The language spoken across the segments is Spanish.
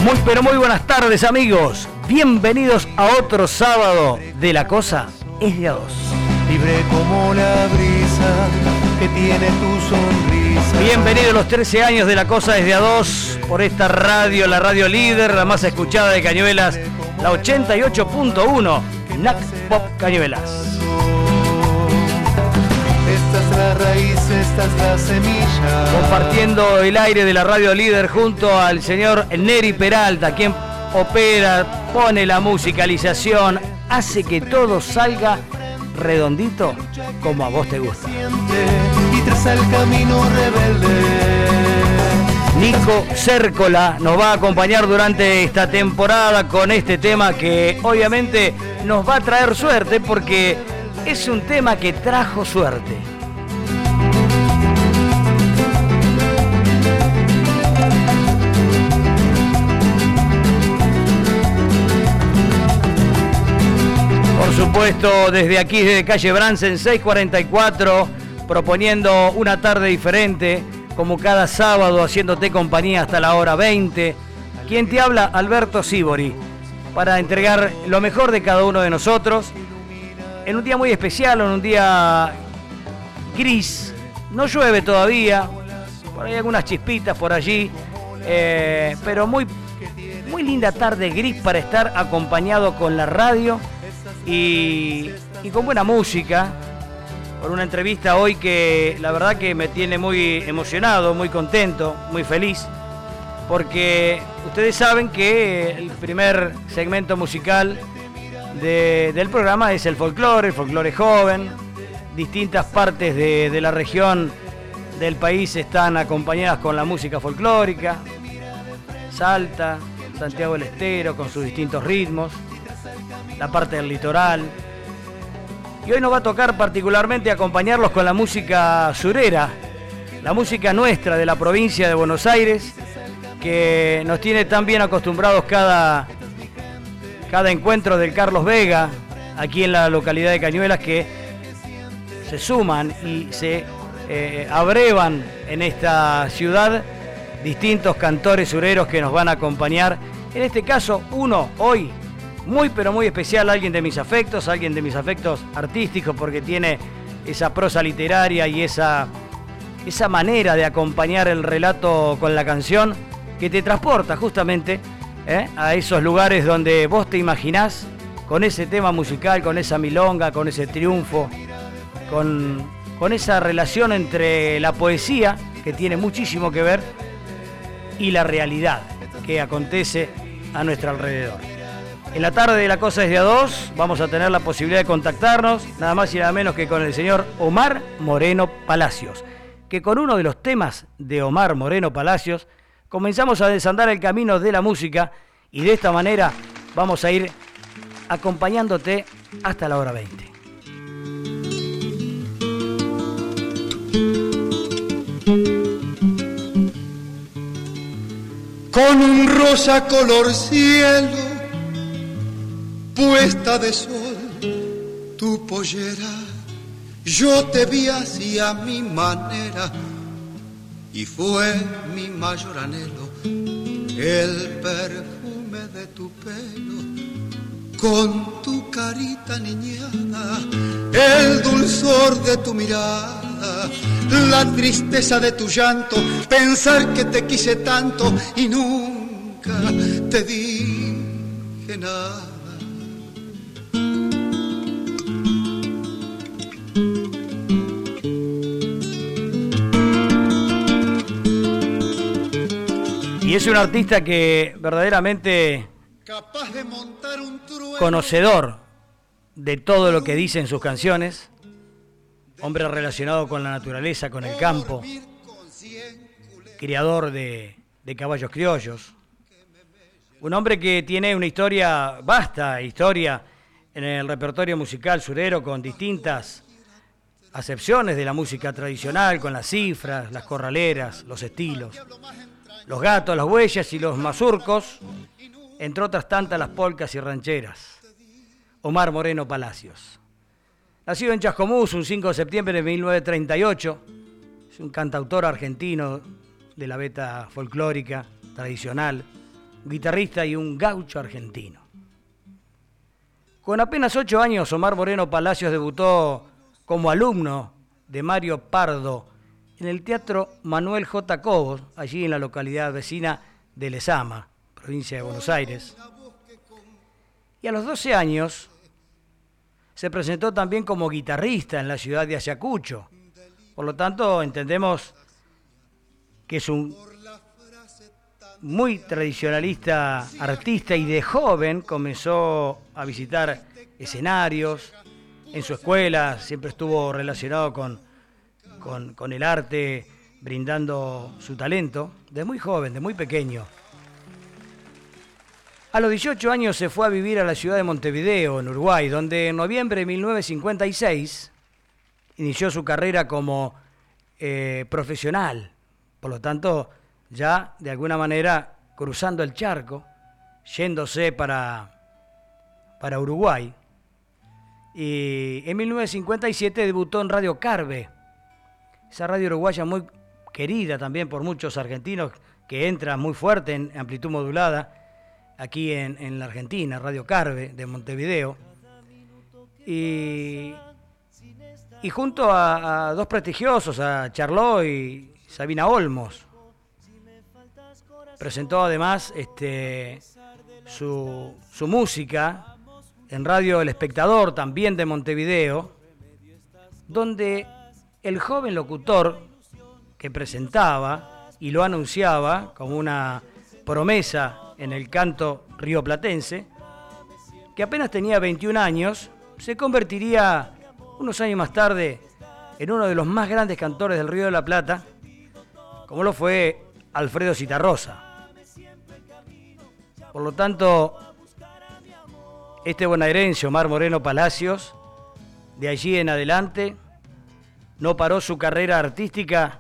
Pero muy buenas tardes, amigos. Bienvenidos a otro sábado de La Cosa es de a dos. Libre como la brisa que tiene tu sonrisa. Bienvenidos a los 13 años de La Cosa es de a dos por esta radio, la radio líder, la más escuchada de Cañuelas, la 88.1, NAC Pop Cañuelas. Esta es la raíz, esta es la semilla. Compartiendo el aire de la radio líder junto al señor Neri Peralta, quien opera, pone la musicalización, hace que todo salga redondito como a vos te gusta. Y traza el camino rebelde. Nico Cércola nos va a acompañar durante esta temporada con este tema que obviamente nos va a traer suerte porque es un tema que trajo suerte. Por supuesto, desde aquí, desde calle Bransen 644, proponiendo una tarde diferente, como cada sábado, haciéndote compañía hasta la hora 20. Quien te habla, Alberto Sibori, para entregar lo mejor de cada uno de nosotros, en un día muy especial, en un día gris. No llueve todavía, por ahí algunas chispitas por allí, pero muy linda tarde gris para estar acompañado con la radio. Y con buena música, por una entrevista hoy que la verdad que me tiene muy emocionado, muy contento, muy feliz, porque ustedes saben que el primer segmento musical del programa es el folclore joven. Distintas partes de la región del país están acompañadas con la música folclórica, Salta, Santiago del Estero con sus distintos ritmos, la parte del litoral. Y hoy nos va a tocar particularmente acompañarlos con la música surera, la música nuestra de la provincia de Buenos Aires, que nos tiene tan bien acostumbrados cada encuentro del Carlos Vega, aquí en la localidad de Cañuelas, que se suman y se abrevan en esta ciudad distintos cantores sureros que nos van a acompañar. En este caso, uno hoy muy pero muy especial, alguien de mis afectos artísticos, porque tiene esa prosa literaria y esa manera de acompañar el relato con la canción que te transporta justamente a esos lugares donde vos te imaginás con ese tema musical, con esa milonga, con ese triunfo, con esa relación entre la poesía, que tiene muchísimo que ver, y la realidad que acontece a nuestro alrededor. En la tarde de La Cosa es de a dos vamos a tener la posibilidad de contactarnos nada más y nada menos que con el señor Omar Moreno Palacios, que con uno de los temas de Omar Moreno Palacios comenzamos a desandar el camino de la música y de esta manera vamos a ir acompañándote hasta la hora 20. Con un rosa color cielo, puesta de sol, tu pollera, yo te vi así a mi manera, y fue mi mayor anhelo, el perfume de tu pelo, con tu carita niñada, el dulzor de tu mirada, la tristeza de tu llanto, pensar que te quise tanto y nunca te dije nada. Y es un artista que verdaderamente capaz de montar un trueno, conocedor de todo lo que dice en sus canciones, hombre relacionado con la naturaleza, con el campo, criador de caballos criollos, un hombre que tiene una historia, vasta historia en el repertorio musical surero, con distintas acepciones de la música tradicional, con las cifras, las corraleras, los estilos, los gatos, las huellas y los mazurcos, entre otras tantas las polcas y rancheras. Omar Moreno Palacios. Nacido en Chascomús un 5 de septiembre de 1938, es un cantautor argentino de la beta folclórica tradicional guitarrista y un gaucho argentino. Con apenas 8 años, Omar Moreno Palacios debutó como alumno de Mario Pardo en el Teatro Manuel J. Cobos, allí en la localidad vecina de Lezama, provincia de Buenos Aires. Y a los 12 años se presentó también como guitarrista en la ciudad de Ayacucho. Por lo tanto, entendemos que es un muy tradicionalista artista y de joven comenzó a visitar escenarios. En su escuela siempre estuvo relacionado con el arte, brindando su talento, de muy joven, de muy pequeño. A los 18 años se fue a vivir a la ciudad de Montevideo, en Uruguay, donde en noviembre de 1956 inició su carrera como profesional. Por lo tanto, ya de alguna manera cruzando el charco, yéndose para Uruguay. Y en 1957 debutó en Radio Carve, esa radio uruguaya muy querida también por muchos argentinos, que entra muy fuerte en amplitud modulada aquí en la Argentina, Radio Carve de Montevideo. Y junto a dos prestigiosos, a Charlot y Sabina Olmos, presentó además su música en Radio El Espectador, también de Montevideo, donde el joven locutor que presentaba y lo anunciaba como una promesa en el canto rioplatense, que apenas tenía 21 años, se convertiría unos años más tarde en uno de los más grandes cantores del Río de la Plata, como lo fue Alfredo Zitarrosa. Por lo tanto, este bonaerense, Omar Moreno Palacios, de allí en adelante, no paró su carrera artística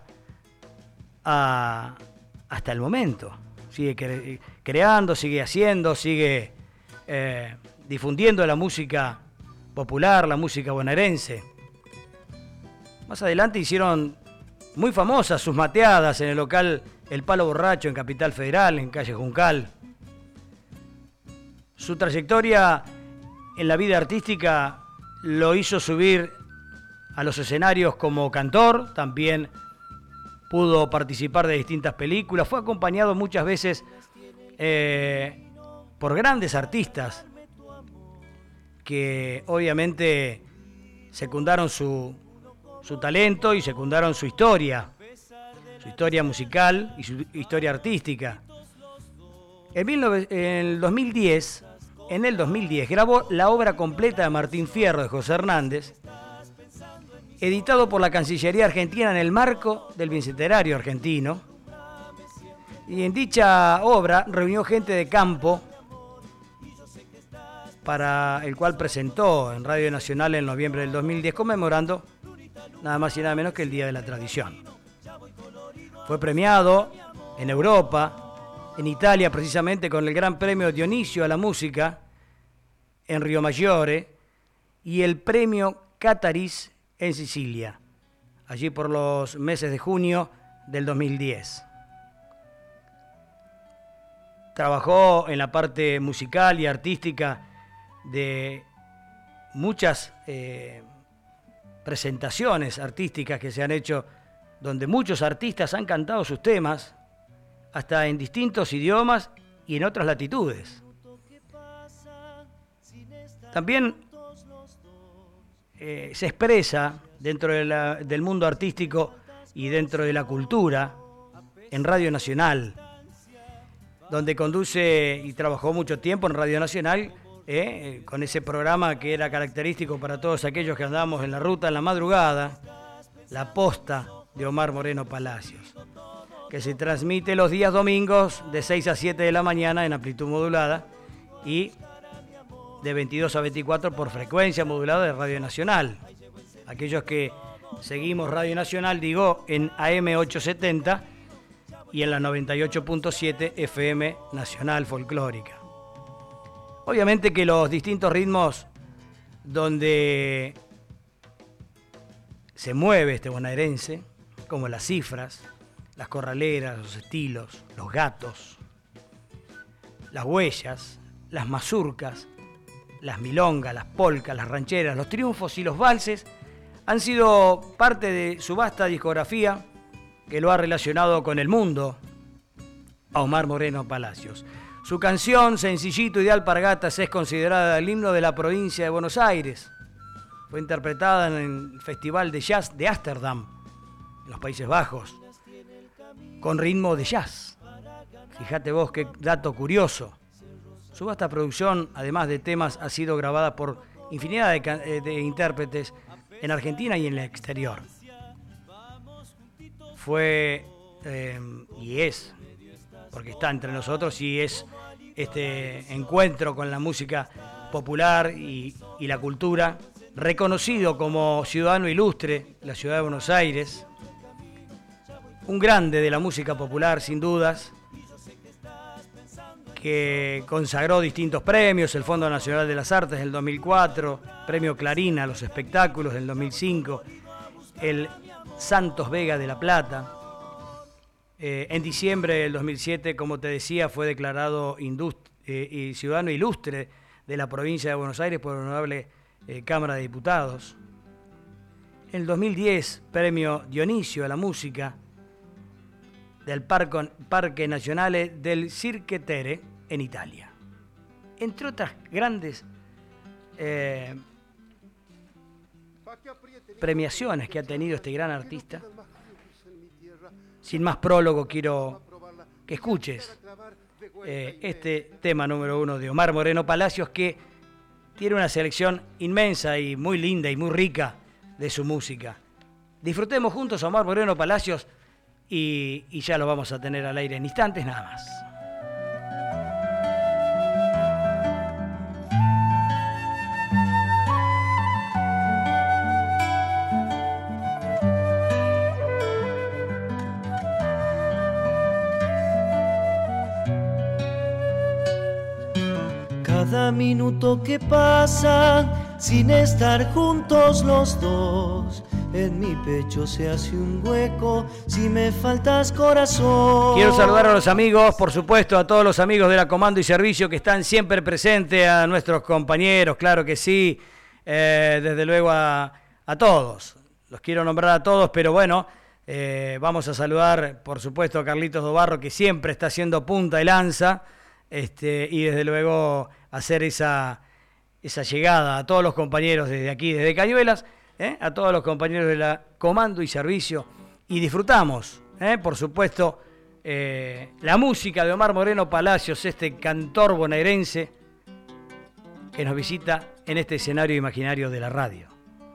hasta el momento. Sigue creando, sigue haciendo, sigue difundiendo la música popular, la música bonaerense. Más adelante hicieron muy famosas sus mateadas en el local El Palo Borracho en Capital Federal, en calle Juncal. Su trayectoria en la vida artística lo hizo subir a los escenarios como cantor, también pudo participar de distintas películas, fue acompañado muchas veces por grandes artistas que obviamente secundaron su talento y secundaron su historia musical y su historia artística. En el 2010 grabó la obra completa de Martín Fierro de José Hernández, editado por la Cancillería Argentina en el marco del Bicentenario argentino. Y en dicha obra reunió gente de campo, para el cual presentó en Radio Nacional en noviembre del 2010, conmemorando nada más y nada menos que el Día de la Tradición. Fue premiado en Europa, en Italia precisamente con el Gran Premio Dionisio a la Música en Río Maggiore y el Premio Cataris en Sicilia, allí por los meses de junio del 2010. Trabajó en la parte musical y artística de muchas presentaciones artísticas que se han hecho, donde muchos artistas han cantado sus temas, hasta en distintos idiomas y en otras latitudes. También se expresa dentro del mundo artístico y dentro de la cultura en Radio Nacional, donde conduce y trabajó mucho tiempo en Radio Nacional, con ese programa que era característico para todos aquellos que andábamos en la ruta en la madrugada, La Posta de Omar Moreno Palacios, que se transmite los días domingos de 6 a 7 de la mañana en amplitud modulada y de 22 a 24 por frecuencia modulada de Radio Nacional. Aquellos que seguimos Radio Nacional, digo, en AM 870 y en la 98.7 FM Nacional Folclórica. Obviamente que los distintos ritmos donde se mueve este bonaerense, como las cifras, las corraleras, los estilos, los gatos, las huellas, las mazurcas, las milongas, las polcas, las rancheras, los triunfos y los valses han sido parte de su vasta discografía que lo ha relacionado con el mundo a Omar Moreno Palacios. Su canción, Sencillito y de Alpargatas, es considerada el himno de la provincia de Buenos Aires. Fue interpretada en el Festival de Jazz de Ámsterdam, en los Países Bajos, con ritmo de jazz. Fíjate vos qué dato curioso. Su vasta producción, además de temas, ha sido grabada por infinidad de intérpretes en Argentina y en el exterior. Fue y es, porque está entre nosotros y es este encuentro con la música popular y la cultura, reconocido como ciudadano ilustre de la ciudad de Buenos Aires, un grande de la música popular sin dudas, que consagró distintos premios, el Fondo Nacional de las Artes del 2004, Premio Clarín a los Espectáculos del 2005, el Santos Vega de La Plata. En diciembre del 2007, como te decía, fue declarado ciudadano ilustre de la provincia de Buenos Aires por la Honorable Cámara de Diputados. En el 2010, Premio Dionisio a la Música del Parque Nazionale del Cirque Tere en Italia. Entre otras grandes premiaciones que ha tenido este gran artista. Sin más prólogo, quiero que escuches este tema número 1 de Omar Moreno Palacios, que tiene una selección inmensa y muy linda y muy rica de su música. Disfrutemos juntos a Omar Moreno Palacios y ya lo vamos a tener al aire en instantes nada más. Cada minuto que pasa sin estar juntos los dos, en mi pecho se hace un hueco si me faltas, corazón. Quiero saludar a los amigos, por supuesto, a todos los amigos de la Comando y Servicio que están siempre presentes, a nuestros compañeros, claro que sí, desde luego a todos. Los quiero nombrar a todos, pero bueno, vamos a saludar, por supuesto, a Carlitos Dobarro, que siempre está haciendo punta y lanza, y desde luego hacer esa llegada a todos los compañeros desde aquí, desde Cañuelas, a todos los compañeros de la Comando y Servicio, y disfrutamos, por supuesto, la música de Omar Moreno Palacios, este cantor bonaerense que nos visita en este escenario imaginario de la radio.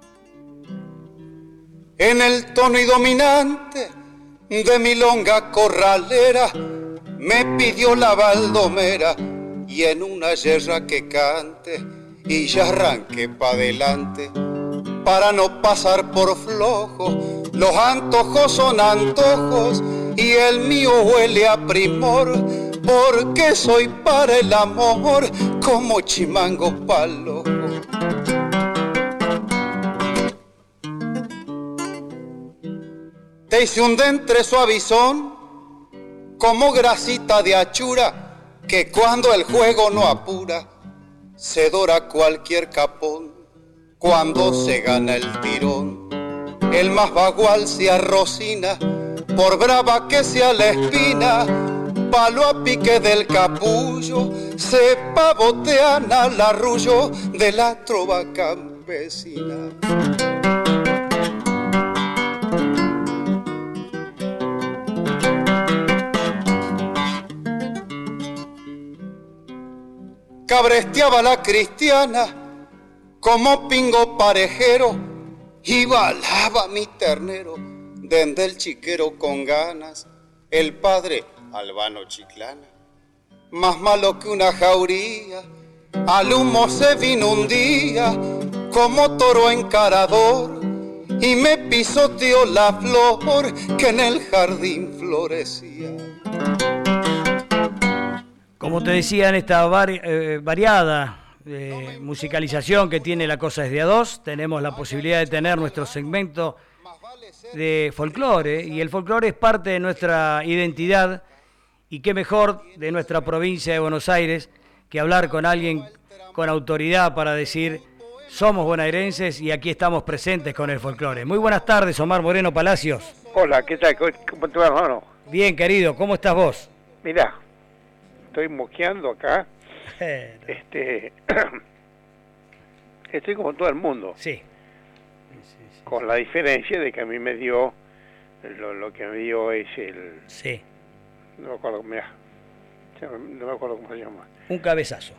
En el tono y dominante de milonga corralera me pidió la baldomera y en una yerra que cante y ya arranqué pa' adelante para no pasar por flojo. Los antojos son antojos y el mío huele a primor, porque soy para el amor como chimango pa'l ojo. Te hice un dentre suavizón como grasita de achura, que cuando el juego no apura se dora cualquier capón. Cuando se gana el tirón, el más bagual se arrocina, por brava que sea la espina, palo a pique del capullo, se pavotean al arrullo de la trova campesina. Cabresteaba la cristiana como pingo parejero y balaba mi ternero dende el chiquero con ganas, el padre Albano Chiclana. Más malo que una jauría, al humo se vino un día como toro encarador y me pisoteó la flor que en el jardín florecía. Como te decía, en esta variada musicalización que tiene La Cosa es de a dos, tenemos la posibilidad de tener nuestro segmento de folclore, y el folclore es parte de nuestra identidad Y qué mejor de nuestra provincia de Buenos Aires que hablar con alguien con autoridad para decir somos bonaerenses y aquí estamos presentes con el folclore. Muy buenas tardes, Omar Moreno Palacios. Hola, ¿qué tal? ¿Cómo te va, hermano? Bien, querido, ¿cómo estás vos? Mirá, estoy mosqueando acá. Estoy como todo el mundo. Sí. Con la diferencia de que a mí me dio, lo que me dio es el... Sí. No me acuerdo, mirá, no me acuerdo cómo se llama. Un cabezazo.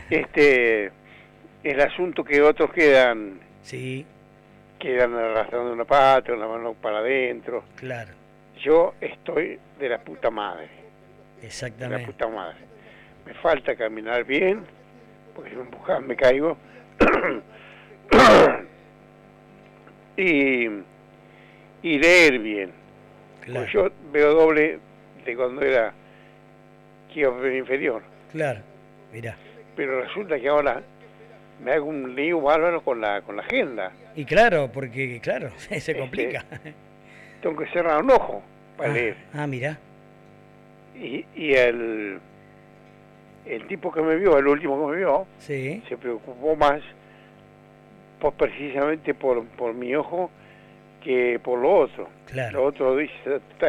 El asunto que otros quedan arrastrando una pata, una mano para adentro. Claro. Yo estoy de la puta madre. Exactamente. De la puta madre. Me falta caminar bien, porque si me empujan me caigo. y leer bien. Claro. Porque yo veo doble de cuando era inferior. Claro, mirá. Pero resulta que ahora me hago un lío bárbaro con la agenda. Y claro, porque claro, se complica. Tengo que cerrar un ojo para leer. Ah, mirá. Y el tipo que me vio, el último que me vio, se preocupó más precisamente por mi ojo que por lo otro. Claro. Lo otro dice,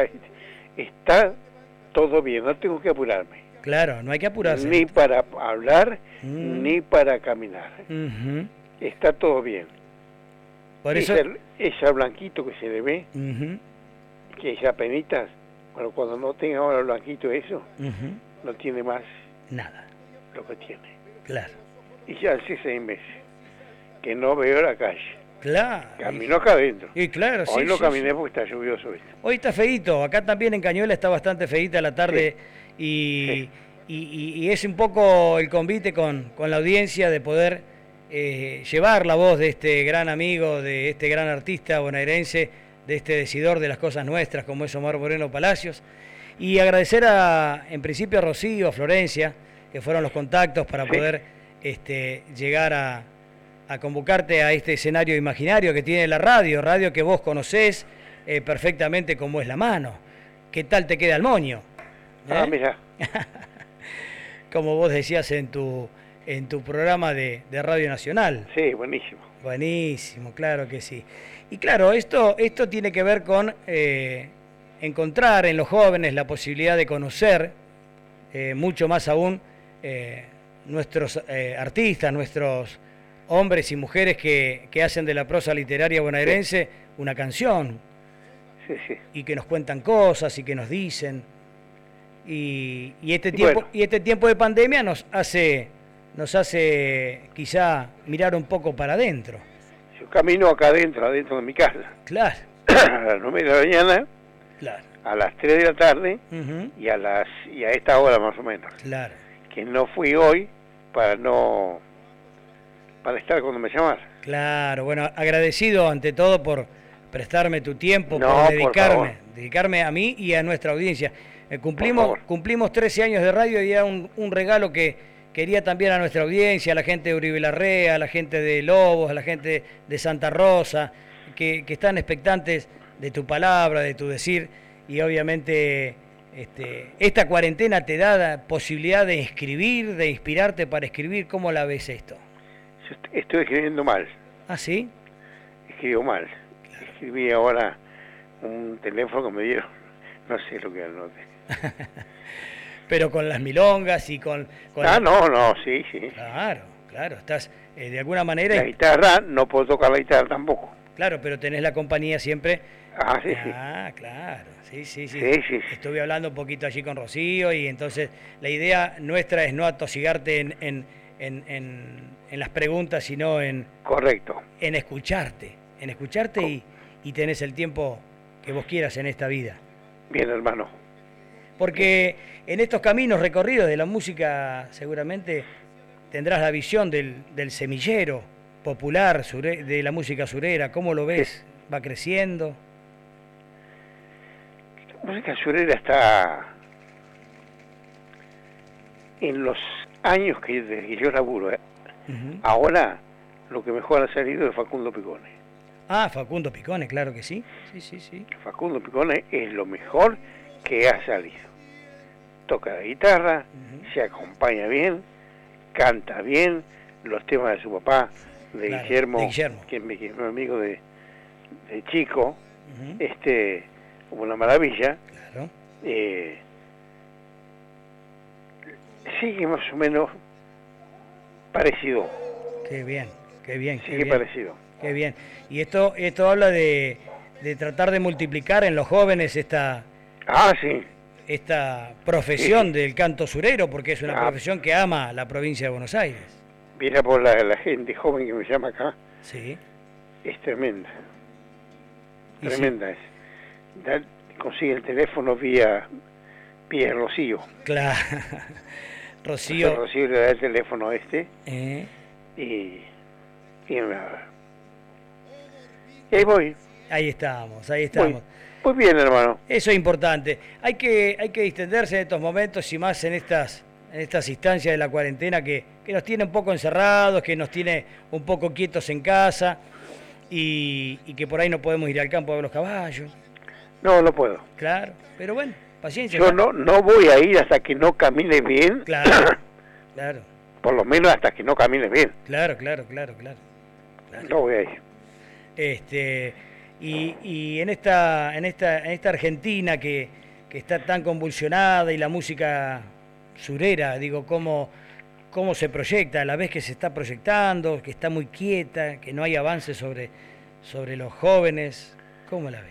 está todo bien, no tengo que apurarme. Claro, no hay que apurarse. Ni para hablar, ni para caminar. Está todo bien. Por eso... Esa blanquito que se le ve, que esa penitas, bueno, cuando no tenga ahora blanquito eso, no tiene más nada lo que tiene. Claro. Y ya hace 6 meses que no veo la calle. Claro. Camino acá adentro. Y claro, hoy no caminé porque está lluvioso. Hoy está feíto, acá también en Cañuela está bastante feíta la tarde y es un poco el convite con la audiencia de poder llevar la voz de este gran amigo, de este gran artista bonaerense, de este decidor de las cosas nuestras como es Omar Moreno Palacios, y agradecer en principio a Rocío, a Florencia, que fueron los contactos para poder llegar a convocarte a este escenario imaginario que tiene la radio que vos conocés perfectamente como es la mano. ¿Qué tal te queda el moño? Mira. Como vos decías en tu programa de Radio Nacional. Sí, buenísimo. Buenísimo, claro que sí. Y claro, esto tiene que ver con encontrar en los jóvenes la posibilidad de conocer mucho más aún nuestros artistas, nuestros hombres y mujeres que hacen de la prosa literaria bonaerense una canción. Y que nos cuentan cosas y que nos dicen. Y este tiempo de pandemia nos hace quizá mirar un poco para adentro. Yo camino acá adentro de mi casa. Claro. A las 9 de la mañana. Claro. A las 3 de la tarde. Y a esta hora más o menos. Claro. Que no fui hoy para estar cuando me llamaran. Claro, bueno, agradecido ante todo por prestarme tu tiempo, por dedicarme a mí y a nuestra audiencia. Cumplimos 13 años de radio y era un regalo que quería también a nuestra audiencia, a la gente de Uribe Larrea, a la gente de Lobos, a la gente de Santa Rosa, que están expectantes de tu palabra, de tu decir, y obviamente esta cuarentena te da la posibilidad de escribir, de inspirarte para escribir. ¿Cómo la ves esto? Yo estoy escribiendo mal. ¿Ah, sí? Escribo mal. Claro. Escribí ahora un teléfono que me dieron, no sé lo que anoté. Pero con las milongas y con no, sí. Claro, estás de alguna manera... La guitarra, no puedo tocar la guitarra tampoco. Claro, pero tenés la compañía siempre... Sí. Claro, sí. Estuve hablando un poquito allí con Rocío y entonces la idea nuestra es no atosigarte en las preguntas, sino Correcto. En escucharte y tenés el tiempo que vos quieras en esta vida. Bien, hermano. Porque en estos caminos recorridos de la música seguramente tendrás la visión del semillero popular de la música surera. ¿Cómo lo ves? ¿Va creciendo? La música surera está en los años que yo laburo. Ahora lo que mejor ha salido es Facundo Picone. Facundo Picone, claro que sí. Sí. Facundo Picone es lo mejor que ha salido. toca la guitarra, se acompaña bien, canta bien, los temas de su papá, de Guillermo, que es mi amigo de chico, una maravilla. Claro. Sigue más o menos parecido. Qué bien, qué bien. Sigue parecido. Qué bien. Y esto habla de tratar de multiplicar en los jóvenes esta profesión del canto surero, porque es una profesión que ama la provincia de Buenos Aires. Mira por la gente joven que me llama acá. Sí. Es tremenda. Tremenda es. Consigue el teléfono vía Rocío. Claro. Rocío le da el teléfono y ahí voy. Ahí estamos. Muy bien, hermano. Eso es importante. Hay que distenderse en estos momentos y más en estas instancias de la cuarentena que nos tiene un poco encerrados, que nos tiene un poco quietos en casa y que por ahí no podemos ir al campo a ver los caballos. No puedo. Claro, pero bueno, paciencia. Yo no voy a ir hasta que no camine bien. Claro. Por lo menos hasta que no camine bien. Claro. No voy a ir. Y en esta Argentina que está tan convulsionada y la música surera, digo, cómo se proyecta, a la vez que se está proyectando, que está muy quieta, que no hay avances sobre los jóvenes, ¿cómo la ves?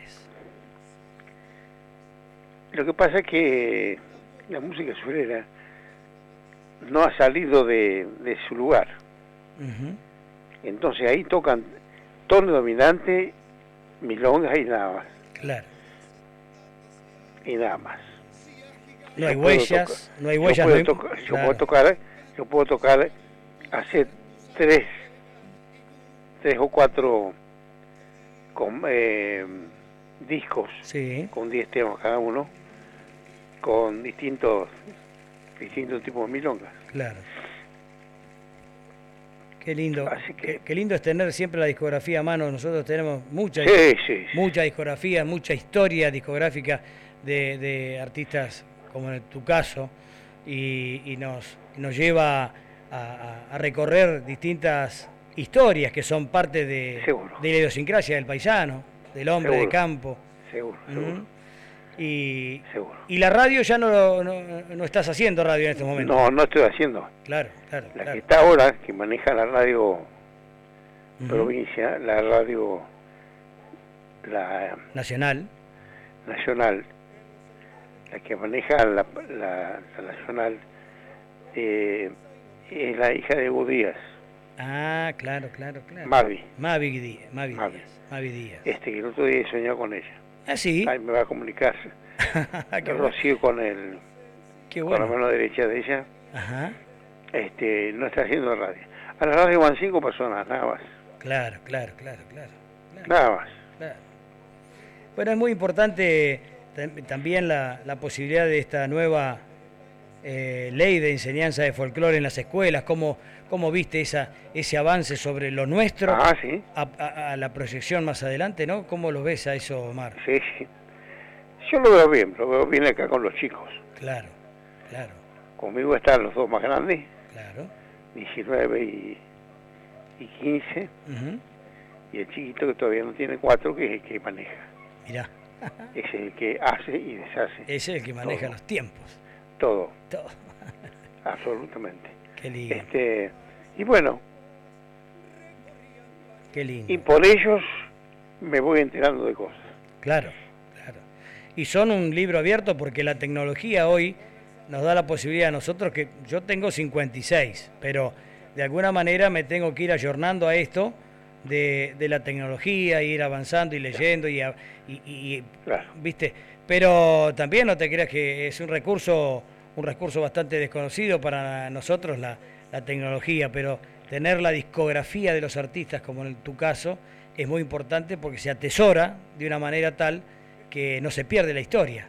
Lo que pasa es que la música surera no ha salido de su lugar. Entonces ahí tocan tono dominante, milongas y nada más. Claro. Y nada más. No hay huellas. Yo puedo tocar hacer tres o cuatro discos con 10 temas cada uno, con distintos tipos de milongas. Claro. Qué lindo. Qué lindo es tener siempre la discografía a mano. Nosotros tenemos mucha discografía, mucha historia discográfica de artistas como en tu caso y nos lleva a recorrer distintas historias que son parte de la idiosincrasia del paisano, del hombre de campo. Seguro. Y la radio ya no estás haciendo radio en estos momentos. No estoy haciendo. Claro. Que está ahora, que maneja la radio provincia, la radio nacional, la que maneja la nacional, es la hija de Hugo Díaz. Ah, claro. Mavi Díaz. Que el otro día he soñado con ella. Ah, sí. Ahí me va a comunicar. Rocío con con la mano derecha de ella. Ajá. No está haciendo radio. A la radio van 5 personas, nada más. Claro. Nada más. Claro. Bueno, es muy importante también la posibilidad de esta nueva ley de enseñanza de folclore en las escuelas. ¿Cómo viste ese avance sobre lo nuestro sí. a la proyección más adelante, ¿no? ¿Cómo lo ves a eso, Omar? Sí. Yo lo veo bien acá con los chicos. Claro. Conmigo están los dos más grandes, claro, 19 y 15, y el chiquito que todavía no tiene 4, que es el que maneja. Mirá. Es el que hace y deshace. Es el que maneja todo. Los tiempos. Todo. Absolutamente. Qué lindo. Y bueno. Qué lindo. Y por ellos me voy enterando de cosas. Claro. Y son un libro abierto porque la tecnología hoy nos da la posibilidad a nosotros, que yo tengo 56, pero de alguna manera me tengo que ir ayornando a esto de la tecnología, ir avanzando y leyendo y claro. ¿Viste? Pero también no te creas que es un recurso bastante desconocido para nosotros la tecnología, pero tener la discografía de los artistas, como en tu caso, es muy importante porque se atesora de una manera tal que no se pierde la historia.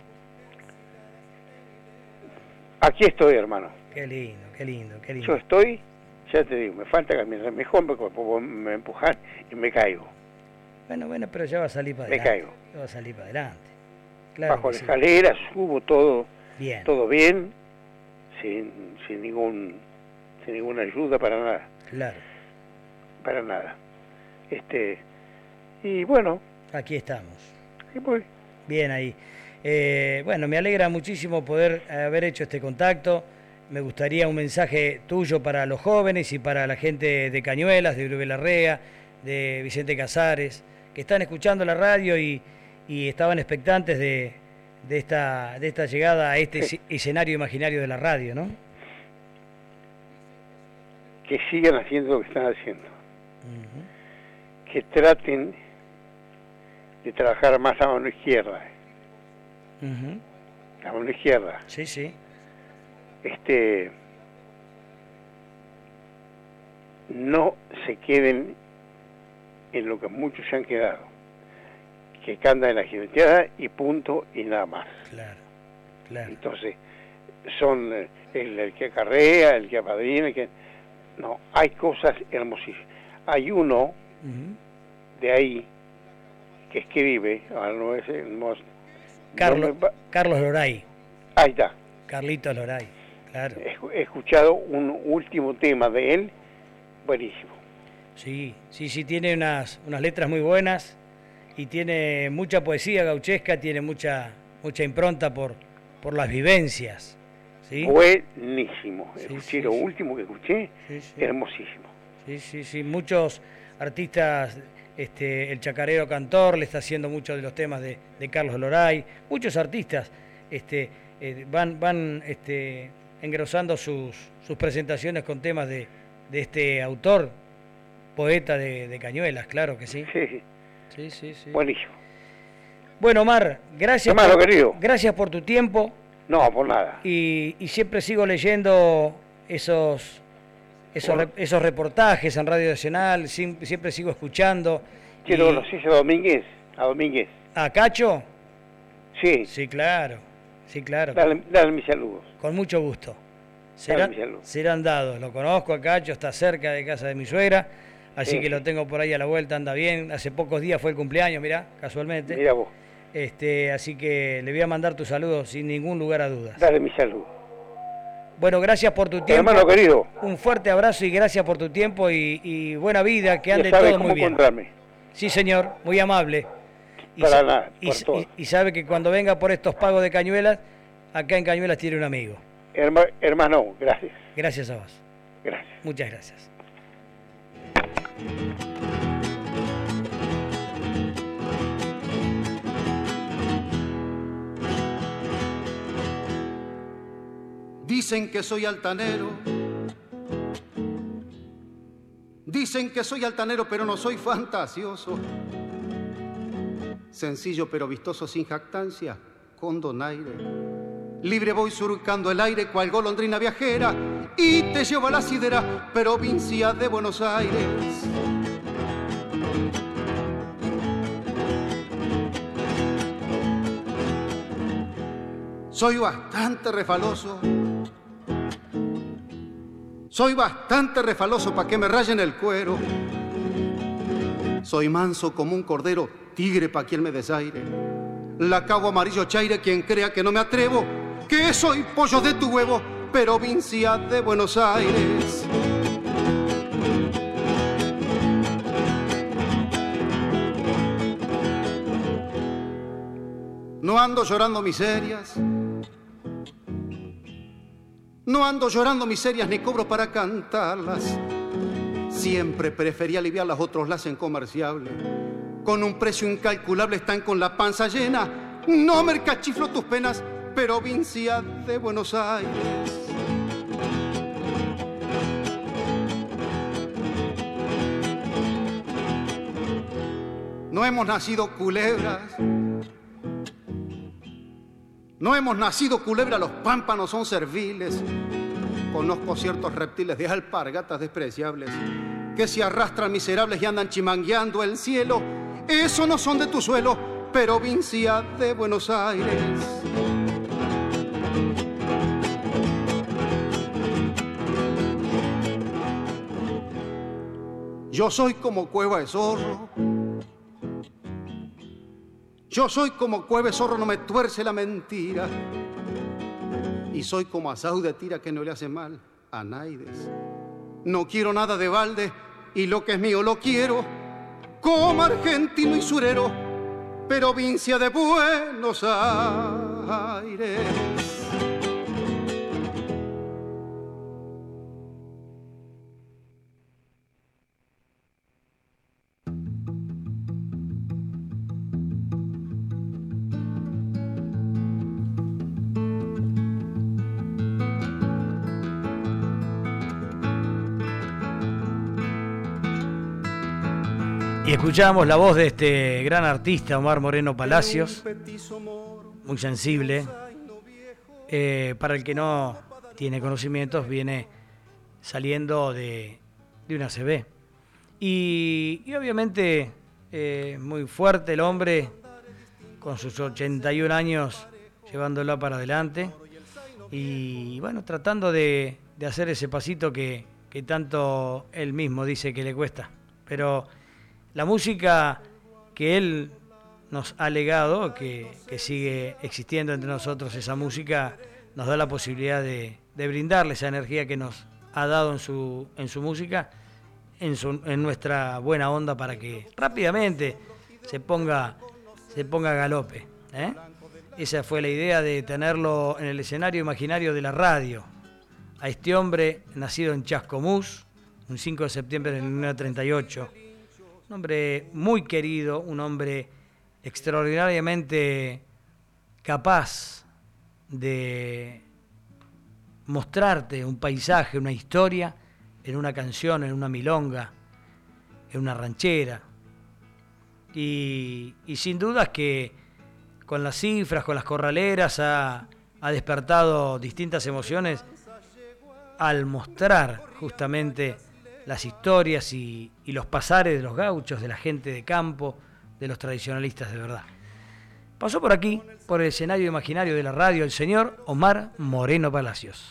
Aquí estoy, hermano. Qué lindo. Yo estoy, ya te digo, me falta caminar, mejor me empujar y me caigo. Bueno, pero ya va a salir para adelante. Me caigo. Ya va a salir para adelante. Claro. Bajo la escalera, subo todo, Bien. Todo bien, sin ninguna ayuda para nada. Claro. Para nada. Y bueno. Aquí estamos. Y pues. Bien ahí. Bueno, me alegra muchísimo poder haber hecho este contacto. Me gustaría un mensaje tuyo para los jóvenes y para la gente de Cañuelas, de Uribe Larrea, de Vicente Casares, que están escuchando la radio y estaban expectantes de esta llegada a este escenario imaginario de la radio, ¿no? Que sigan haciendo lo que están haciendo. Que traten de trabajar más a mano izquierda. A mano izquierda. Sí, sí. No se queden en lo que muchos se han quedado, que cantan en la jineteada y punto y nada más. Claro, claro. Entonces, son el que acarrea, el que apadrina, no, hay cosas hermosísimas. Hay uno de ahí que escribe, Carlos Loray. Ahí está. Carlitos Loray, claro. He escuchado un último tema de él, buenísimo. Sí, tiene unas letras muy buenas y tiene mucha poesía gauchesca, tiene mucha impronta por las vivencias. ¿Sí? Buenísimo. Escuché lo último que escuché, hermosísimo. Sí, muchos artistas, el Chacarero Cantor le está haciendo muchos de los temas de Carlos Loray, muchos artistas van engrosando sus presentaciones con temas de este autor, poeta de Cañuelas, claro que sí. Sí. Buenísimo. Bueno, Omar, gracias, gracias por tu tiempo. No, por nada. Y siempre sigo leyendo esos reportajes en Radio Nacional, siempre sigo escuchando. Quiero conocer a Domínguez. ¿A Cacho? Sí. Sí, claro. Dale mis saludos. Con mucho gusto. Serán dados. Lo conozco a Cacho, está cerca de casa de mi suegra, así que lo tengo por ahí a la vuelta, anda bien. Hace pocos días fue el cumpleaños, mirá, casualmente. Mirá vos. Así que le voy a mandar tus saludos sin ningún lugar a dudas. Dale mi saludo. Bueno, gracias por tu tiempo. Hermano querido. Un fuerte abrazo y gracias por tu tiempo y buena vida, que ande todo muy bien. Encontrarme. Sí, señor, muy amable. Y sabe que cuando venga por estos pagos de Cañuelas, acá en Cañuelas tiene un amigo. Hermano, gracias. Gracias a vos. Gracias. Muchas gracias. Dicen que soy altanero. Dicen que soy altanero, pero no soy fantasioso. Sencillo pero vistoso, sin jactancia, con donaire. Libre voy surcando el aire cual golondrina viajera y te llevo a la sidera, provincia de Buenos Aires. Soy bastante refaloso. Soy bastante refaloso pa' que me rayen el cuero. Soy manso como un cordero, tigre pa' quien me desaire. La cago amarillo chaire, quien crea que no me atrevo, que soy pollo de tu huevo, provincia de Buenos Aires. No ando llorando miserias. No ando llorando miserias ni cobro para cantarlas. Siempre preferí aliviarlas, otros las hacen comerciables. Con un precio incalculable están con la panza llena. No mercachiflo tus penas, provincia de Buenos Aires. No hemos nacido culebras. No hemos nacido culebra, los pámpanos son serviles. Conozco ciertos reptiles de alpargatas despreciables que se arrastran miserables y andan chimangueando el cielo. Esos no son de tu suelo, provincia de Buenos Aires. Yo soy como cueva de zorro. Yo soy como cueva de zorro, no me tuerce la mentira. y soy como asau de tira que no le hace mal a naides. No quiero nada de balde y lo que es mío lo quiero, como argentino y surero, provincia de Buenos Aires. Y escuchamos la voz de este gran artista, Omar Moreno Palacios, muy sensible. Para el que no tiene conocimientos, viene saliendo de una ACV. Y obviamente muy fuerte el hombre, con sus 81 años, llevándolo para adelante. Y bueno, tratando de hacer ese pasito que tanto él mismo dice que le cuesta. Pero la música que él nos ha legado, que sigue existiendo entre nosotros, esa música nos da la posibilidad de brindarle esa energía que nos ha dado en su música, en nuestra buena onda, para que rápidamente se ponga a galope, ¿eh? Esa fue la idea de tenerlo en el escenario imaginario de la radio, a este hombre nacido en Chascomús, un 5 de septiembre de 1938. Un hombre muy querido, un hombre extraordinariamente capaz de mostrarte un paisaje, una historia, en una canción, en una milonga, en una ranchera. Y sin dudas que con las cifras, con las corraleras, ha despertado distintas emociones al mostrar justamente las historias y los pasares de los gauchos, de la gente de campo, de los tradicionalistas de verdad. Pasó por aquí, por el escenario imaginario de la radio, el señor Omar Moreno Palacios.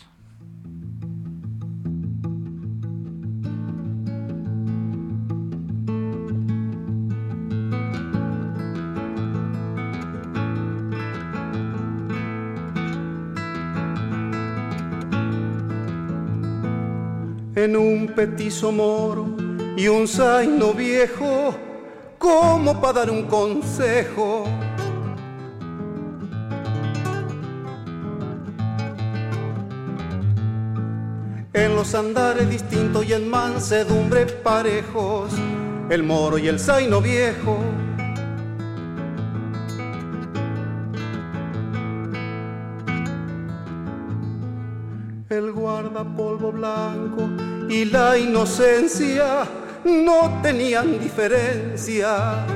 En un petizo moro y un zaino viejo, como para dar un consejo. En los andares distintos y en mansedumbre parejos, el moro y el zaino viejo. El guardapolvo blanco y la inocencia no tenían diferencia.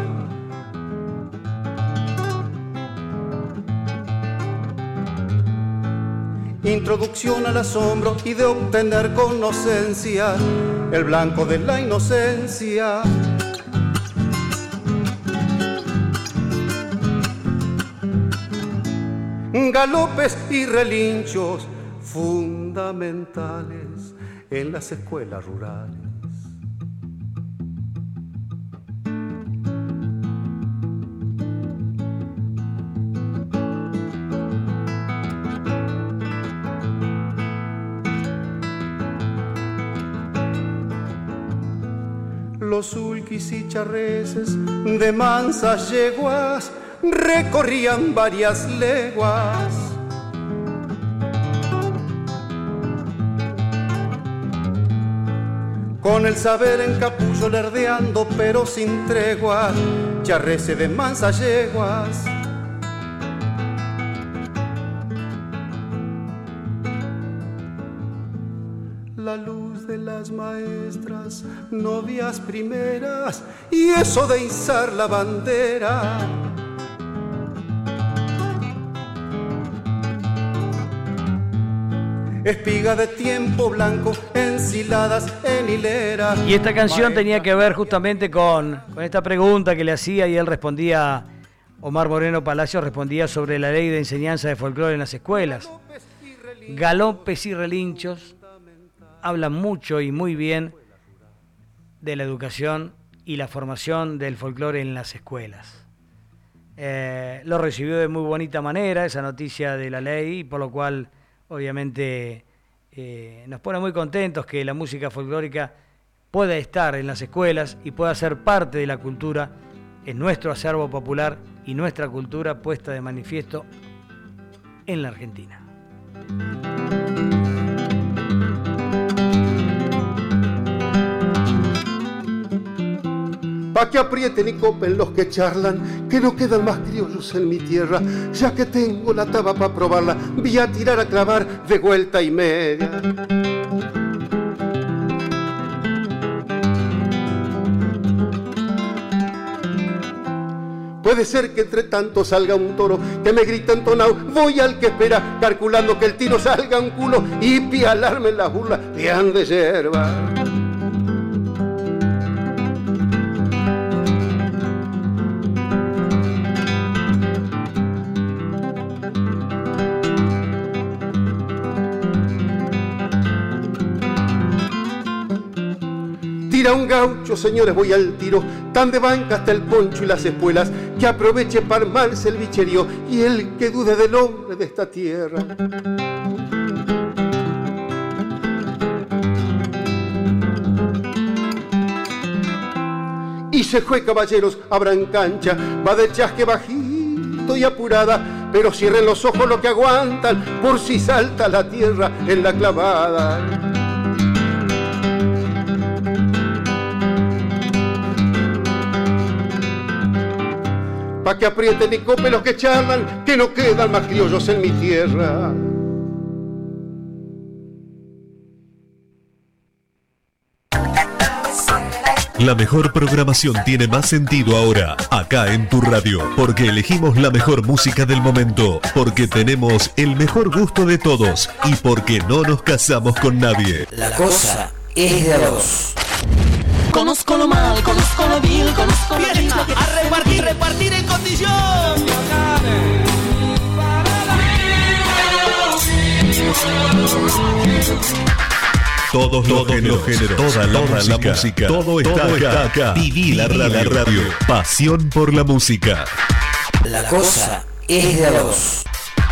Introducción al asombro y de obtener conocencia, el blanco de la inocencia. Galopes y relinchos fundamentales en las escuelas rurales. Los ulquis y charreces de mansas yeguas recorrían varias leguas. Con el saber en capullo lerdeando pero sin tregua, charrece de mansas yeguas. La luz de las maestras, novias primeras, y eso de izar la bandera. Espiga de tiempo blanco, ensiladas en hilera. Y esta canción tenía que ver justamente con esta pregunta que le hacía, y él respondía, Omar Moreno Palacios respondía sobre la ley de enseñanza de folclore en las escuelas. Galopes y relinchos hablan mucho y muy bien de la educación y la formación del folclore en las escuelas. Lo recibió de muy bonita manera esa noticia de la ley, por lo cual obviamente nos pone muy contentos que la música folclórica pueda estar en las escuelas y pueda ser parte de la cultura, en nuestro acervo popular y nuestra cultura puesta de manifiesto en la Argentina. Pa' que aprieten y copen los que charlan, que no quedan más criollos en mi tierra, ya que tengo la taba pa' probarla, voy a tirar a clavar de vuelta y media. Puede ser que entre tanto salga un toro que me grita entonado, voy al que espera, calculando que el tiro salga un culo y pialarme en la burla de ande yerba. Tira un gaucho, señores, voy al tiro, tan de banca hasta el poncho y las espuelas, que aproveche para armarse el bicherío y el que dude del hombre de esta tierra. Y se fue, caballeros, abran cancha, va de chasque bajito y apurada, pero cierren los ojos lo que aguantan, por si salta la tierra en la clavada. Pa' que aprieten y copen los que charlan, que no quedan más criollos en mi tierra. La mejor programación tiene más sentido ahora, acá en tu radio, porque elegimos la mejor música del momento, porque tenemos el mejor gusto de todos y porque no nos casamos con nadie. La cosa es de a dos. Conozco lo mal, conozco lo vil, conozco lo vil. A repartir, repartir en condición. Todos los géneros, toda la música, todo está acá. Viví la radio. Pasión por la música. La cosa es de a dos.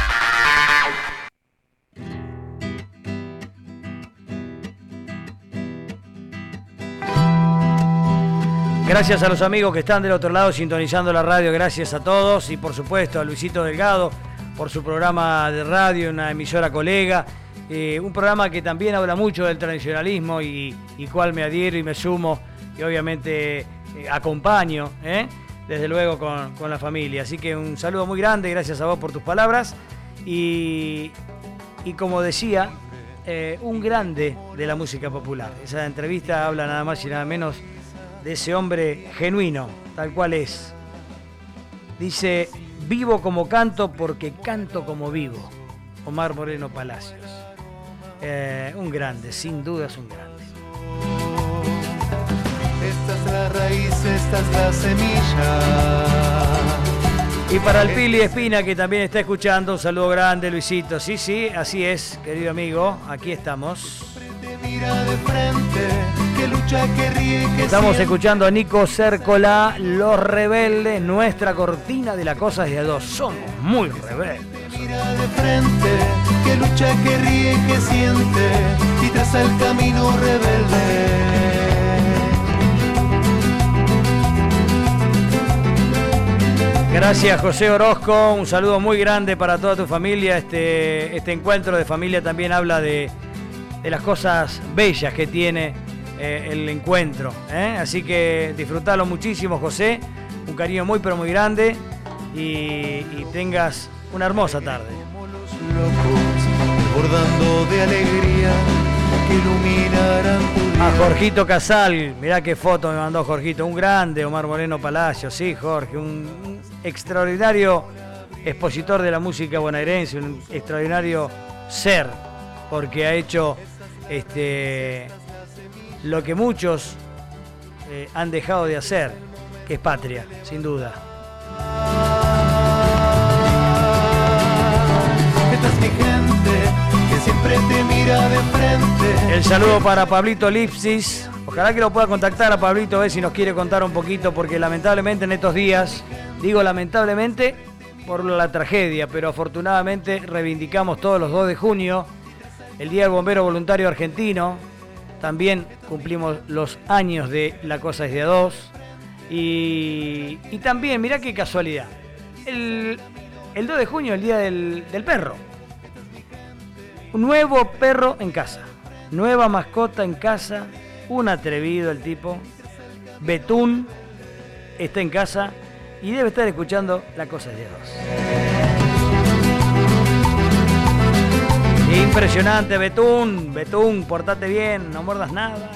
Gracias a los amigos que están del otro lado sintonizando la radio, gracias a todos y por supuesto a Luisito Delgado por su programa de radio, una emisora colega, un programa que también habla mucho del tradicionalismo y cual me adhiero y me sumo y obviamente acompaño, desde luego con la familia. Así que un saludo muy grande, gracias a vos por tus palabras y como decía, un grande de la música popular. Esa entrevista habla nada más y nada menos de ese hombre genuino, tal cual es. Dice, vivo como canto porque canto como vivo. Omar Moreno Palacios. Un grande, sin duda es un grande. Esta es la raíz, esta es la semilla. Y para el Pili Espina, que también está escuchando, un saludo grande, Luisito. Sí, sí, así es, querido amigo, aquí estamos. Mira de frente, que lucha, que ríe, que estamos siente. Escuchando a Nico Cércola, Los Rebeldes, nuestra cortina de la cosa es de a dos. Somos muy rebeldes. Mira de frente, que lucha, que ríe, que siente y traza el camino rebelde. Gracias, José Orozco, un saludo muy grande para toda tu familia. Este encuentro de familia también habla de las cosas bellas que tiene el encuentro, así que disfrutalo muchísimo, José, un cariño muy pero muy grande y tengas una hermosa tarde. Desbordando de alegría que iluminarán tu día. A Jorgito Casal, mirá qué foto me mandó Jorgito, un grande Omar Moreno Palacios, sí, Jorge, un extraordinario expositor de la música bonaerense, un extraordinario ser, porque ha hecho lo que muchos han dejado de hacer, que es patria, sin duda. Esta es mi gente que siempre te mira de frente. El saludo para Pablito Lipsis. Ojalá que lo pueda contactar a Pablito, a ver si nos quiere contar un poquito, porque lamentablemente en estos días, digo lamentablemente, por la tragedia, pero afortunadamente reivindicamos todos los 2 de junio el Día del Bombero Voluntario Argentino. También cumplimos los años de La Cosa es de a dos. Y también, mirá qué casualidad, el 2 de junio, el Día del Perro. Un nuevo perro en casa, nueva mascota en casa, un atrevido el tipo. Betún está en casa y debe estar escuchando La Cosa es de a dos. Impresionante, Betún. Betún, portate bien, no muerdas nada.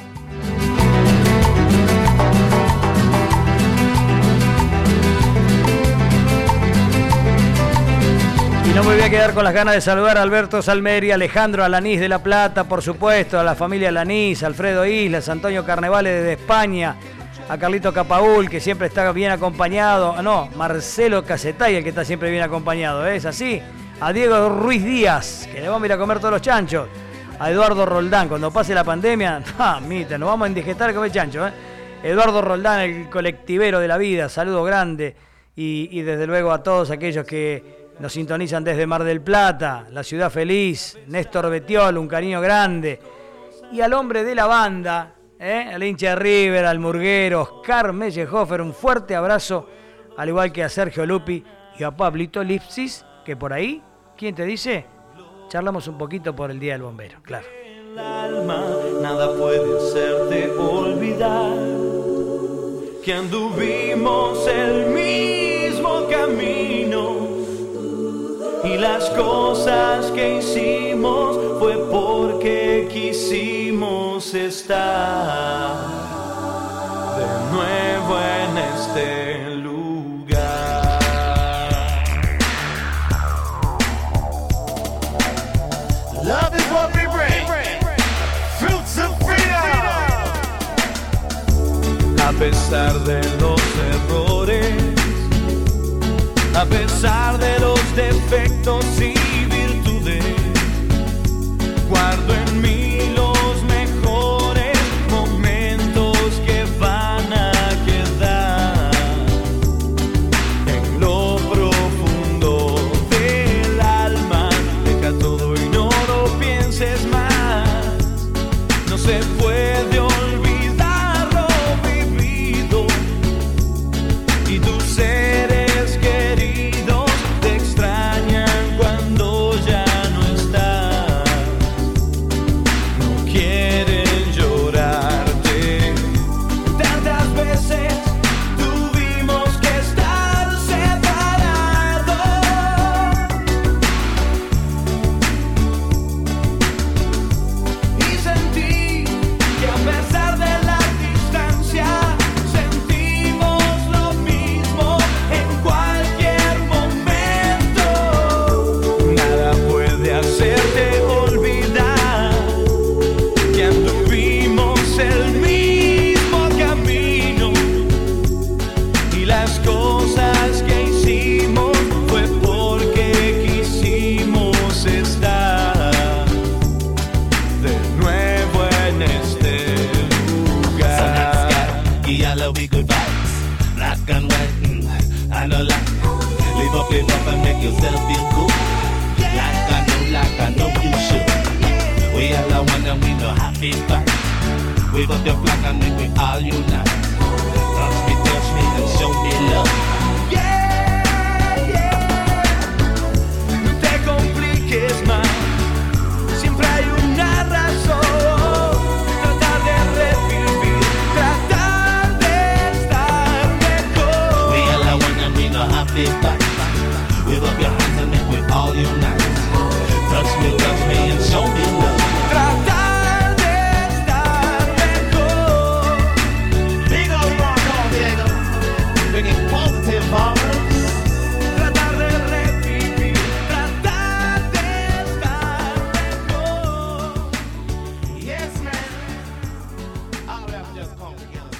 Y no me voy a quedar con las ganas de saludar a Alberto Salmeri, Alejandro Alanís de La Plata, por supuesto, a la familia Alanís, Alfredo Islas, Antonio Carnevale desde España, a Carlito Capaul, que siempre está bien acompañado. Marcelo Casetay, el que está siempre bien acompañado, ¿es así? A Diego Ruiz Díaz, que le vamos a ir a comer todos los chanchos. A Eduardo Roldán, cuando pase la pandemia, mita, nos vamos a indigestar a comer chancho, ¿eh? Eduardo Roldán, el colectivero de la vida, saludo grande. Y desde luego a todos aquellos que nos sintonizan desde Mar del Plata, la ciudad feliz, Néstor Betiol, un cariño grande. Y al hombre de la banda, al hincha de River, al murguero, Oscar Mellehofer, un fuerte abrazo, al igual que a Sergio Lupi y a Pablito Lipsis, que por ahí, ¿quién te dice? Charlamos un poquito por el Día del Bombero, claro. El alma, nada puede hacerte olvidar que anduvimos el mismo camino y las cosas que hicimos fue porque quisimos estar de nuevo en este lugar. Love is what we bring, fruits of freedom. A pesar de los errores, a pesar de los defectos y virtudes, guardo en mí los mejores momentos que van a quedar en lo profundo del alma. Deja todo y no lo pienses más. No se puede olvidar lo vivido y tus seres queridos te extrañan cuando ya no estás. No quieren llorarte. Tantas veces tuvimos que estar separados y sentí que a pesar de la distancia sentimos lo mismo en cualquier momento. Nada puede hacerte olvidar que anduvimos el mismo camino y las cosas que hicimos fue porque quisimos estar de nuevo en este lugar. Y yellow be good vibes, black and white, I know like. Live up and make yourself feel good. Like I know you should. We all are one and we know happy fight. Wave up your flag and make we all unite. Touch me and show me love. No te compliques más, siempre hay una razón. Tratar de revivir, tratar de estar mejor. We all are one and we know happy fight. Wave up your hands and make we all unite. Touch me and show me love. Tratar de estar mejor. Big old rock on, Diego. Bringing positive vibes. Tratar de revivir, tratar de estar mejor. Yes, man. All we have to just come together,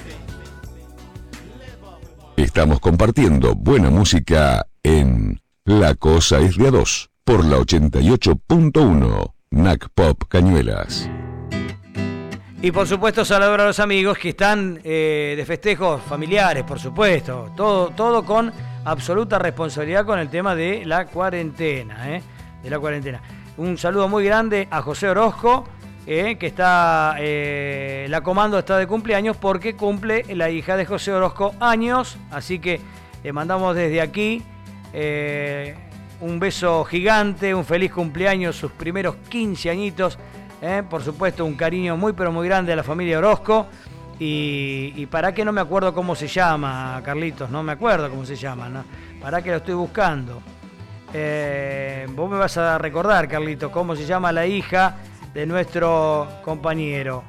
Estamos compartiendo buena música en La Cosa es de a dos, por la 88.1, NAC Pop Cañuelas. Y por supuesto saludar a los amigos que están de festejos familiares, por supuesto. Todo con absoluta responsabilidad con el tema de la cuarentena, de la cuarentena. Un saludo muy grande a José Orozco, que está, la comando está de cumpleaños porque cumple la hija de José Orozco años, así que le mandamos desde aquí un beso gigante, un feliz cumpleaños, sus primeros 15 añitos, por supuesto un cariño muy pero muy grande a la familia Orozco. Y para que no me acuerdo cómo se llama, Carlitos, no me acuerdo cómo se llama, ¿no? Para que lo estoy buscando. Vos me vas a recordar, Carlitos, cómo se llama la hija de nuestro compañero.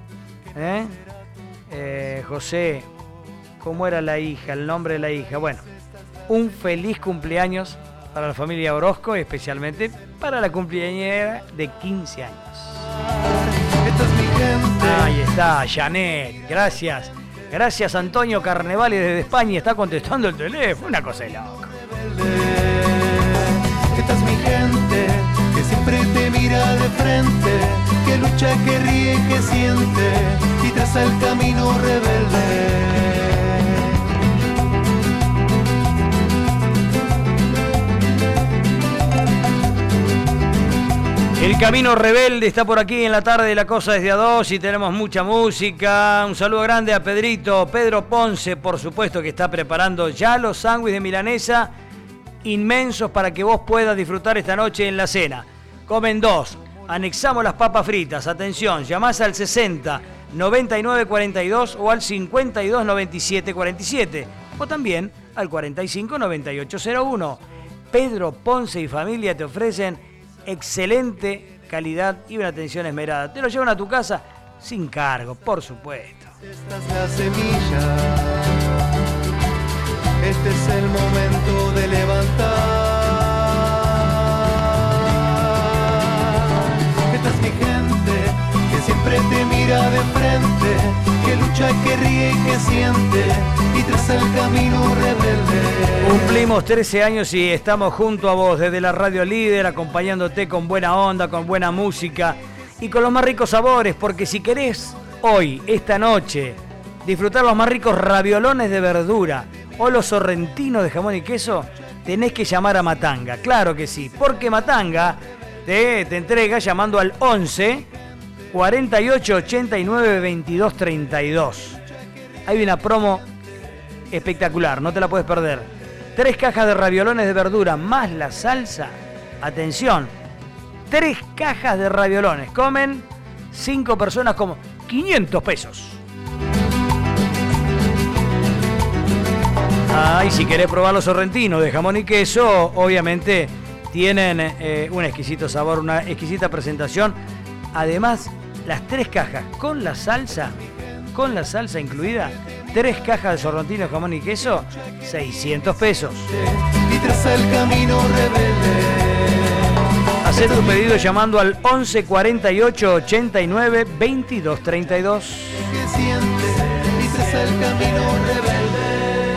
José, ¿cómo era la hija? El nombre de la hija. Bueno, un feliz cumpleaños para la familia Orozco, especialmente para la cumpleañera de 15 años. Esta es mi gente. Ahí está, Janet, gracias. Gracias, Antonio Carnevale desde España, está contestando el teléfono, una cosa de loco. Esta es mi gente, que siempre te mira de frente, que lucha, que ríe, que siente y traza el camino rebelde. El Camino Rebelde está por aquí en la tarde de La Cosa Desde a 2 y tenemos mucha música. Un saludo grande a Pedro Ponce, por supuesto, que está preparando ya los sándwiches de milanesa inmensos para que vos puedas disfrutar esta noche en la cena. Comen 2, anexamos las papas fritas. Atención, llamás al 60 99 42 o al 52 97 47 o también al 45 98 01. Pedro Ponce y familia te ofrecen excelente calidad y una atención esmerada. Te lo llevan a tu casa sin cargo, por supuesto. Esta es la semilla. Este es el momento de levantar. Esta es mi gente, que siempre te mira de frente, que lucha, que ríe y que siente y traza el camino rebelde. Cumplimos 13 años y estamos junto a vos desde la Radio Líder, acompañándote con buena onda, con buena música y con los más ricos sabores, porque si querés hoy, esta noche, disfrutar los más ricos raviolones de verdura o los sorrentinos de jamón y queso, tenés que llamar a Matanga, claro que sí, porque Matanga te entrega llamando al 11 48 89 22 32. Hay una promo espectacular, no te la puedes perder. 3 cajas de raviolones de verdura más la salsa. Atención, 3 cajas de raviolones. Comen 5 personas como 500 pesos. Y si querés probar los sorrentinos de jamón y queso, obviamente tienen un exquisito sabor, una exquisita presentación. Además, las 3 cajas con la salsa incluida, 3 cajas de sorrentinos de jamón y queso, 600 pesos. Y traza el camino rebelde. Hacé tu pedido llamando al 11 48 89 22 32. Que siente y traza el camino rebelde.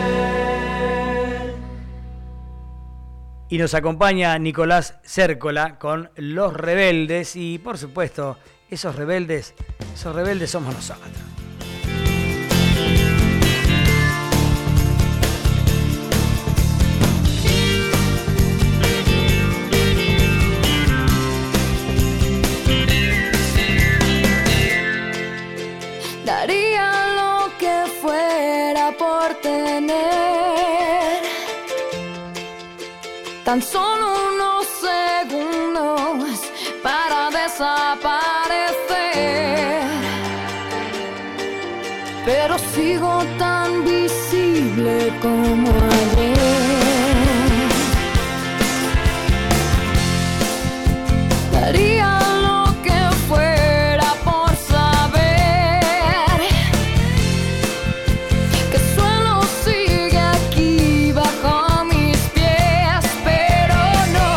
Y nos acompaña Nicolás Cércola con Los Rebeldes y, por supuesto, esos rebeldes somos nosotros. Daría lo que fuera por tener tan solo unos segundos para desaparecer, pero sigo tan visible como ayer. Daría lo que fuera por saber que suelo sigue aquí bajo mis pies, pero no,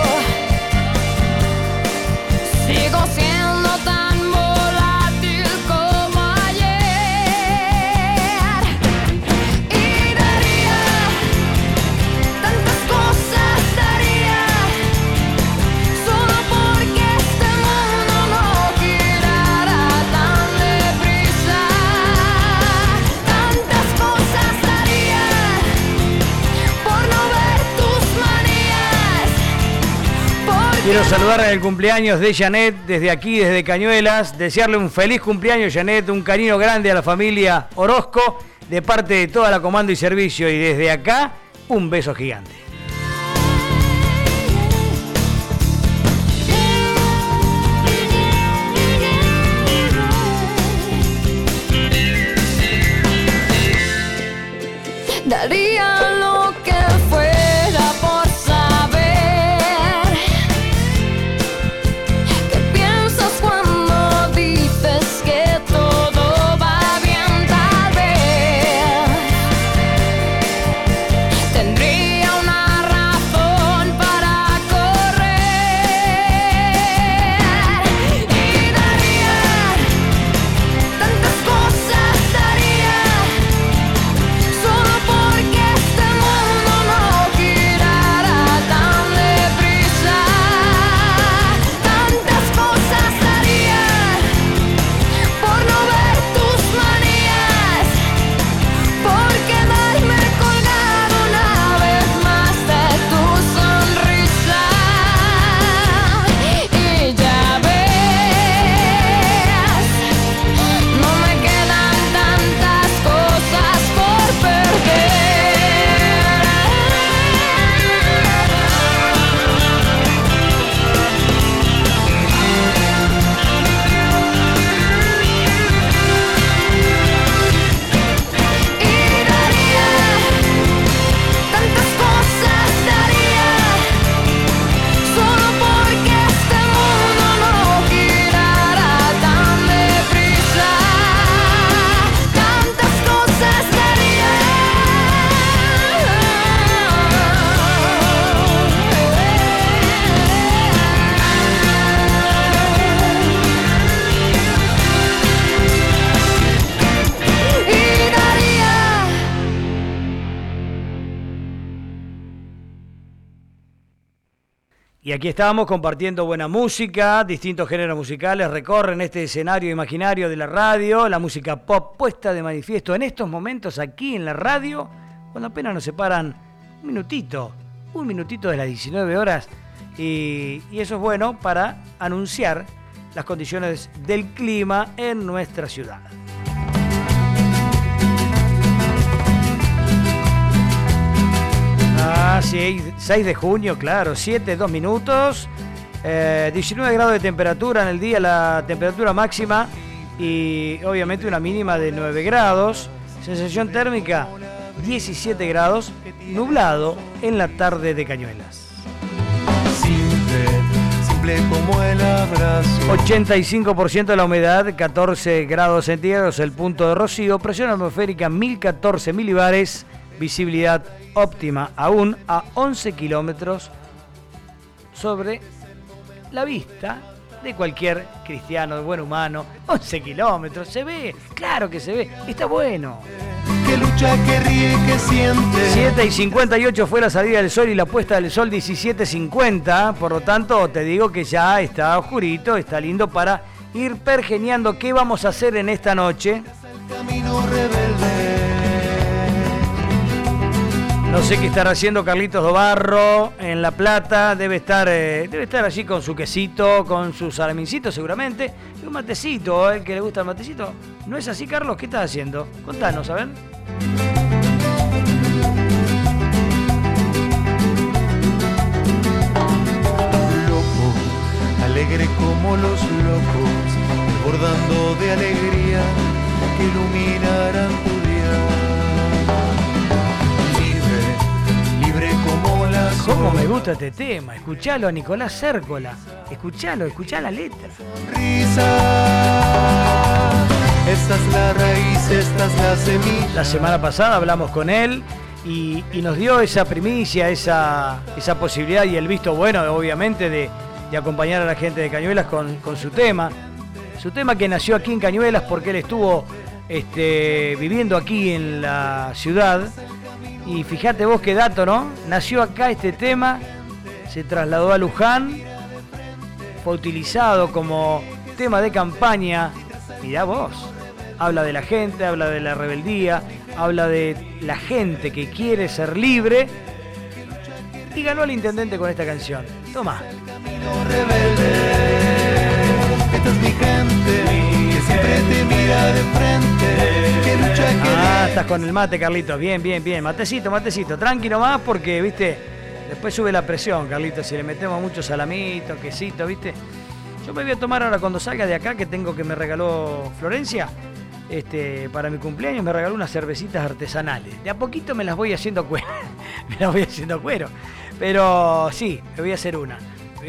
sigo siendo tan volátil como ayer. Y daría Quiero saludar en el cumpleaños de Janet desde aquí, desde Cañuelas. Desearle un feliz cumpleaños, Janet. Un cariño grande a la familia Orozco de parte de toda la comando y servicio. Y desde acá, un beso gigante. Daría lo que fuera por saber qué piensas cuando dices que todo va bien. Tal vez tendría una razón para correr y daría tantas cosas, daría solo porque este mundo no girara tan deprisa. Tantas cosas daría por no ver tus manías, por quedarme colgado una vez más de tu sonrisa. Y ya ves, no me quedan tantas cosas por perder. Y daría tantas cosas, daría solo porque este mundo no girara tan deprisa. Tantas cosas daría. Y daría. Y aquí estábamos compartiendo buena música, distintos géneros musicales recorren este escenario imaginario de la radio, la música pop puesta de manifiesto en estos momentos aquí en la radio, cuando apenas nos separan un minutito de las 19 horas, y eso es bueno para anunciar las condiciones del clima en nuestra ciudad. Ah, sí, 6 de junio, claro, 7:02 minutos, 19 grados de temperatura en el día, la temperatura máxima, y obviamente una mínima de 9 grados, sensación térmica 17 grados, nublado en la tarde de Cañuelas. Simple como el abrazo. 85% de la humedad, 14 grados centígrados el punto de rocío, presión atmosférica 1014 milibares, visibilidad óptima aún a 11 kilómetros sobre la vista de cualquier cristiano de buen humano. 11 kilómetros, se ve, claro que se ve, está bueno. Que lucha, que ríe, que siente. 7:58 fue la salida del sol y la puesta del sol 17:50, por lo tanto te digo que ya está oscurito, está lindo para ir pergeñando qué vamos a hacer en esta noche. Camino rebelde. No sé qué estará haciendo Carlitos Dobarro en La Plata, debe estar allí con su quesito, con sus salamincitos seguramente, y un matecito, el que le gusta el matecito. ¿No es así, Carlos? ¿Qué estás haciendo? Contanos, a ver. Loco, alegre como los locos, desbordando de alegría que iluminarán tu día. Libre como las ¿Cómo me gusta este tema? Escuchalo a Nicolás Cércola. Escuchá la letra. Risa. Esta es la raíz, esta es la semilla. La semana pasada hablamos con él y nos dio esa primicia, esa posibilidad y el visto bueno, obviamente, de acompañar a la gente de Cañuelas con su tema. Su tema que nació aquí en Cañuelas porque él estuvo viviendo aquí en la ciudad. Y fíjate vos qué dato, ¿no? Nació acá este tema, se trasladó a Luján, fue utilizado como tema de campaña. Mirá vos, habla de la gente, habla de la rebeldía, habla de la gente que quiere ser libre. Y ganó al intendente con esta canción. Tomá. Esta es mi gente, que siempre te mira de frente, que lucha, que estás con el mate, Carlitos. Bien, bien, bien. Matecito. Tranqui nomás porque, viste, después sube la presión, Carlitos. Si le metemos mucho salamito, quesito, viste. Yo me voy a tomar ahora cuando salga de acá, que me regaló Florencia. Para mi cumpleaños me regaló unas cervecitas artesanales. De a poquito me las voy haciendo cuero. Pero sí, me voy a hacer una.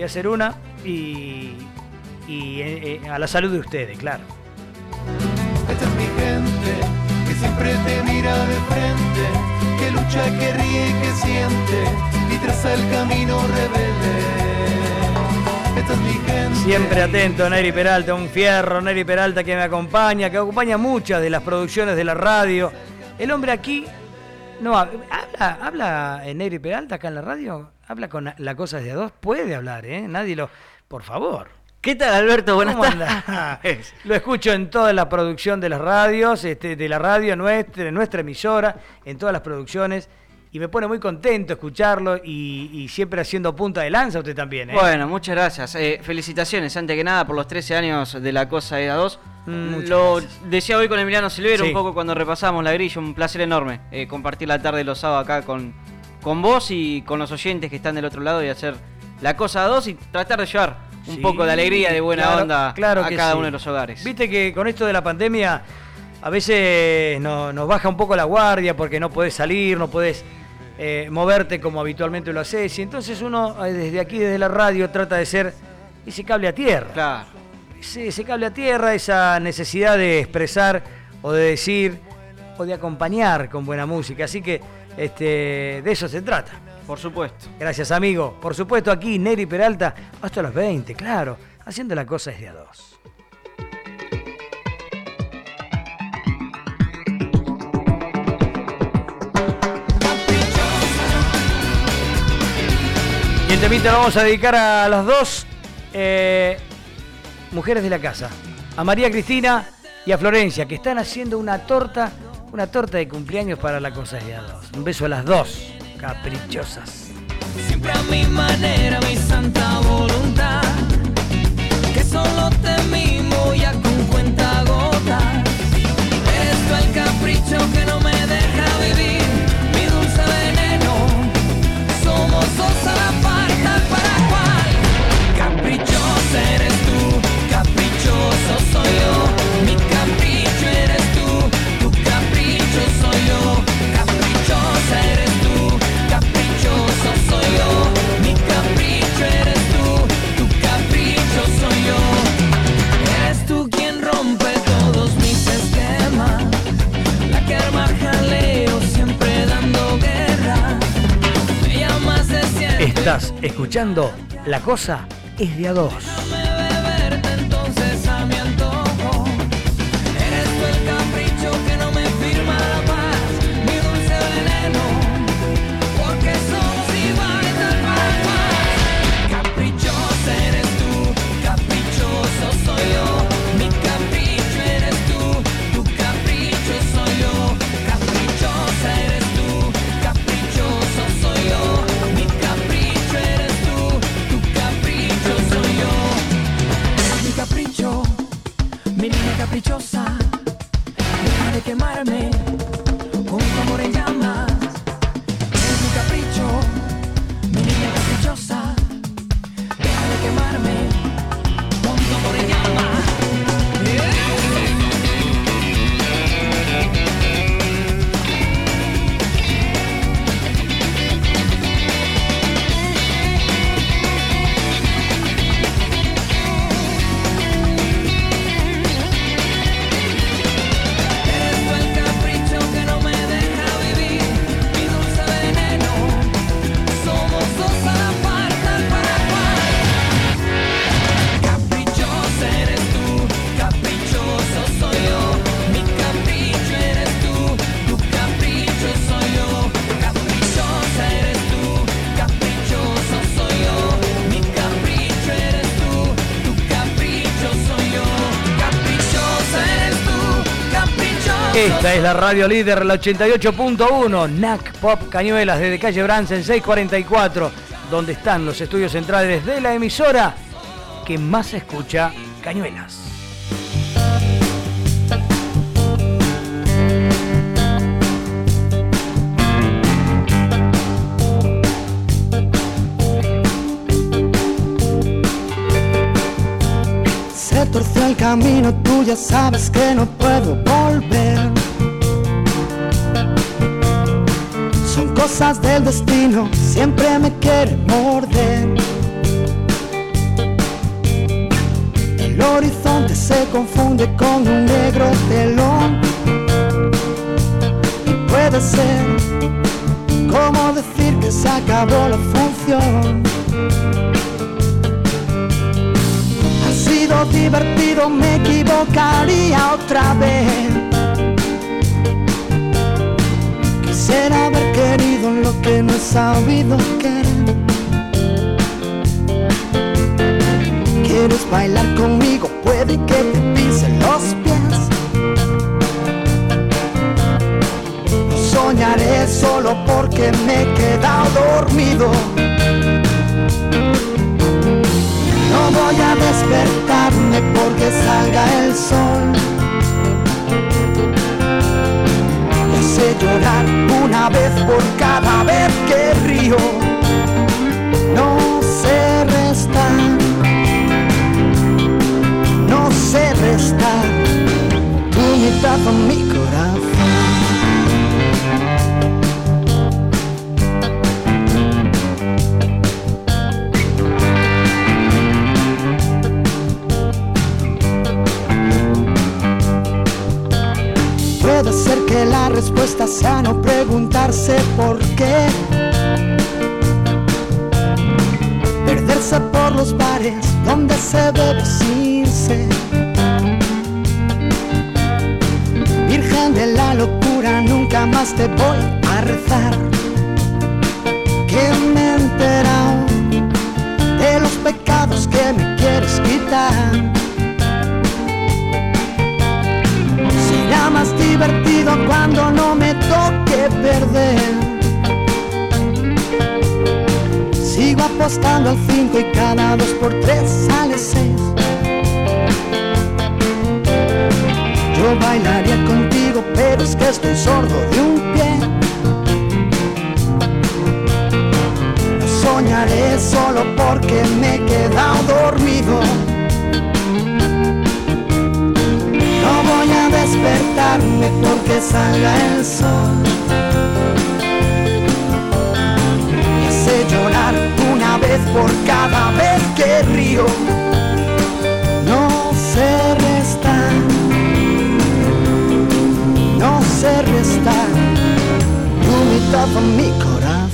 Y a la salud de ustedes, claro. Esta es mi gente, que siempre te mira de frente, que lucha, que ríe, que siente y traza el camino rebelde. Esta es mi gente. Siempre atento, Neri Peralta, un fierro, Neri Peralta que acompaña muchas de las producciones de la radio. El hombre aquí no habla Neri Peralta acá en la radio, habla con La Cosa de a Dos, puede hablar, nadie lo, por favor. ¿Qué tal, Alberto? Buenas tardes. Lo escucho en toda la producción de las radios, de la radio nuestra emisora, en todas las producciones. Y me pone muy contento escucharlo y siempre haciendo punta de lanza usted también. Bueno, muchas gracias. Felicitaciones, antes que nada, por los 13 años de La Cosa de a Dos. Lo decía hoy con Emiliano Silvero, sí. Un poco cuando repasamos la grilla, un placer enorme compartir la tarde de los sábados acá con vos y con los oyentes que están del otro lado y hacer La Cosa de a Dos y tratar de llevar un poco de alegría, de buena onda a cada uno de los hogares. Viste que con esto de la pandemia a veces nos baja un poco la guardia porque no podés salir, no podés moverte como habitualmente lo haces, y entonces uno desde aquí, desde la radio, trata de ser ese cable a tierra. Claro. Ese cable a tierra, esa necesidad de expresar o de decir o de acompañar con buena música. Así que de eso se trata. Por supuesto. Gracias, amigo. Por supuesto, aquí Neri Peralta hasta los 20, claro, haciendo La Cosa de a Dos. Y el temita lo vamos a dedicar a las dos mujeres de la casa, a María Cristina y a Florencia, que están haciendo una torta de cumpleaños para La Cosa de a Dos. Un beso a las dos, caprichosas. Siempre a mi manera, mi santa voluntad, que solo te mimo ya con cuenta gota. Eres tú el capricho que no me deja vivir, mi dulce veneno. Somos dos a la par, tal para cual. Caprichosa eres tú, caprichoso soy yo. Mi capricho eres tú, tu capricho soy yo. Caprichosa eres tú, caprichoso soy yo. Mi capricho eres tú, tu capricho soy yo. Eres tú quien rompe todos mis esquemas, la que arma jaleo siempre dando guerra. Me llamas de siempre. Estás escuchando La Cosa es de a Dos. No me ve verte entonces a mi antojo. Eres tú el capricho que no me firma la paz, mi dulce veneno, porque somos iguales tal para cual. Caprichosa eres tú, caprichoso soy yo. Mi capricho eres tú, tu capricho soy yo. Caprichosa eres tú, caprichoso soy yo. Mi capricho eres tú, tu capricho soy yo. Mi capricho, mi niña caprichosa, deja de quemarme con tu amor en llamas. Es mi capricho, mi niña caprichosa, deja de quemarme con tu amor en llamas. Eres tú el capricho que no me deja vivir, mi dulce veneno. Somos dos a la par, tal para cual. Caprichosa eres tú, caprichoso soy yo. Mi capricho eres tú, tu capricho soy yo. Caprichosa eres tú, caprichoso soy yo. Mi capricho eres tú, tu capricho soy yo. Caprichosa eres tú, caprichoso. Esta es la radio líder, la 88.1, NAC Pop Cañuelas, desde calle Bransen 644. donde están los estudios centrales de la emisora que más se escucha Cañuelas. Se torció el camino, tú ya sabes que no puedo volver. Son cosas del destino, siempre me quiere morder. El horizonte se confunde con un negro telón. Y puede ser como decir que se acabó la función. Ha sido divertido, me equivocaría otra vez. Quisiera haber querido lo que no he sabido querer. ¿Quieres bailar conmigo? Puede que te pisen los pies. No soñaré solo porque me he quedado dormido. No voy a despertarme porque salga el sol. Me sé llorar una vez por cada vez que río. No sé restar. No sé restar. Tu mitad con mi corazón. Puede ser que la respuesta sea no preguntarse por qué. Perderse por los bares donde se bebe sin sed. Virgen de la locura, nunca más te voy a rezar. Que me he enterado de los pecados que me quieres quitar. Será más divertido cuando no me toque perder. Sigo apostando al 5 y cada 2 por 3 sale 6. Yo bailaría contigo, pero es que estoy sordo de un pie. No soñaré solo porque me he quedado dormido. No voy a despertarme porque salga el sol. Me hace llorar una vez por cada vez que río. No sé restar. No sé restar. Tu mitad con mi corazón.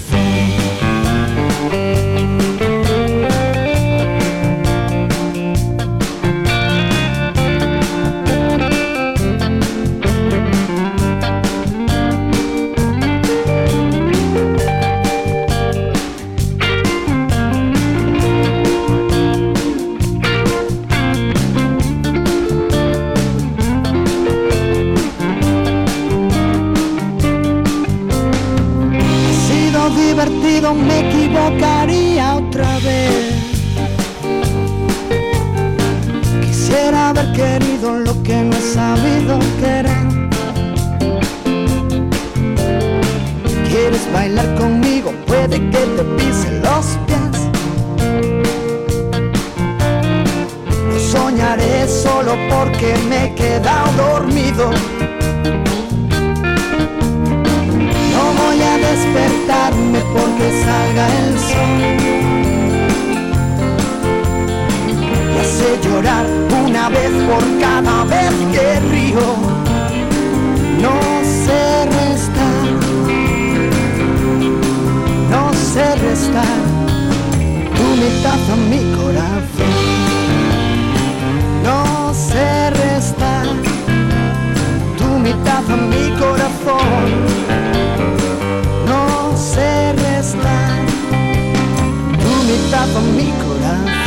Me equivocaría otra vez. Quisiera haber querido lo que no he sabido querer. ¿Quieres bailar conmigo? Puede que te pisen los pies. No soñaré solo porque me he quedado dormido. No voy a despertarme porque salga el sol. Me hace llorar una vez por cada vez que río. No sé restar. No sé restar. Tu mitad a mi corazón. No sé restar. Tu mitad a mi corazón. No sé restar. Tu mitad a mi corazón.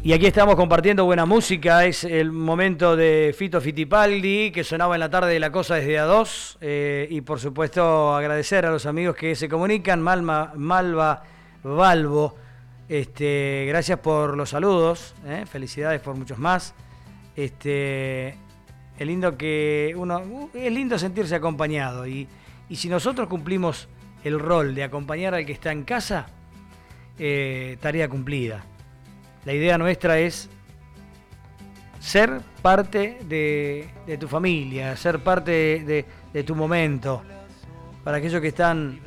Y aquí estamos compartiendo buena música, es el momento de Fito Fittipaldi, que sonaba en la tarde de La Cosa desde A2, y por supuesto agradecer a los amigos que se comunican, Malva Balbo, gracias por los saludos, felicidades por muchos más. Es lindo sentirse acompañado, y si nosotros cumplimos el rol de acompañar al que está en casa, tarea cumplida. La idea nuestra es ser parte de tu familia, ser parte de tu momento. Para aquellos que están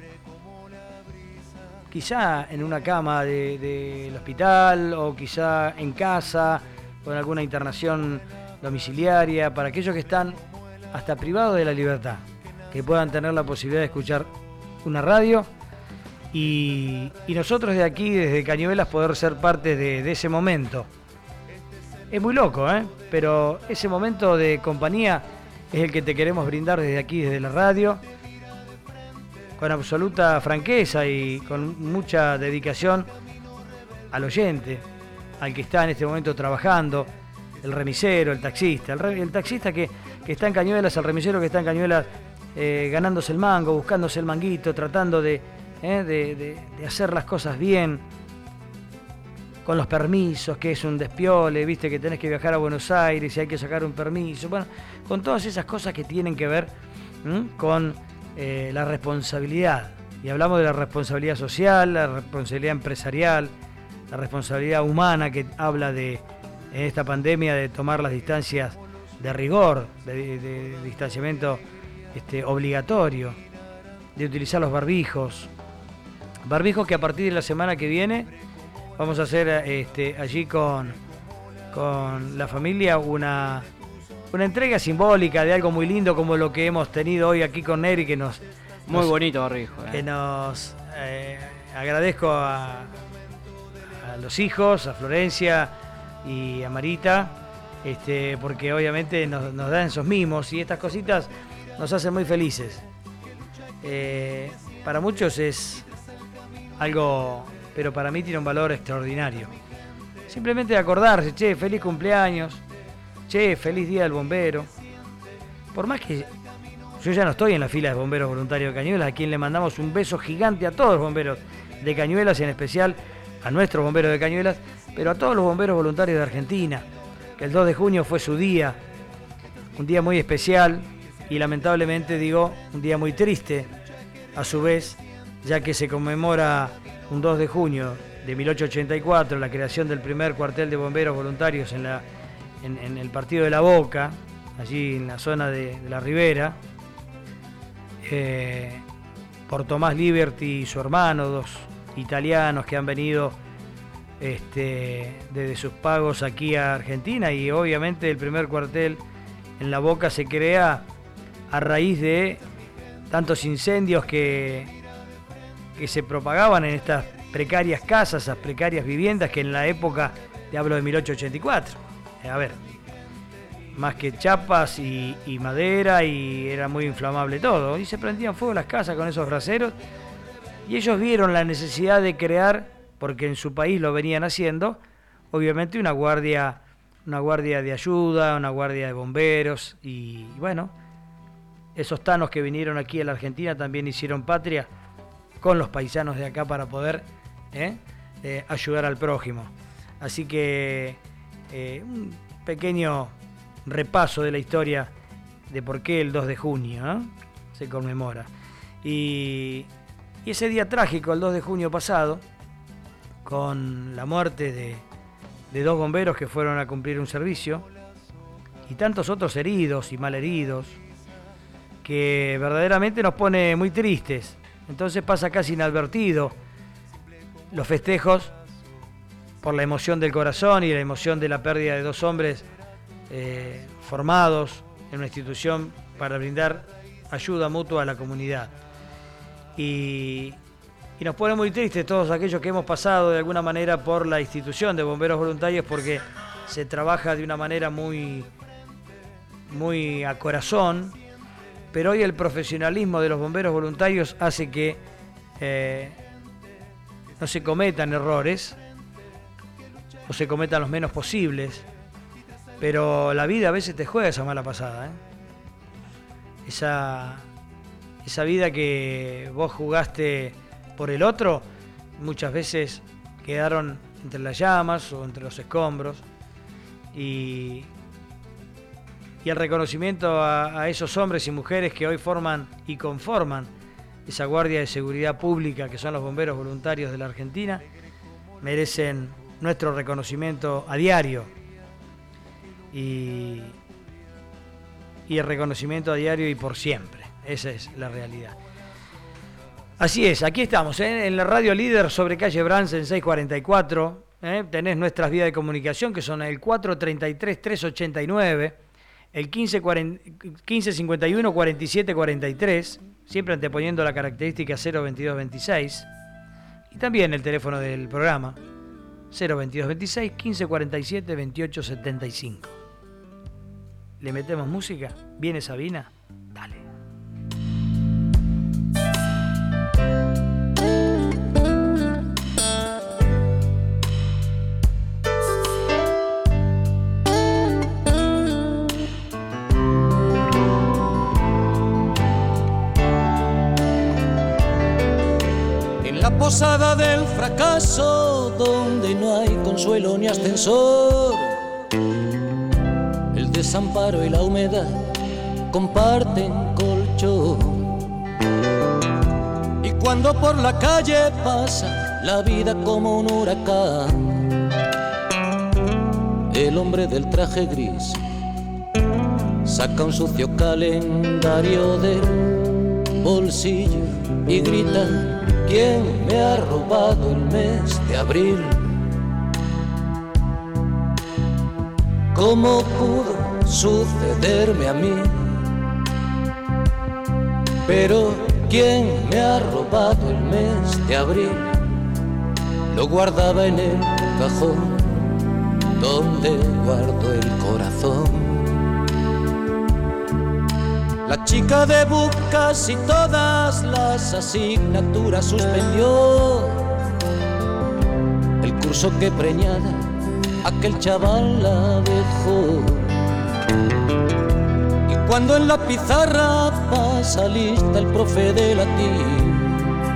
quizá en una cama del hospital o quizá en casa con alguna internación domiciliaria, para aquellos que están hasta privados de la libertad, que puedan tener la posibilidad de escuchar una radio. Y nosotros de aquí, desde Cañuelas, poder ser parte de ese momento. Es muy loco, pero ese momento de compañía es el que te queremos brindar desde aquí, desde la radio, con absoluta franqueza y con mucha dedicación al oyente, al que está en este momento trabajando, el remisero, el taxista, el taxista que está en Cañuelas, el remisero que está en Cañuelas ganándose el mango, buscándose el manguito, tratando de hacer las cosas bien, con los permisos, que es un despiole, viste que tenés que viajar a Buenos Aires y hay que sacar un permiso, bueno, con todas esas cosas que tienen que ver con la responsabilidad. Y hablamos de la responsabilidad social, la responsabilidad empresarial, la responsabilidad humana, que habla en esta pandemia de tomar las distancias de rigor, de distanciamiento obligatorio, de utilizar los barbijos que a partir de la semana que viene vamos a hacer allí con la familia una entrega simbólica de algo muy lindo, como lo que hemos tenido hoy aquí con Neri, que muy bonito barbijo, que nos agradezco a los hijos, a Florencia y a Marita, porque obviamente nos dan esos mimos y estas cositas nos hacen muy felices. Para muchos es algo, pero para mí tiene un valor extraordinario. Simplemente acordarse, che, feliz cumpleaños, che, feliz día del bombero. Por más que yo ya no estoy en la fila de bomberos voluntarios de Cañuelas, a quien le mandamos un beso gigante a todos los bomberos de Cañuelas, y en especial a nuestros bomberos de Cañuelas, pero a todos los bomberos voluntarios de Argentina, que el 2 de junio fue su día, un día muy especial y lamentablemente un día muy triste a su vez, ya que se conmemora un 2 de junio de 1884 la creación del primer cuartel de bomberos voluntarios en el partido de La Boca, allí en la zona de la Ribera, por Tomás Liberty y su hermano, dos italianos que han venido desde sus pagos aquí a Argentina, y obviamente el primer cuartel en La Boca se crea a raíz de tantos incendios que se propagaban en estas precarias casas, esas precarias viviendas que en la época, te hablo de 1884, más que chapas y madera, y era muy inflamable todo, y se prendían fuego las casas con esos braseros, y ellos vieron la necesidad de crear, porque en su país lo venían haciendo, obviamente una guardia de ayuda, una guardia de bomberos, y bueno, esos tanos que vinieron aquí a la Argentina también hicieron patria con los paisanos de acá para poder ayudar al prójimo. Así que un pequeño repaso de la historia de por qué el 2 de junio se conmemora. Y ese día trágico, el 2 de junio pasado, con la muerte de dos bomberos que fueron a cumplir un servicio, y tantos otros heridos y malheridos, que verdaderamente nos pone muy tristes. Entonces pasa casi inadvertido los festejos por la emoción del corazón y la emoción de la pérdida de dos hombres formados en una institución para brindar ayuda mutua a la comunidad. Y nos pone muy tristes todos aquellos que hemos pasado de alguna manera por la institución de bomberos voluntarios, porque se trabaja de una manera muy a corazón, pero hoy el profesionalismo de los bomberos voluntarios hace que no se cometan errores, o se cometan los menos posibles, pero la vida a veces te juega esa mala pasada, ¿eh? Esa vida que vos jugaste por el otro, muchas veces quedaron entre las llamas o entre los escombros, y el reconocimiento a esos hombres y mujeres que hoy forman y conforman esa guardia de seguridad pública que son los bomberos voluntarios de la Argentina, merecen nuestro reconocimiento a diario, y el reconocimiento a diario y por siempre. Esa es la realidad. Así es, aquí estamos, en la Radio Líder sobre calle Bransen 644. Tenés nuestras vías de comunicación que son el 433-389, el 1551-4743, siempre anteponiendo la característica 02226, y también el teléfono del programa 02226 1547 2875. ¿Le metemos música? ¿Viene Sabina? Dale. En la posada del fracaso, donde no hay consuelo ni ascensor, el desamparo y la humedad comparten colchón. Y cuando por la calle pasa la vida como un huracán, el hombre del traje gris saca un sucio calendario del bolsillo y grita: ¿quién me ha robado el mes de abril? ¿Cómo pudo sucederme a mí? Pero ¿quién me ha robado el mes de abril? Lo guardaba en el cajón donde guardo el corazón. La chica de casi todas las asignaturas suspendió. El curso que preñada aquel chaval la dejó. Y cuando en la pizarra pasa lista el profe de latín,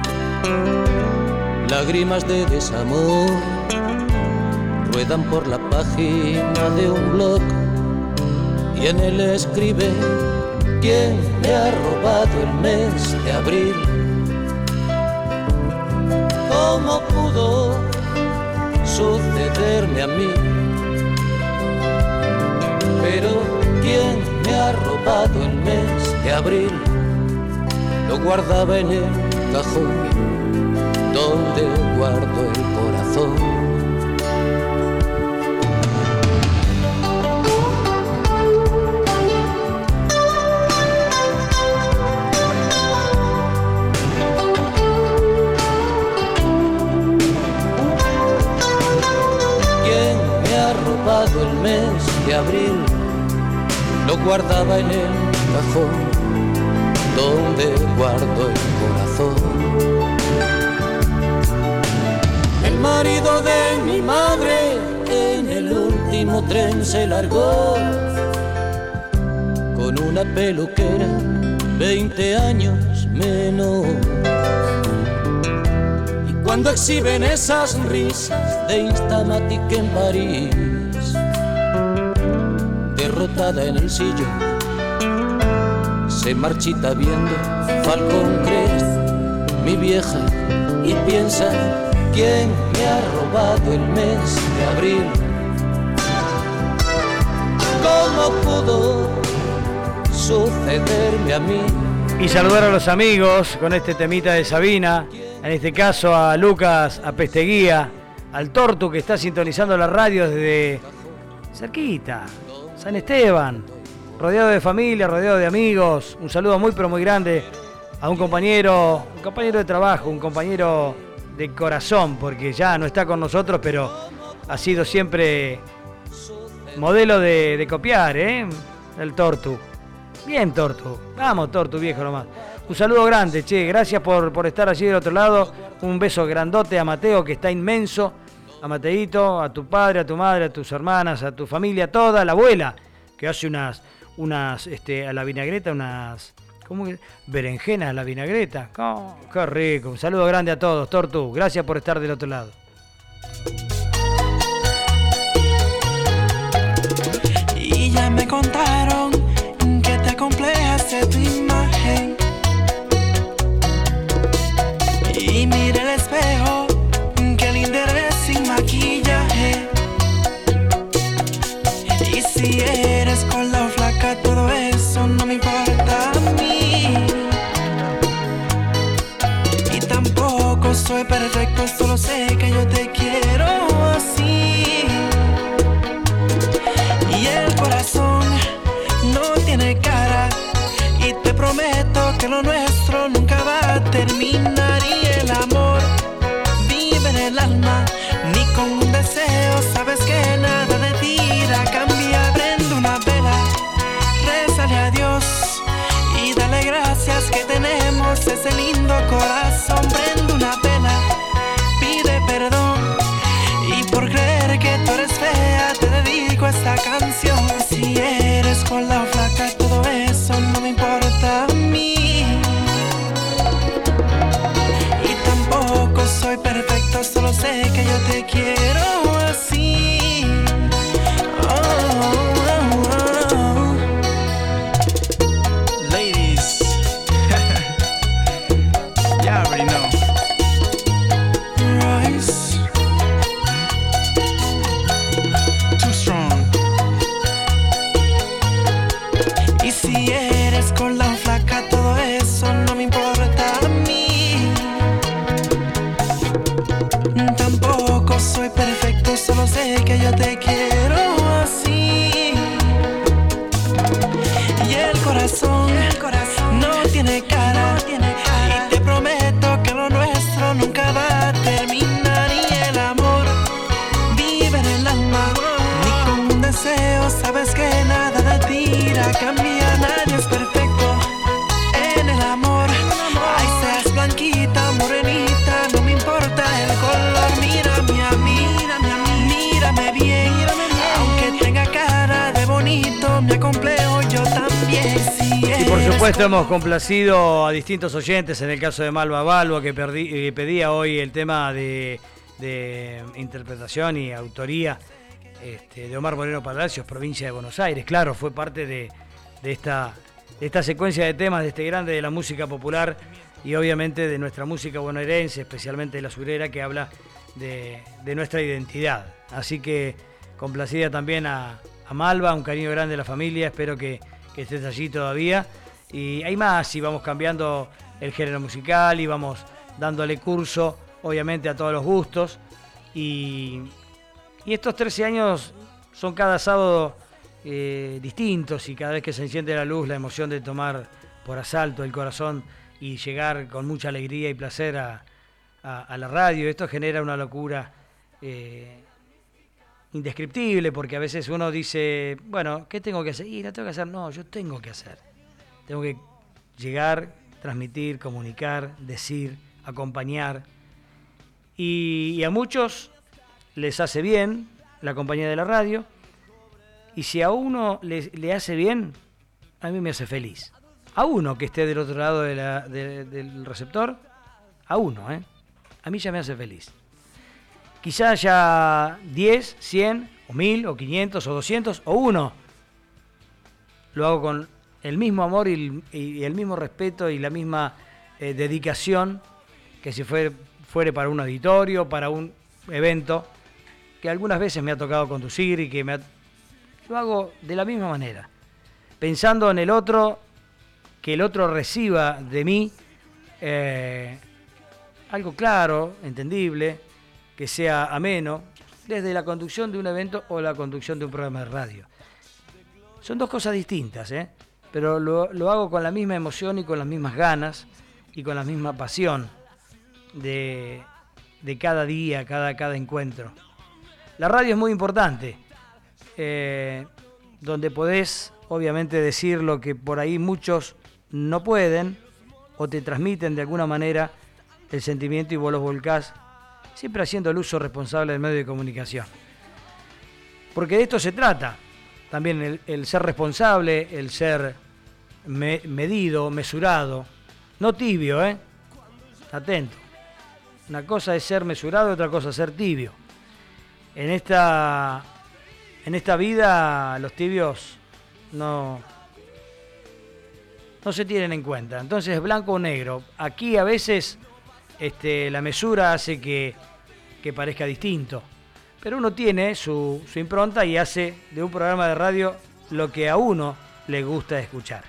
lágrimas de desamor ruedan por la página de un blog, y en él escribe: ¿quién me ha robado el mes de abril? ¿Cómo pudo sucederme a mí? Pero ¿quién me ha robado el mes de abril? Lo guardaba en el cajón donde guardo el corazón. El mes de abril lo guardaba en el cajón donde guardo el corazón. El marido de mi madre en el último tren se largó con una peluquera 20 años menos. Y cuando exhiben esas risas de Instamatic en París, derrotada en el sillón, se marchita viendo Falcon Crest, mi vieja, y piensa: ¿quién me ha robado el mes de abril? ¿Cómo pudo sucederme a mí? Y saludar a los amigos con este temita de Sabina, en este caso a Lucas Apesteguía, al Tortu que está sintonizando la radio desde cerquita, San Esteban, rodeado de familia, rodeado de amigos. Un saludo muy pero muy grande a un compañero de trabajo, un compañero de corazón, porque ya no está con nosotros, pero ha sido siempre modelo de copiar, el Tortu. Bien, Tortu, vamos Tortu, viejo nomás. Un saludo grande, che, gracias por estar allí del otro lado. Un beso grandote a Mateo, que está inmenso, a Mateito, a tu padre, a tu madre, a tus hermanas, a tu familia, toda, a la abuela, que hace unas a la vinagreta, ¿cómo que? Berenjenas a la vinagreta. Oh, qué rico. Un saludo grande a todos, Tortu. Gracias por estar del otro lado. Y ya me contaron que te acomplejaste tu imagen. Y mira el espejo, que linda eres sin maquillaje. Y si eres con la flaca, todo eso no me importa a mí. Y tampoco soy perfecto, solo sé que yo te quiero así. Y el corazón no tiene cara, y te prometo que lo nuestro nunca va a terminar. Y el amor vive en el alma, ni con un deseo, sabes que nada de ti irá a cambiar. Prende una vela, rézale a Dios y dale gracias que tenemos ese lindo corazón. Prende una vela, pide perdón, y por creer que tú eres fea te dedico esta canción. Si eres con la flaca, todo eso no me importa a mí. Y tampoco soy perfecto, solo sé que yo te quiero así. Ladies, you already know. Royce, too strong. Y si eres con la flaca, todo eso no me importa a mí. Tampoco soy perfecto, solo sé que yo te quiero así. Y el corazón no tiene cara, y te prometo que lo nuestro nunca va a terminar. Y el amor vive en el alma, ni con un deseo, sabes que nada de ti irá a cambiar. Nadie es perfecto en el amor, ay, seas blanquita, morenita, no me importa el color. Mírame a mí, mírame bien, aunque tenga cara de bonito, me acomplejo yo también. Si Y por supuesto hemos complacido a distintos oyentes, en el caso de Malva Balbo, que pedía hoy el tema de interpretación y autoría de Omar Moreno Palacios, provincia de Buenos Aires. Claro, fue parte de esta secuencia de temas de este grande de la música popular y obviamente de nuestra música bonaerense, especialmente de la surera, que habla de nuestra identidad. Así que complacida también a Malva, un cariño grande de la familia, espero que estés allí todavía. Y hay más, y vamos cambiando el género musical y vamos dándole curso, obviamente, a todos los gustos. Y estos 13 años son cada sábado distintos, y cada vez que se enciende la luz, la emoción de tomar por asalto el corazón y llegar con mucha alegría y placer a la radio. Esto genera una locura indescriptible, porque a veces uno dice, bueno, ¿qué tengo que hacer? Y no tengo que hacer, no, yo tengo que hacer. Tengo que llegar, transmitir, comunicar, decir, acompañar. Y a muchos les hace bien la compañía de la radio, y si a uno le hace bien, a mí me hace feliz. A uno que esté del otro lado del receptor, a uno, a mí ya me hace feliz. Quizá haya 10, 100, o 1000, o 500, o 200, o uno. Lo hago con el mismo amor y el mismo respeto y la misma dedicación que si fuere para un auditorio, para un evento, que algunas veces me ha tocado conducir y que lo hago de la misma manera, pensando en el otro, que el otro reciba de mí algo claro, entendible, que sea ameno, desde la conducción de un evento o la conducción de un programa de radio. Son dos cosas distintas, pero lo hago con la misma emoción y con las mismas ganas y con la misma pasión de cada día, cada encuentro. La radio es muy importante, donde podés obviamente decir lo que por ahí muchos no pueden, o te transmiten de alguna manera el sentimiento y vos los volcás siempre haciendo el uso responsable del medio de comunicación. Porque de esto se trata, también el ser responsable, el ser medido, mesurado, no tibio, atento. Una cosa es ser mesurado y otra cosa es ser tibio. En esta vida los tibios no se tienen en cuenta. Entonces, blanco o negro. Aquí a veces la mesura hace que parezca distinto. Pero uno tiene su impronta y hace de un programa de radio lo que a uno le gusta escuchar.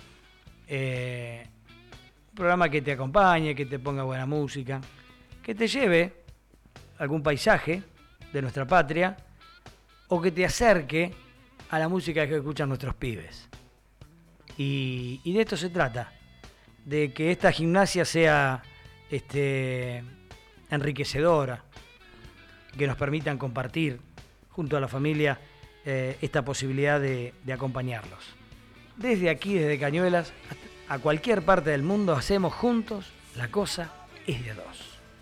Un programa que te acompañe, que te ponga buena música, que te lleve algún paisaje de nuestra patria o que te acerque a la música que escuchan nuestros pibes. Y de esto se trata, de que esta gimnasia sea enriquecedora, que nos permitan compartir junto a la familia esta posibilidad de acompañarlos. Desde aquí, desde Cañuelas, a cualquier parte del mundo, hacemos juntos La Cosa es de a Dos.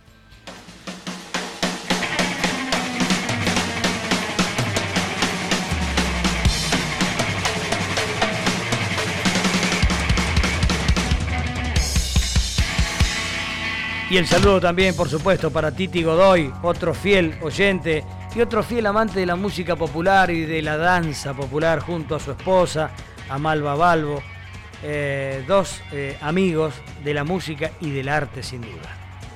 Y el saludo también, por supuesto, para Titi Godoy, otro fiel oyente y otro fiel amante de la música popular y de la danza popular, junto a su esposa, Amalba Balbo, dos amigos de la música y del arte, sin duda.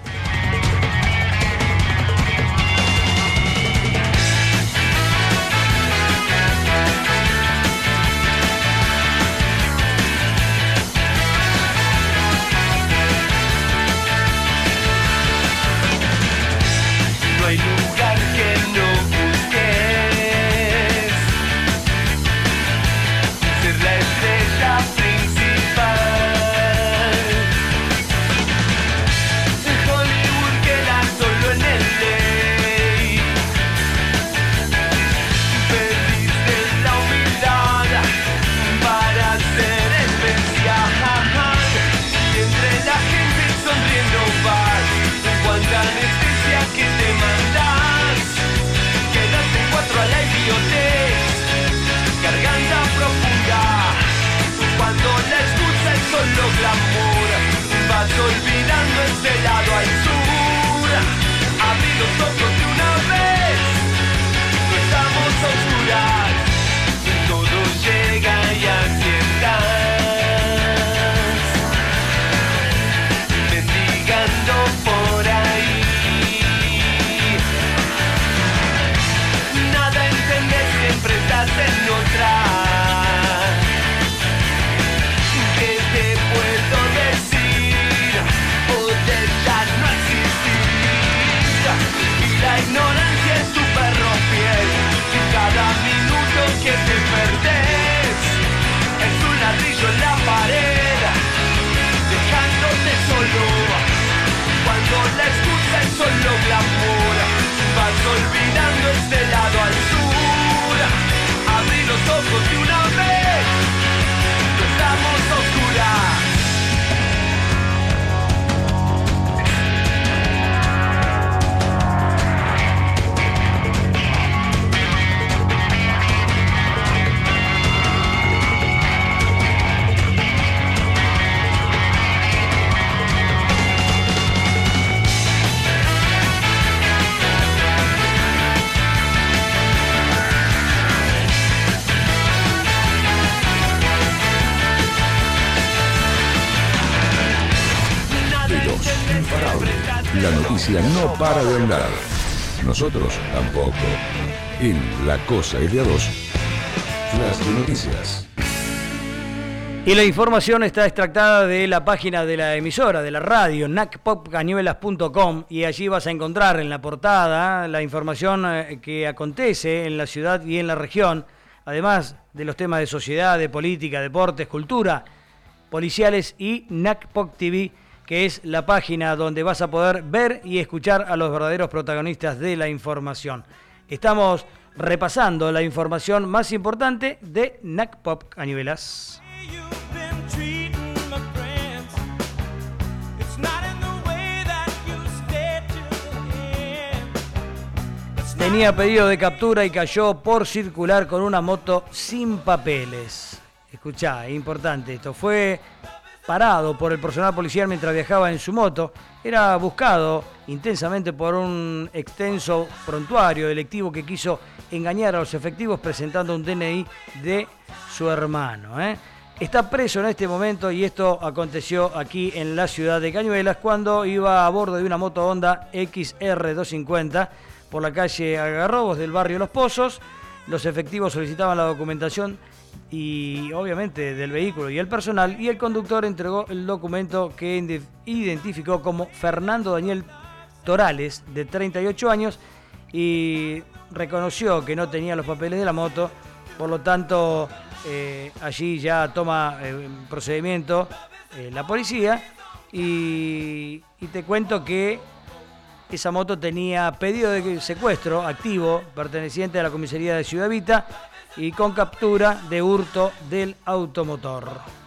No hay lugar que no busques, ser la estrella principal. Hollywood queda solo en el ley. Perdiste la humildad para ser especial. Y entre la gente sonriendo vas, cuánta anestesia que te mandas. Quedaste 4 al aire, garganta profunda. Cuando la excusa es solo glamour, vas olvidando este lado al sur. Abrí los ojos de una vez, no estamos a oscuras, todo llega y así estás, mendigando por ahí. Nada entendés, siempre estás en otra. ¿Qué te puedo decir? Podés ya no existir. Y la ignorancia es tu perro fiel. Cada minuto que te perdés es un ladrillo en la pared, dejándote solo. Cuando la excusa es solo glamour, vas olvidando este lado al sur. Abrí los ojos de una vez, no estamos a oscuras. Imparable. La noticia no para de andar. Nosotros tampoco. En La Cosa es de a Dos, Flash de Noticias. Y la información está extractada de la página de la emisora, de la radio, nacpopcañuelas.com, y allí vas a encontrar en la portada la información que acontece en la ciudad y en la región, además de los temas de sociedad, de política, deportes, cultura, policiales y NACPOC TV, que es la página donde vas a poder ver y escuchar a los verdaderos protagonistas de la información. Estamos repasando la información más importante de NACPOP Cañuelas. tenía pedido de captura y cayó por circular con una moto sin papeles. Escuchá, es importante esto. Fue parado por el personal policial mientras viajaba en su moto. Era buscado intensamente por un extenso prontuario delictivo que quiso engañar a los efectivos presentando un DNI de su hermano. Está preso en este momento y esto aconteció aquí en la ciudad de Cañuelas cuando iba a bordo de una moto Honda XR 250 por la calle Algarrobos del barrio Los Pozos. Los efectivos solicitaban la documentación y obviamente del vehículo y el personal, y el conductor entregó el documento que identificó como Fernando Daniel Torales, de 38 años, y reconoció que no tenía los papeles de la moto. Por lo tanto, allí ya toma procedimiento la policía y te cuento que esa moto tenía pedido de secuestro activo perteneciente a la comisaría de Ciudad Vita y con captura de hurto del automotor.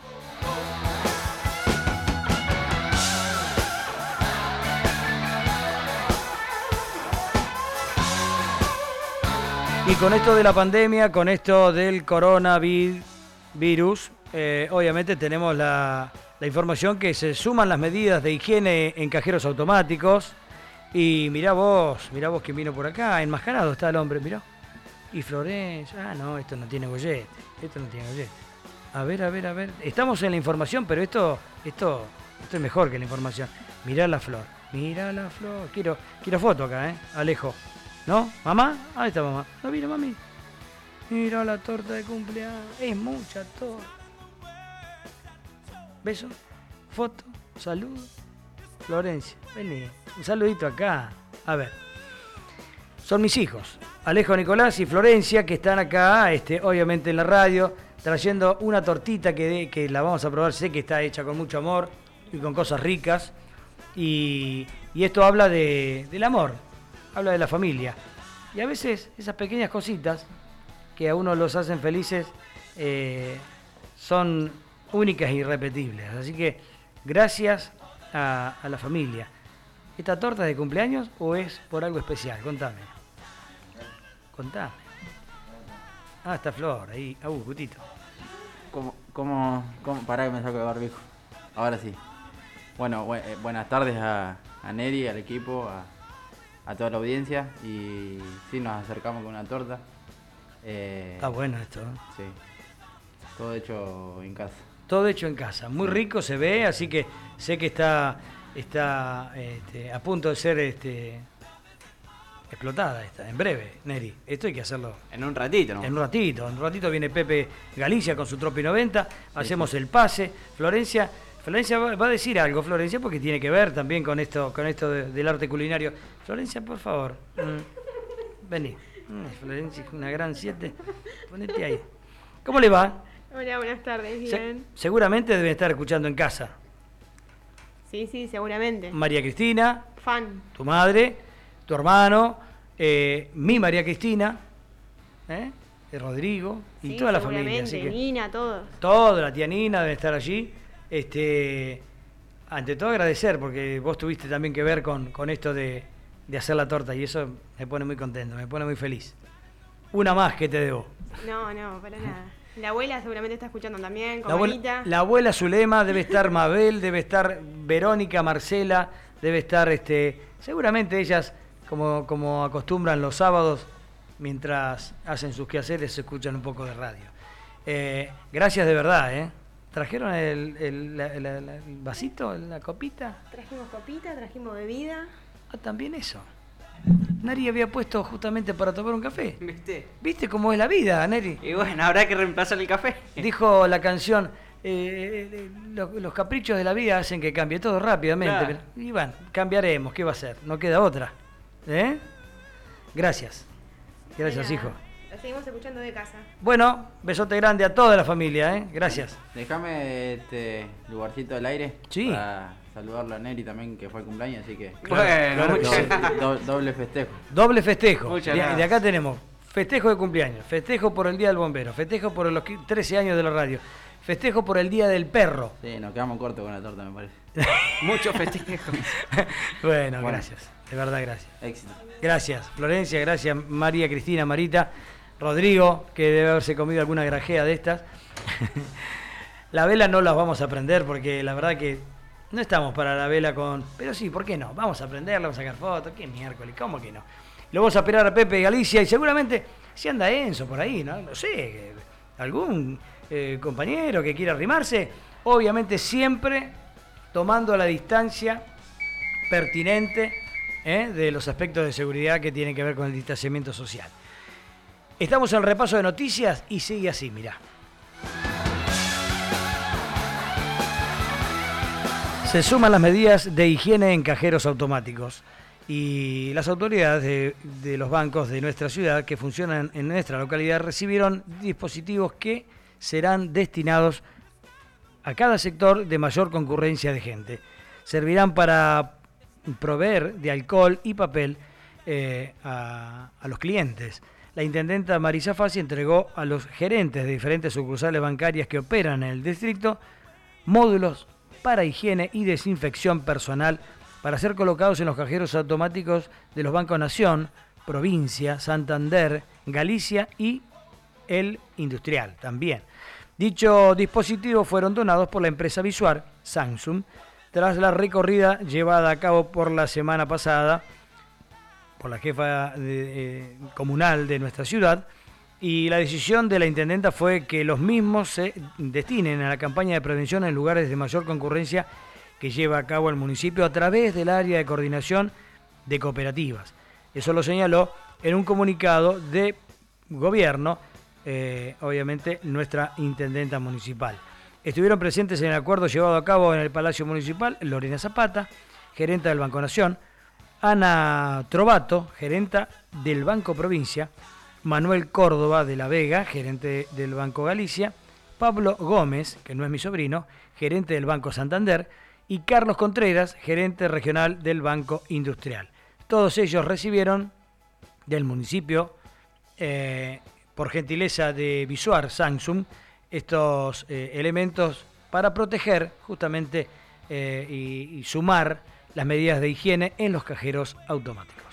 Y con esto de la pandemia, con esto del coronavirus, obviamente tenemos la información que se suman las medidas de higiene en cajeros automáticos. Y mirá vos quién vino por acá, enmascarado está el hombre, mirá. Y Florencia, no, esto no tiene gollete, A ver, estamos en la información, pero esto es mejor que la información. Mirá la flor, quiero foto acá, Alejo. ¿No? ¿Mamá? Ahí está mamá. ¿No vino mami? Mira la torta de cumpleaños, es mucha torta. Beso, foto, saludo. Florencia, vení, un saludito acá. A ver, son mis hijos, Alejo, Nicolás y Florencia, que están acá, obviamente en la radio, trayendo una tortita que la vamos a probar. Sé que está hecha con mucho amor y con cosas ricas. Y esto habla del amor, habla de la familia. Y a veces esas pequeñas cositas que a uno los hacen felices son únicas e irrepetibles. Así que gracias a la familia. ¿Esta torta es de cumpleaños o es por algo especial? Contame. Ah, está Flor, ahí, Gutito. ¿Cómo? Pará que me saco de barbijo. Ahora sí. Bueno, buenas tardes a Neri, al equipo, a toda la audiencia. Y sí, nos acercamos con una torta. Está bueno esto, ¿eh? Sí. Todo hecho en casa. Todo hecho en casa, muy rico se ve, así que sé que está a punto de ser explotada en breve, Neri. Esto hay que hacerlo en un ratito, ¿no? En un ratito viene Pepe Galicia con su Tropi 90, hacemos el pase. Florencia va a decir algo, Florencia, porque tiene que ver también con esto del arte culinario. Florencia, por favor, vení. Florencia, una gran 7, ponete ahí. ¿Cómo le va? Hola, buenas tardes, bien. Seguramente deben estar escuchando en casa. Sí, seguramente. María Cristina. Fan. Tu madre, tu hermano, mi María Cristina, Rodrigo y toda la familia. Así que, Nina, todos. Toda la tía Nina debe estar allí. Ante todo agradecer, porque vos tuviste también que ver con esto de hacer la torta y eso me pone muy contento, me pone muy feliz. Una más que te debo. No, para nada. La abuela seguramente está escuchando también, con la abuela Zulema, debe estar Mabel, debe estar Verónica, Marcela, debe estar seguramente ellas, como acostumbran los sábados, mientras hacen sus quehaceres, se escuchan un poco de radio. Gracias de verdad, ¿Trajeron el vasito, la copita? Trajimos copita, trajimos bebida. Ah, también eso. Neri había puesto justamente para tomar un café. ¿Viste cómo es la vida, Neri? Y bueno, habrá que reemplazar el café. Dijo la canción, los caprichos de la vida hacen que cambie todo rápidamente. Claro. Y bueno, cambiaremos, ¿qué va a ser? No queda otra. Gracias. Gracias, hijo. La seguimos escuchando de casa. Bueno, besote grande a toda la familia, Gracias. Déjame este lugarcito del aire. Sí. Para saludarlo a Neri también, que fue el cumpleaños, así que... Bueno, doble festejo. Doble festejo. Muchas gracias. De acá tenemos festejo de cumpleaños, festejo por el Día del Bombero, festejo por los 13 años de la radio, festejo por el Día del Perro. Sí, nos quedamos cortos con la torta, me parece. Mucho festejo. Bueno, gracias. De verdad, gracias. Éxito. Gracias, Florencia, gracias, María Cristina, Marita, Rodrigo, que debe haberse comido alguna grajea de estas. La vela no las vamos a prender porque la verdad que no estamos para la vela con... Pero sí, ¿por qué no? Vamos a prenderla, vamos a sacar fotos. ¿Qué miércoles? ¿Cómo que no? Lo vamos a esperar a Pepe Galicia y seguramente si anda Enzo por ahí, no sé, algún compañero que quiera arrimarse, obviamente siempre tomando la distancia pertinente de los aspectos de seguridad que tienen que ver con el distanciamiento social. Estamos en el repaso de noticias y sigue así, mirá. Se suman las medidas de higiene en cajeros automáticos y las autoridades de los bancos de nuestra ciudad que funcionan en nuestra localidad recibieron dispositivos que serán destinados a cada sector de mayor concurrencia de gente. Servirán para proveer de alcohol y papel a los clientes. La intendenta Marisa Fassi entregó a los gerentes de diferentes sucursales bancarias que operan en el distrito módulos para higiene y desinfección personal para ser colocados en los cajeros automáticos de los bancos Nación, Provincia, Santander, Galicia y el Industrial también. Dichos dispositivos fueron donados por la empresa Visuar, Samsung, tras la recorrida llevada a cabo por la semana pasada por la jefa comunal de nuestra ciudad, y la decisión de la intendenta fue que los mismos se destinen a la campaña de prevención en lugares de mayor concurrencia que lleva a cabo el municipio a través del área de coordinación de cooperativas. Eso lo señaló en un comunicado de gobierno, obviamente nuestra intendenta municipal. Estuvieron presentes en el acuerdo llevado a cabo en el Palacio Municipal Lorena Zapata, gerenta del Banco Nación, Ana Trovato, gerenta del Banco Provincia, Manuel Córdoba de la Vega, gerente del Banco Galicia, Pablo Gómez, que no es mi sobrino, gerente del Banco Santander, y Carlos Contreras, gerente regional del Banco Industrial. Todos ellos recibieron del municipio, por gentileza de Visuar Samsung, estos elementos para proteger justamente y sumar las medidas de higiene en los cajeros automáticos.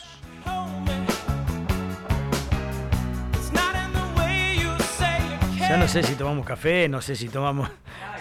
Ya no sé si tomamos café, no sé si tomamos...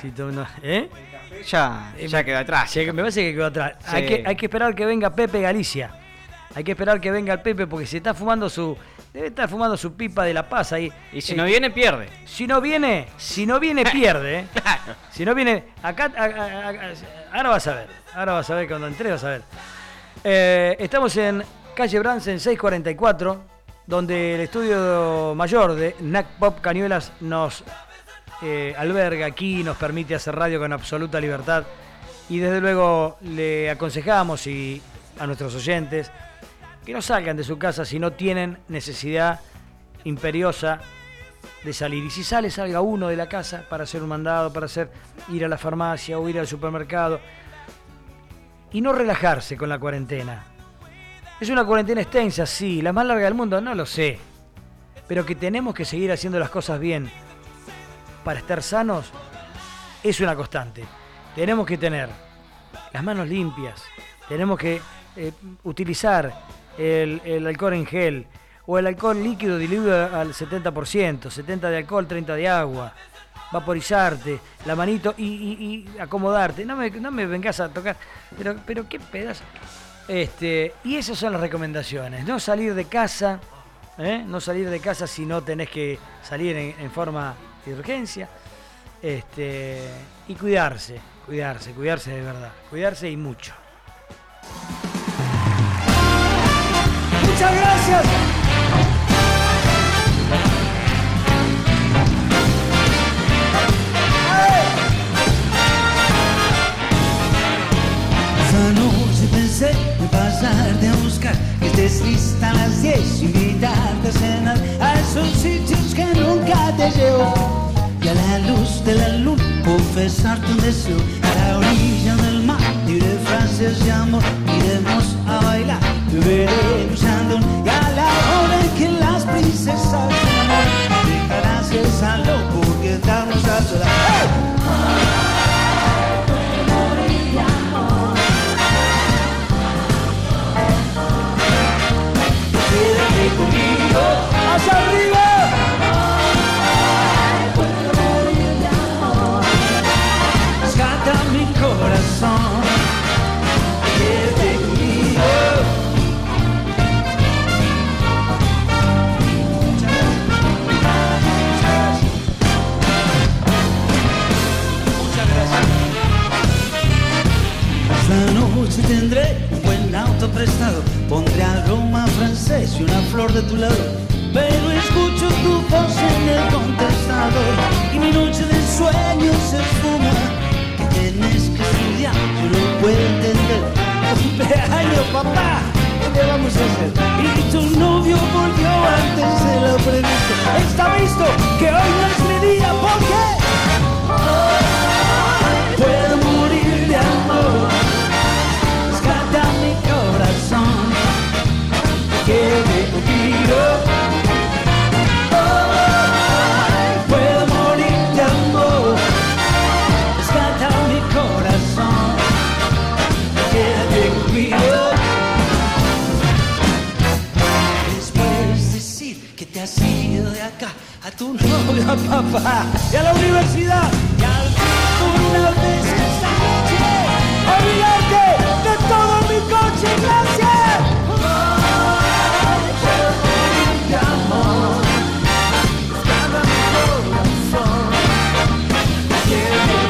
Ya quedó atrás. Me parece que quedó atrás. Sí. Hay que esperar que venga Pepe Galicia. Hay que esperar que venga el Pepe porque se está fumando debe estar fumando su pipa de La Paz ahí. Y si no viene, pierde. Si no viene, pierde. Claro. Si no viene, acá, ahora vas a ver, cuando entré vas a ver. Estamos en calle Bransen 644, donde el estudio mayor de NAC Pop Cañuelas nos alberga aquí, nos permite hacer radio con absoluta libertad. Y desde luego le aconsejamos a nuestros oyentes que no salgan de su casa si no tienen necesidad imperiosa de salir. Y si sale, salga uno de la casa para hacer un mandado, para ir a la farmacia o ir al supermercado. Y no relajarse con la cuarentena. Es una cuarentena extensa, sí, la más larga del mundo, no lo sé. Pero que tenemos que seguir haciendo las cosas bien para estar sanos es una constante. Tenemos que tener las manos limpias, tenemos que utilizar el alcohol en gel o el alcohol líquido diluido al 70%, 70 de alcohol, 30 de agua, vaporizarte, la manito y acomodarte. No me vengas a tocar, pero qué pedazo. Y esas son las recomendaciones. No salir de casa, si no tenés que salir en forma de urgencia. Y cuidarse de verdad. Cuidarse y mucho. Muchas gracias. Esta noche pensé en pasarte a buscar, que estés lista a las 10 y invitarte a cenar a esos sitios que nunca te llevo. Y a la luz de la luna confesarte un deseo, a la orilla del mar diré frases de amor, iremos a bailar, beberemos andón, y a la hora en que las princesas se enamoran, dejarás el salón porque estamos a solas. amor de tu lado, pero escucho tu voz en el contestador y mi noche de sueños se esfuma. Que tienes que estudiar, yo no puedo entender. Cumpleaños, papá, ¿qué vamos a hacer? Y tu novio volvió antes de lo previsto. Está visto que hoy no es mi día porque puedo morir de amor. Rescata mi corazón, quede contigo. Puedo morir de amor. Rescata mi corazón, quede conmigo. Después decir que te has ido de acá a tu novio, a papá, y a la universidad, y al fin una vez esta noche, olvídate de todo mi coche, gracias. De amor, cada mi corazón, quiero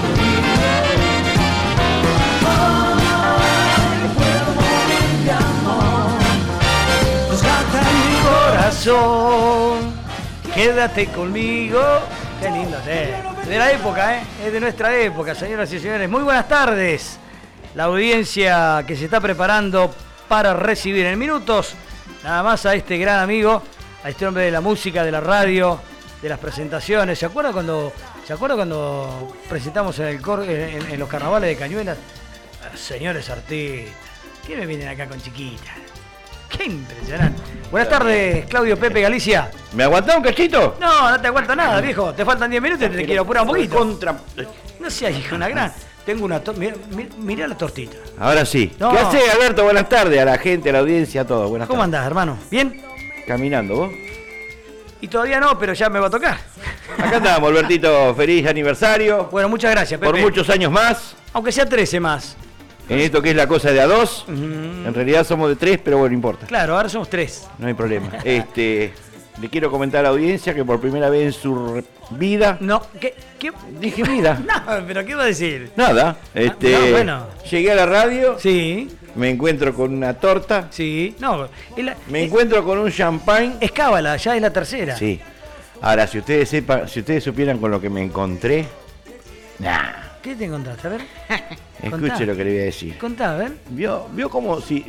puedo morir de amor, rescata mi Corazón, quédate conmigo. Qué lindo de la época, es de nuestra época, señoras y señores. Muy buenas tardes. La audiencia que se está preparando para recibir en minutos nada más a este gran amigo, a este hombre de la música, de la radio, de las presentaciones. ¿Se acuerda cuando presentamos en los carnavales de Cañuelas? Señores artistas, ¿qué me vienen acá con chiquitas? ¡Qué impresionante! Buenas tardes, Claudio Pepe Galicia. ¿Me aguantás un cachito? No, no te aguanto nada, viejo. Te faltan 10 minutos y te quiero apurar un poquito. No seas hijo, una gran. Tengo una mirá la tortita. Ahora sí. No. ¿Qué haces, Alberto? Buenas tardes a la gente, a la audiencia, a todos. Buenas ¿Cómo tardes. andás, hermano? ¿Bien? Caminando, ¿vos? Y todavía no, pero ya me va a tocar. Acá andamos, Albertito. Feliz aniversario. Bueno, muchas gracias, Pepe. Por muchos años más. Aunque sea 13 más. En esto que es la cosa de a dos. En realidad somos de 3, pero bueno, no importa. Claro, ahora somos 3. No hay problema. Le quiero comentar a la audiencia que por primera vez en su vida... No, ¿qué? Dije vida. No, pero ¿qué iba a decir? Nada. No, bueno. Llegué a la radio. Sí. Me encuentro con una torta. Sí. No. Me encuentro con un champán. Es cábala, ya es la tercera. Sí. Ahora, si ustedes supieran con lo que me encontré... Nah. ¿Qué te encontraste? A ver. Escuche lo que le voy a decir. Contá, a ver. Vio como si...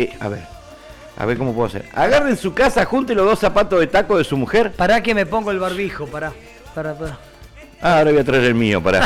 A ver cómo puedo hacer. Agarren su casa, junten los 2 zapatos de taco de su mujer. Pará que me pongo el barbijo, pará. Ahora voy a traer el mío, pará.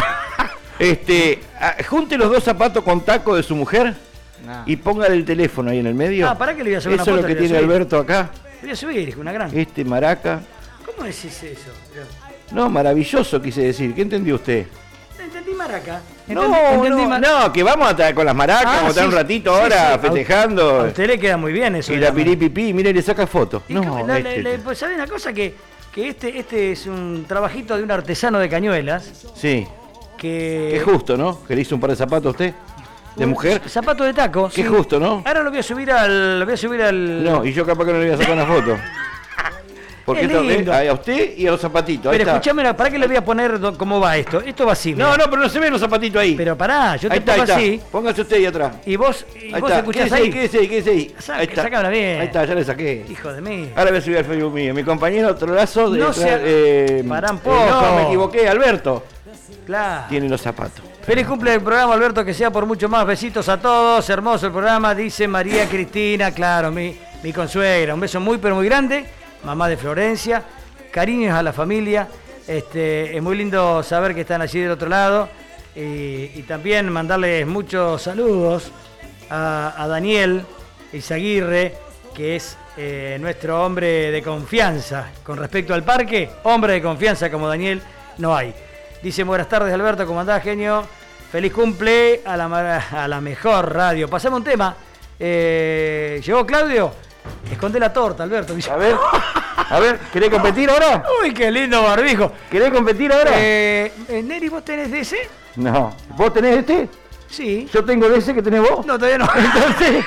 Junte los 2 zapatos con taco de su mujer y póngale el teléfono ahí en el medio. Pará que le voy a hacer una foto. Eso es lo que tiene Alberto acá. Le voy a subir, una gran. Maraca. ¿Cómo decís eso? No, maravilloso quise decir. ¿Qué entendió usted? Entendí maraca. No, que vamos a estar con las maracas, vamos a estar un ratito ahora festejando. A usted le queda muy bien eso. Y la piripipí, mire, le saca fotos. Pues ¿sabe una cosa? Que este es un trabajito de un artesano de Cañuelas. Sí. Que es justo, ¿no? Que le hizo un par de zapatos a usted. ¿De mujer? Zapato de taco. Qué justo, ¿no? Ahora lo voy a subir al... No, y yo capaz que no le voy a sacar una foto. Porque a usted y a los zapatitos. Pero escuchame, ¿para qué le voy a poner cómo va esto? Esto va así. No, pero no se ven los zapatitos ahí. Pero pará, yo te pongo así. Póngase usted ahí atrás. Y vos escuchás ahí. Quédese ahí. Ahí está. Sácala bien. Ahí está, ya le saqué. Hijo de mí. Ahora voy a subir al Facebook mío. Mi compañero Trolazo de... Pará un poco. No, me equivoqué, Alberto. Claro. Tiene los zapatos. Feliz cumple del programa, Alberto, que sea por mucho más. Besitos a todos. Hermoso el programa, dice María Cristina. Claro, mi consuegra. Un beso muy, pero muy grande. Mamá de Florencia. Cariños a la familia, es muy lindo saber que están allí del otro lado y también mandarles muchos saludos a Daniel Izaguirre, que es nuestro hombre de confianza con respecto al parque. Hombre de confianza como Daniel no hay. Dice, buenas tardes, Alberto, ¿cómo andás, genio? Feliz cumple a la mejor radio. Pasame un tema. ¿Llegó Claudio? Esconde la torta, Alberto. A ver, ¿querés competir ahora? Uy, qué lindo barbijo. ¿Querés competir ahora? Neri, ¿vos tenés de ese? No. ¿Vos tenés este? Sí. ¿Yo tengo de ese que tenés vos? No, todavía no. Entonces...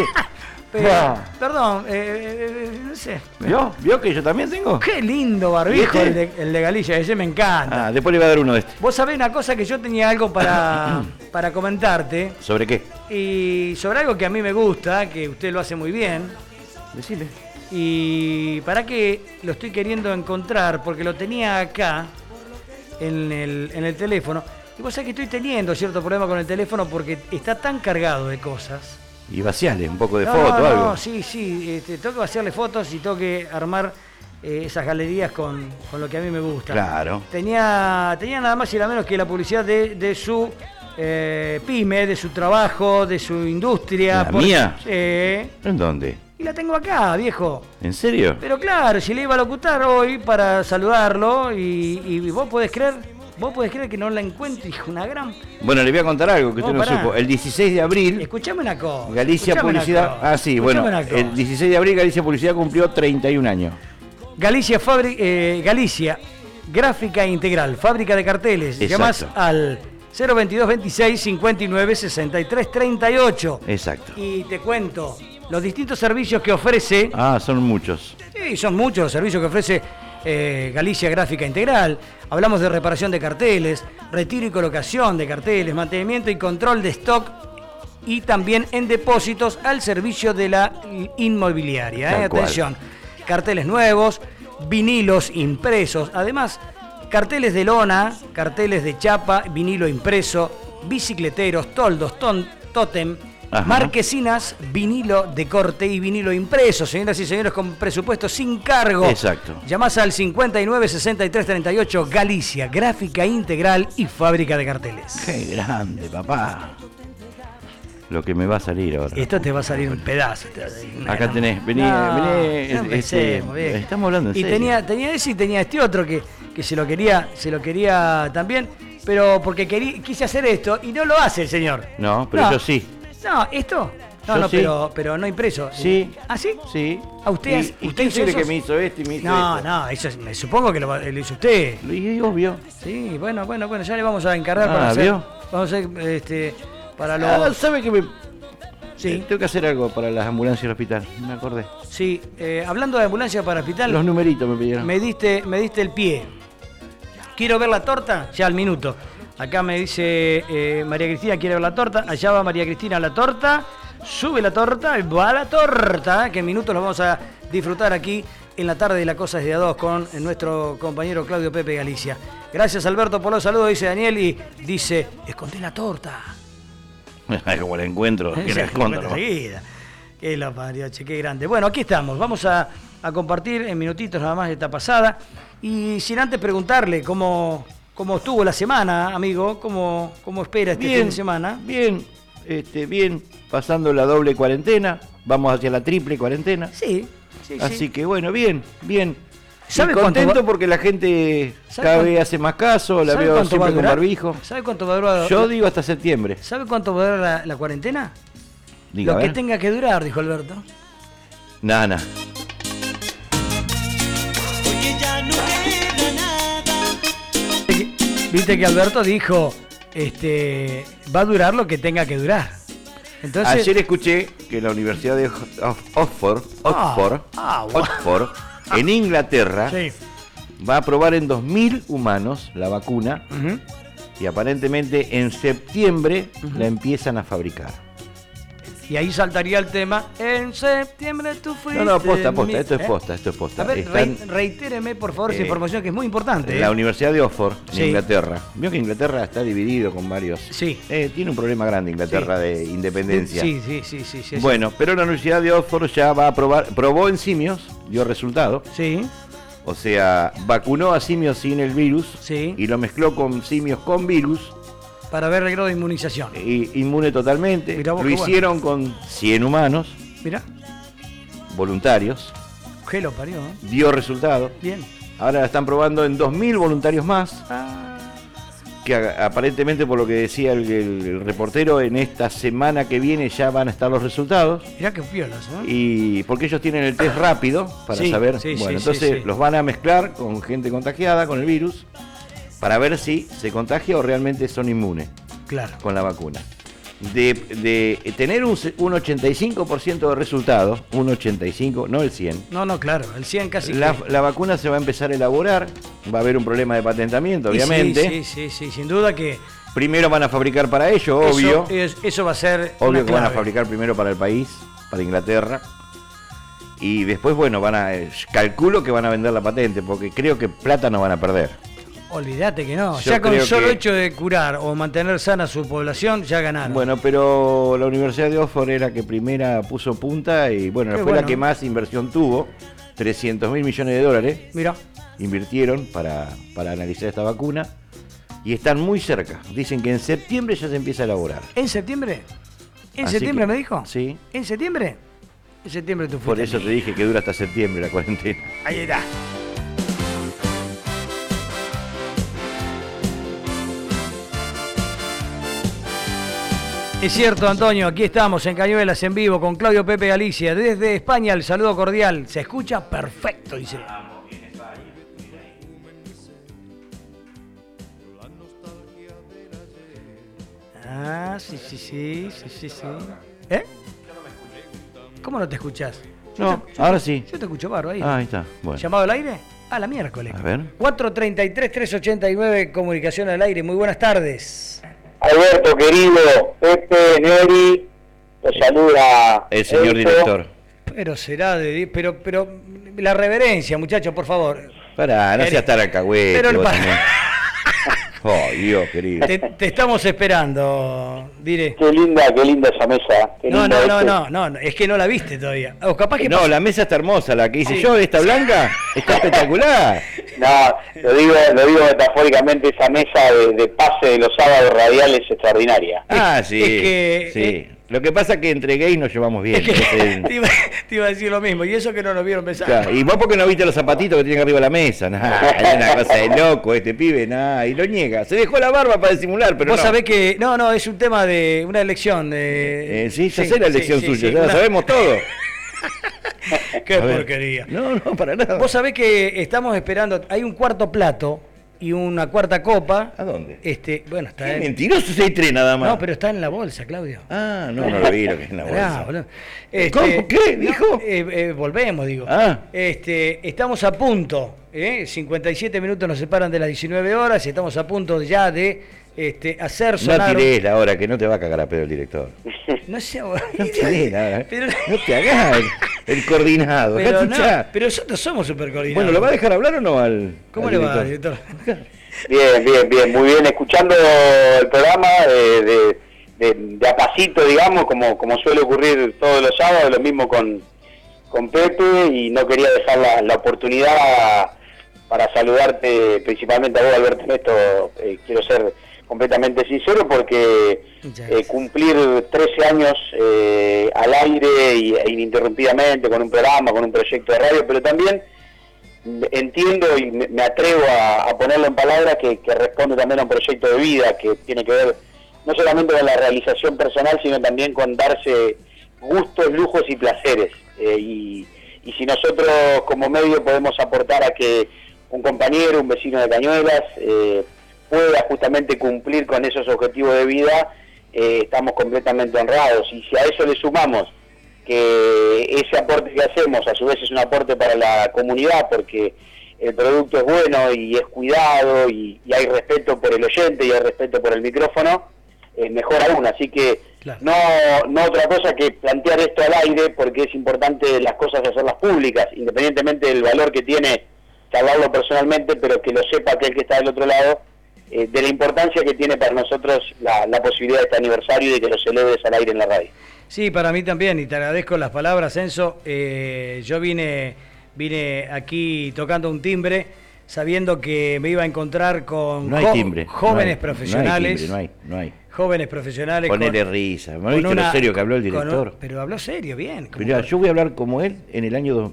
Perdón, no sé. ¿Vio que yo también tengo? Qué lindo barbijo el de Galicia, ese me encanta. Después le voy a dar uno de este. Vos sabés una cosa, que yo tenía algo para comentarte. ¿Sobre qué? Y sobre algo que a mí me gusta, que usted lo hace muy bien. Decile. Y para qué lo estoy queriendo encontrar, porque lo tenía acá en el teléfono. Y vos sabés que estoy teniendo cierto problema con el teléfono porque está tan cargado de cosas. Y vaciarle un poco de foto, algo. No, sí, tengo que vaciarle fotos y tengo que armar esas galerías con lo que a mí me gusta. Claro. Tenía nada más y nada menos que la publicidad de su pyme, de su trabajo, de su industria. ¿La mía? Sí. ¿En dónde? Y la tengo acá, viejo. ¿En serio? Pero claro, si le iba a locutar hoy para saludarlo y vos podés creer que no la encuentro, hijo, una gran... Bueno, le voy a contar algo que usted no supo. El 16 de abril... Escuchame una cosa. Galicia Publicidad... Ah, sí, bueno. El 16 de abril Galicia Publicidad cumplió 31 años. Galicia Gráfica Integral, fábrica de carteles. Exacto. Llamás al 022 26 59 63 38. Exacto. Y te cuento los distintos servicios que ofrece. Ah, son muchos. Sí, son muchos los servicios que ofrece Galicia Gráfica Integral. Hablamos de reparación de carteles, retiro y colocación de carteles, mantenimiento y control de stock y también en depósitos al servicio de la inmobiliaria. Atención, carteles nuevos, vinilos impresos, además carteles de lona, carteles de chapa, vinilo impreso, bicicleteros, toldos, tótem, marquesinas, vinilo de corte y vinilo impreso, señoras y señores, con presupuesto sin cargo. Exacto. Llamás al 59 63 38 Galicia, Gráfica Integral y Fábrica de Carteles. Qué grande, papá. Lo que me va a salir ahora. Esto te va a salir un pedazo. Acá tenés, vení. Estamos hablando en serio. Y tenía ese y tenía este otro que se lo quería también, pero porque quise hacer esto y no lo hace el señor. No, pero yo sí. No, ¿esto? No, sí. pero no impreso. Sí. ¿Ah, sí? Sí. ¿A usted? ¿Usted dice que me hizo esto y me hizo esto? No, eso me supongo que lo hizo usted. Y obvio. Sí, bueno, ya le vamos a encargar para hacer. ¿Vio? Vamos a hacer para los... ¿Sabe que me...? Sí. Tengo que hacer algo para las ambulancias del hospital, me acordé. Sí, hablando de ambulancia para hospital... Los numeritos me pidieron. Me diste el pie. Quiero ver la torta, ya al minuto. Acá me dice María Cristina quiere ver la torta. Allá va María Cristina a la torta. Sube la torta, va la torta. Que en minutos lo vamos a disfrutar aquí en la tarde de La Cosa es de A2 con nuestro compañero Claudio Pepe Galicia. Gracias Alberto por los saludos, dice Daniel, y dice, escondé la torta. Como la encuentro, que la escondo. Qué lo parió, che, qué grande. Bueno, aquí estamos, vamos a compartir en minutitos nada más esta pasada. Y sin antes preguntarle cómo estuvo la semana, amigo, cómo espera este fin de semana. Bien, pasando la doble cuarentena, vamos hacia la triple cuarentena. Sí. Así que bueno, bien. ¿Sabe contento porque la gente cada vez hace más caso, la veo siempre con barbijo. ¿Sabe cuánto va a durar? Yo digo hasta septiembre. ¿Sabe cuánto va a durar la cuarentena? Diga, lo que tenga que durar, dijo Alberto. Nada. Viste que Alberto dijo, va a durar lo que tenga que durar. Entonces, ayer escuché que la Universidad de Oxford, en Inglaterra, va a probar en 2.000 humanos la vacuna y aparentemente en septiembre la empiezan a fabricar. Y ahí saltaría el tema, en septiembre tú fuiste... No, posta, esto es posta. A ver, reitéreme por favor esa información que es muy importante. La Universidad de Oxford, en Inglaterra. Vio que Inglaterra está dividido con varios... Sí. Tiene un problema grande Inglaterra de independencia. Sí. Bueno, pero la Universidad de Oxford ya va a probó en simios, dio resultado. Sí. O sea, vacunó a simios sin el virus y lo mezcló con simios con virus. Para ver el grado de inmunización. Inmune totalmente. Lo hicieron con 100 humanos. Mirá. Voluntarios. ¿Qué lo parió? Dio resultado. Bien. Ahora la están probando en 2.000 voluntarios más. Que aparentemente, por lo que decía el reportero, en esta semana que viene ya van a estar los resultados. Mirá qué piolas, ¿no? Y porque ellos tienen el test rápido para saber. Entonces los van a mezclar con gente contagiada con el virus, para ver si se contagia o realmente son inmunes con la vacuna. De tener un 85% de resultados, un 85%, no el 100%. No, claro, el 100 casi. La vacuna se va a empezar a elaborar, va a haber un problema de patentamiento, obviamente. Sí, sin duda que... Primero van a fabricar para ellos, obvio. Eso va a ser obvio que van a fabricar primero para el país, para Inglaterra. Y después, bueno, calculo que van a vender la patente, porque creo que plata no van a perder. Olvídate que no. Yo ya con el solo que... hecho de curar o mantener sana su población, ya ganaron. Bueno, pero la Universidad de Oxford era la que primera puso punta y bueno, fue la que más inversión tuvo. 300 mil millones de dólares. Mira. Invirtieron para analizar esta vacuna. Y están muy cerca. Dicen que en septiembre ya se empieza a elaborar. ¿En septiembre? ¿En Así septiembre que, me dijo? Sí. ¿En septiembre? En septiembre tú fuiste. Por eso te dije que dura hasta septiembre la cuarentena. Ahí está. Es cierto, Antonio, aquí estamos en Cañuelas en vivo con Claudio Pepe Galicia. Desde España, el saludo cordial. Se escucha perfecto, dice. Ah, sí. ¿Eh? ¿Cómo no te escuchás? No, ahora sí. Yo te escucho barro ahí. Ah, ahí está. Bueno. ¿Llamado al aire? A la miércoles. A ver. 433-389, comunicación al aire. Muy buenas tardes. Alberto, querido, Pepe, Neri, te saluda. El señor director. Pero será de... Pero la reverencia, muchachos, por favor. Pará, no seas taracagüete. Pero oh, Dios, querido. Te estamos esperando, diré. Qué linda esa mesa. No, es que no la viste todavía. O capaz que no, la mesa está hermosa, la que hice yo, esta blanca, está espectacular. No, lo digo metafóricamente, esa mesa de pase de los sábados radiales es extraordinaria. Ah, sí, sí. Lo que pasa es que entre gays nos llevamos bien. Te iba a decir lo mismo, y eso que no nos vieron pensar. Claro, y vos porque no viste los zapatitos que tienen arriba de la mesa. Es una cosa de loco este pibe, y lo niega. Se dejó la barba para disimular, pero vos sabés que, no, es un tema de una elección. Sí, ya sé la elección suya, ya la sabemos todo. Qué porquería. No, para nada. Vos sabés que estamos esperando, hay un cuarto plato y una cuarta copa. ¿A dónde? Bueno, está Qué mentiroso, 6-3 nada más. No, pero está en la bolsa, Claudio. Ah, no lo vi lo que es en la bolsa. ¿Cómo? ¿Qué? ¿Dijo? Volvemos, digo. Estamos a punto, 57 minutos nos separan de las 19 horas, estamos a punto ya de hacer sonar... No tirés la hora, que no te va a cagar a pedo el director. No sé, no tirés nada. No te hagas el coordinado. Pero nosotros somos súper coordinados. Bueno, ¿lo va a dejar hablar o no al ¿Cómo al le va, director? Bien, muy bien. Escuchando el programa de a pasito, digamos, como suele ocurrir todos los sábados, lo mismo con Pepe, y no quería dejar la oportunidad para saludarte, principalmente a vos, Alberto Nesto. Quiero ser completamente sincero porque cumplir 13 años al aire e ininterrumpidamente con un programa, con un proyecto de radio, pero también entiendo y me atrevo a ponerlo en palabras que responde también a un proyecto de vida que tiene que ver no solamente con la realización personal, sino también con darse gustos, lujos y placeres. Y si nosotros como medio podemos aportar a que un compañero, un vecino de Cañuelas, pueda justamente cumplir con esos objetivos de vida, estamos completamente honrados. Y si a eso le sumamos que ese aporte que hacemos a su vez es un aporte para la comunidad, porque el producto es bueno y es cuidado y hay respeto por el oyente y hay respeto por el micrófono, mejor aún. Así que claro, no otra cosa que plantear esto al aire, porque es importante las cosas hacerlas públicas, independientemente del valor que tiene hablarlo personalmente, pero que lo sepa aquel que está del otro lado, de la importancia que tiene para nosotros la posibilidad de este aniversario y de que lo celebres al aire en la radio. Sí, para mí también, y te agradezco las palabras, Enzo. Yo vine aquí tocando un timbre, sabiendo que me iba a encontrar con jóvenes profesionales. No hay. Jóvenes profesionales. Ponele risa. ¿Me viste lo serio que habló el director? Pero habló serio, bien. Pero yo voy a hablar como él en el año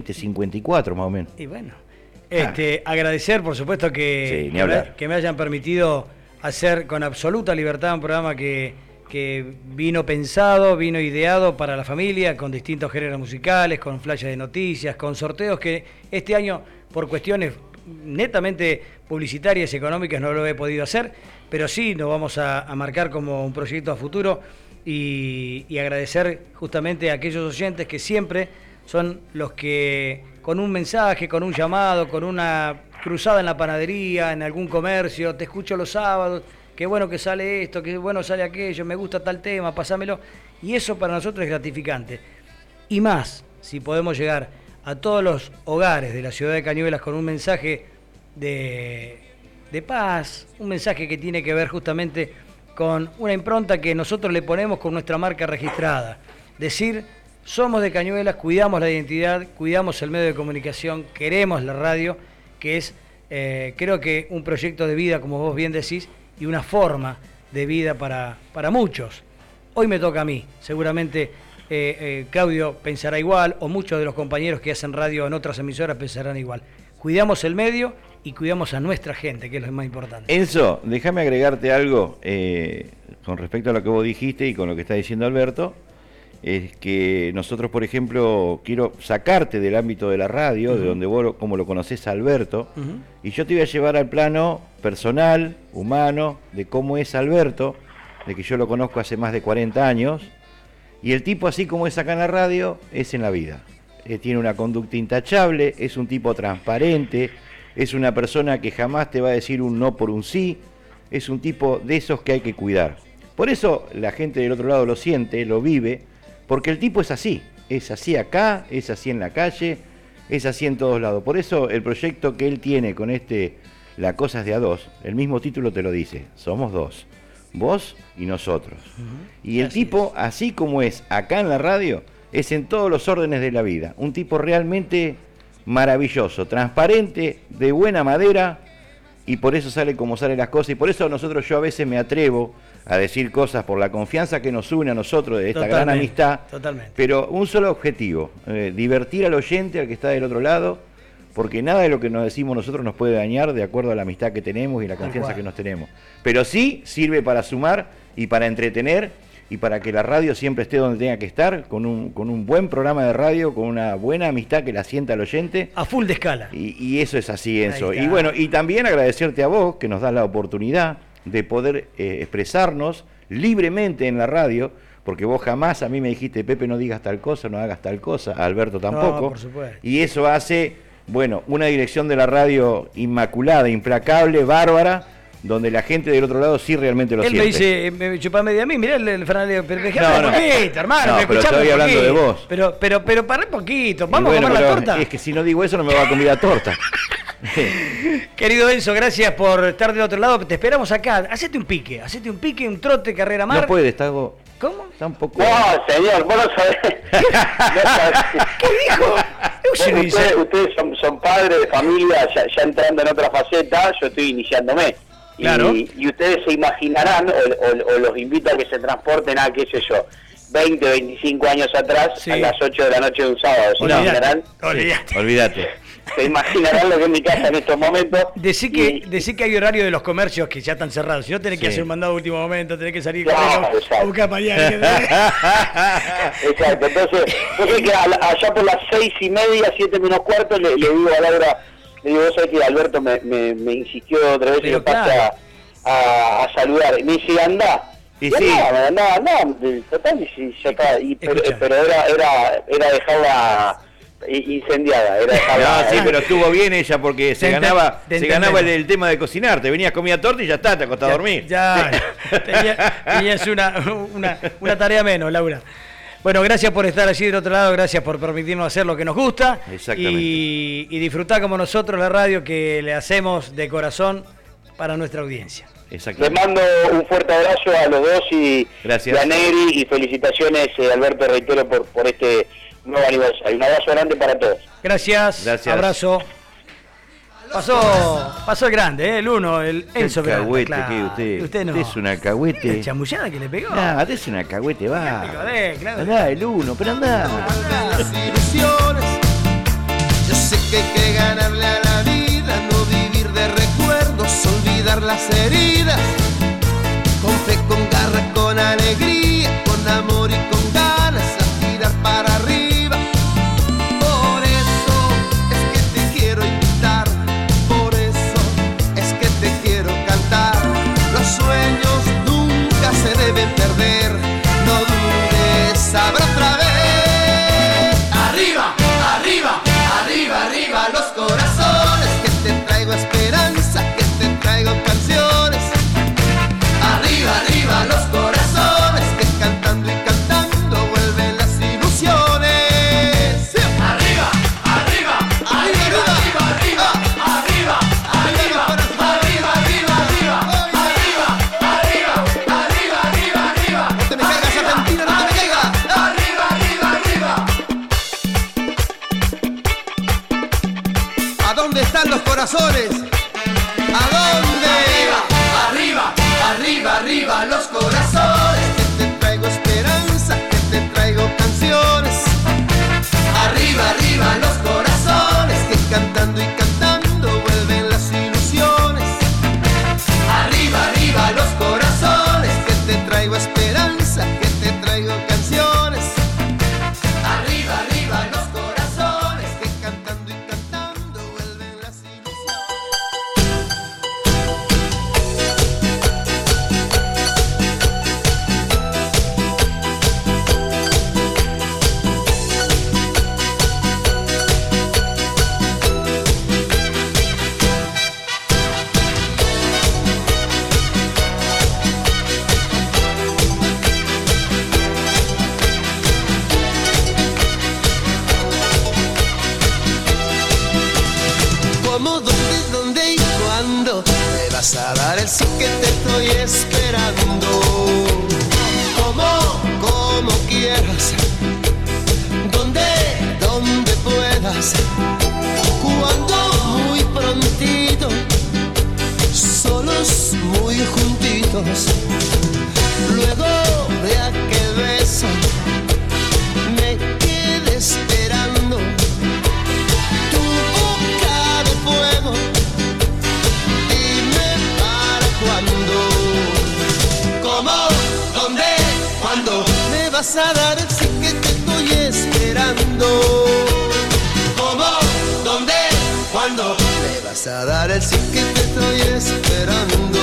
2054, más o menos. Y bueno, agradecer, por supuesto, que me hayan permitido hacer con absoluta libertad un programa que vino pensado, vino ideado para la familia, con distintos géneros musicales, con flashes de noticias, con sorteos que este año, por cuestiones netamente publicitarias y económicas, no lo he podido hacer, pero sí nos vamos a marcar como un proyecto a futuro y agradecer justamente a aquellos oyentes que siempre son los que con un mensaje, con un llamado, con una cruzada en la panadería, en algún comercio, te escucho los sábados, qué bueno que sale esto, qué bueno sale aquello, me gusta tal tema, pasámelo. Y eso para nosotros es gratificante. Y más, si podemos llegar a todos los hogares de la ciudad de Cañuelas con un mensaje de paz, un mensaje que tiene que ver justamente con una impronta que nosotros le ponemos con nuestra marca registrada. Decir, somos de Cañuelas, cuidamos la identidad, cuidamos el medio de comunicación, queremos la radio, que es, creo que un proyecto de vida, como vos bien decís, y una forma de vida para muchos. Hoy me toca a mí, seguramente Claudio pensará igual, o muchos de los compañeros que hacen radio en otras emisoras pensarán igual. Cuidamos el medio y cuidamos a nuestra gente, que es lo más importante. Enzo, déjame agregarte algo con respecto a lo que vos dijiste y con lo que está diciendo Alberto. Es que nosotros, por ejemplo, quiero sacarte del ámbito de la radio, de donde vos, como lo conocés a Alberto, y yo te voy a llevar al plano personal, humano, de cómo es Alberto, de que yo lo conozco hace más de 40 años, y el tipo, así como es acá en la radio, es en la vida. Tiene una conducta intachable, es un tipo transparente, es una persona que jamás te va a decir un no por un sí, es un tipo de esos que hay que cuidar. Por eso la gente del otro lado lo siente, lo vive, porque el tipo es así acá, es así en la calle, es así en todos lados. Por eso el proyecto que él tiene con La Cosa es de a dos, el mismo título te lo dice, somos dos, vos y nosotros. Y el tipo, así como es acá en la radio, es en todos los órdenes de la vida. Un tipo realmente maravilloso, transparente, de buena madera, y por eso sale como salen las cosas. Y por eso yo a veces me atrevo a decir cosas por la confianza que nos une a nosotros de esta gran amistad. Totalmente. Pero un solo objetivo, divertir al oyente, al que está del otro lado, porque nada de lo que nos decimos nosotros nos puede dañar de acuerdo a la amistad que tenemos y la confianza que nos tenemos. Pero sí sirve para sumar y para entretener y para que la radio siempre esté donde tenga que estar, con un buen programa de radio, con una buena amistad que la sienta al oyente. A full de escala. Y eso es así, Enzo. Y bueno, y también agradecerte a vos, que nos das la oportunidad de poder expresarnos libremente en la radio, porque vos jamás a mí me dijiste, Pepe, no digas tal cosa, no hagas tal cosa, a Alberto tampoco. No, por supuesto. Y eso hace, bueno, una dirección de la radio inmaculada, implacable, bárbara, donde la gente del otro lado sí realmente lo siente. Él me dice, chupá media a mí, mirá el Fernández, pero dejame un poquito, hermano. No, pero estoy hablando de vos. Pero pará un poquito, vamos a comer la torta. Es que si no digo eso no me va a comer la torta. Querido Enzo, gracias por estar del otro lado, te esperamos acá. Hacete un pique, un trote, carrera mar. No puede, está algo... ¿Cómo? Está un poco... No, señor, vos no sabés. ¿Qué dijo? Ustedes son padres de familia, ya entrando en otra faceta, yo estoy iniciándome. Claro. Y ustedes se imaginarán, o los invito a que se transporten a, qué sé yo, 20, 25 años atrás, a las 8 de la noche de un sábado. ¿Se imaginarán? Olvídate. Se imaginarán lo que es mi casa en estos momentos. Decí que hay horario de los comercios que ya están cerrados. Si no tenés que hacer un mandado de último momento, tenés que salir a buscar mañana. Exacto. Entonces que allá por las 6:30, 7 menos cuarto, le digo a Laura, le digo, vos sabés que Alberto me insistió otra vez y me pasa a saludar. Y me dice, andá. Y sí. Andá, total, y ya está. Pero era dejarla incendiada. Sí, pero estuvo bien ella porque se ganaba el tema de cocinar. Te venías, comía torta y ya está, te acostás a dormir. Tenías una tarea menos, Laura. Bueno, gracias por estar allí del otro lado, gracias por permitirnos hacer lo que nos gusta. Exactamente. Y disfrutar como nosotros la radio que le hacemos de corazón para nuestra audiencia. Les mando un fuerte abrazo a los dos y a Neri, y felicitaciones, Alberto, reitero, por este nuevo aniversario. Un abrazo grande para todos. Gracias. Abrazo. Pasó el grande, el uno, el Enzo Grande. Claro. Usted no. Es una cagüete. ¿La chamullada que le pegó? Es una cagüete, va. Claro. Andá, el uno, pero andá. Las ilusiones, yo sé que hay que ganarle a la vida, no vivir de recuerdos, olvidar las heridas, con fe, con garra, con alegría, con amor y con ganas, a tirar para arriba. Por eso es que te quiero invitar, por eso es que te quiero cantar. Los sueños nunca se deben perder, no dudes, habrá otra vez. Arriba, arriba, arriba, arriba los corazones, que te traigo esperanza, que te traigo canciones. Arriba, arriba los corazones, que vas a dar el sí que te estoy esperando. Como quieras, donde puedas, cuando muy prontito, solos muy juntitos. Luego de aquel beso me quedé esperando tu boca de fuego. Dime para cuándo, cómo, dónde, cuándo me vas a dar el sí que te estoy esperando. Cómo, dónde, cuándo me vas a dar el sí que te estoy esperando.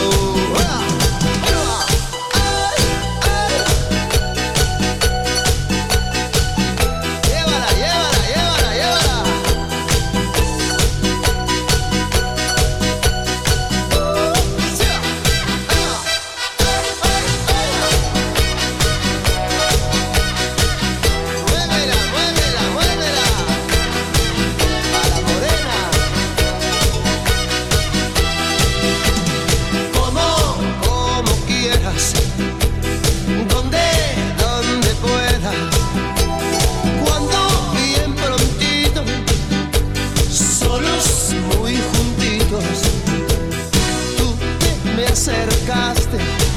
Donde puedas, cuando bien prontito, solos muy juntitos. Tú te me acercaste,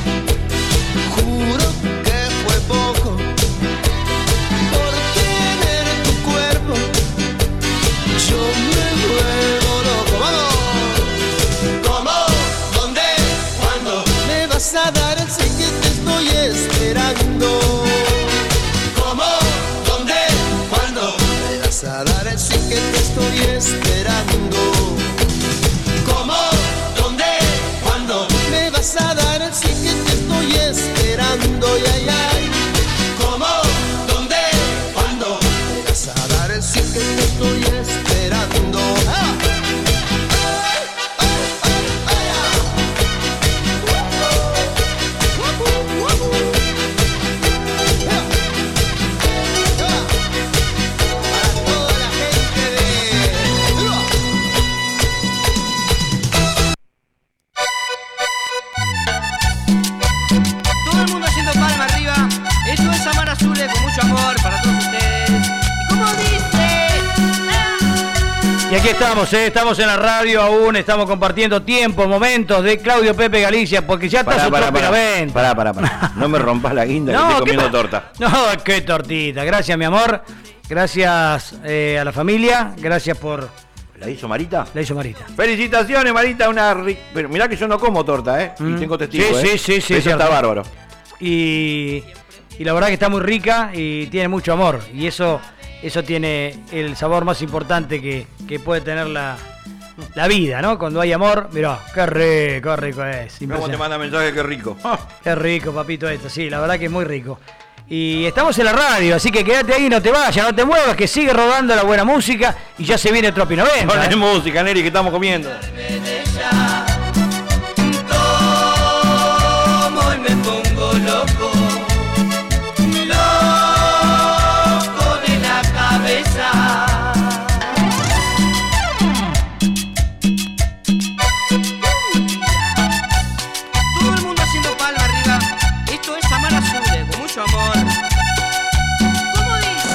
juro que fue poco por tener tu cuerpo. Yo me vuelvo loco. ¡Vamos! ¿Cómo? ¿Dónde? ¿Cuándo? Me vas a dar el sí que te estoy esperando. ¿Cómo? ¿Dónde? ¿Cuándo? Me vas a dar el sí que te estoy esperando. ¿Cómo? ¿Dónde? ¿Cuándo? Me vas a dar el sí que te estoy esperando. Ay, ay. ¿Cómo? ¿Dónde? ¿Cuándo? Me vas a dar el sí que te estoy esperando. ¡Ah! Y aquí estamos en la radio aún, estamos compartiendo tiempos, momentos de Claudio Pepe Galicia, porque ya está su propia venta. Pará. No me rompas la guinda, que estoy comiendo torta. No, qué tortita. Gracias, mi amor. Gracias a la familia. Gracias por... ¿La hizo Marita? La hizo Marita. Felicitaciones, Marita. Pero mirá que yo no como torta, ¿eh? Y tengo testigos, sí. Eso está bárbaro. Y la verdad que está muy rica y tiene mucho amor. Y eso tiene el sabor más importante que puede tener la vida, ¿no? Cuando hay amor, mirá, qué rico es. ¿Cómo te manda mensaje? Qué rico. Qué rico, papito, esto, sí, la verdad que es muy rico. Y estamos en la radio, así que quédate ahí, no te vayas, no te muevas, que sigue rodando la buena música y ya se viene Tropi 90. Poné música, Neri, que estamos comiendo. Tomo y me pongo loco. Todo el mundo haciendo palma arriba. Esto es Amar Azul, con mucho amor. ¿Cómo dice?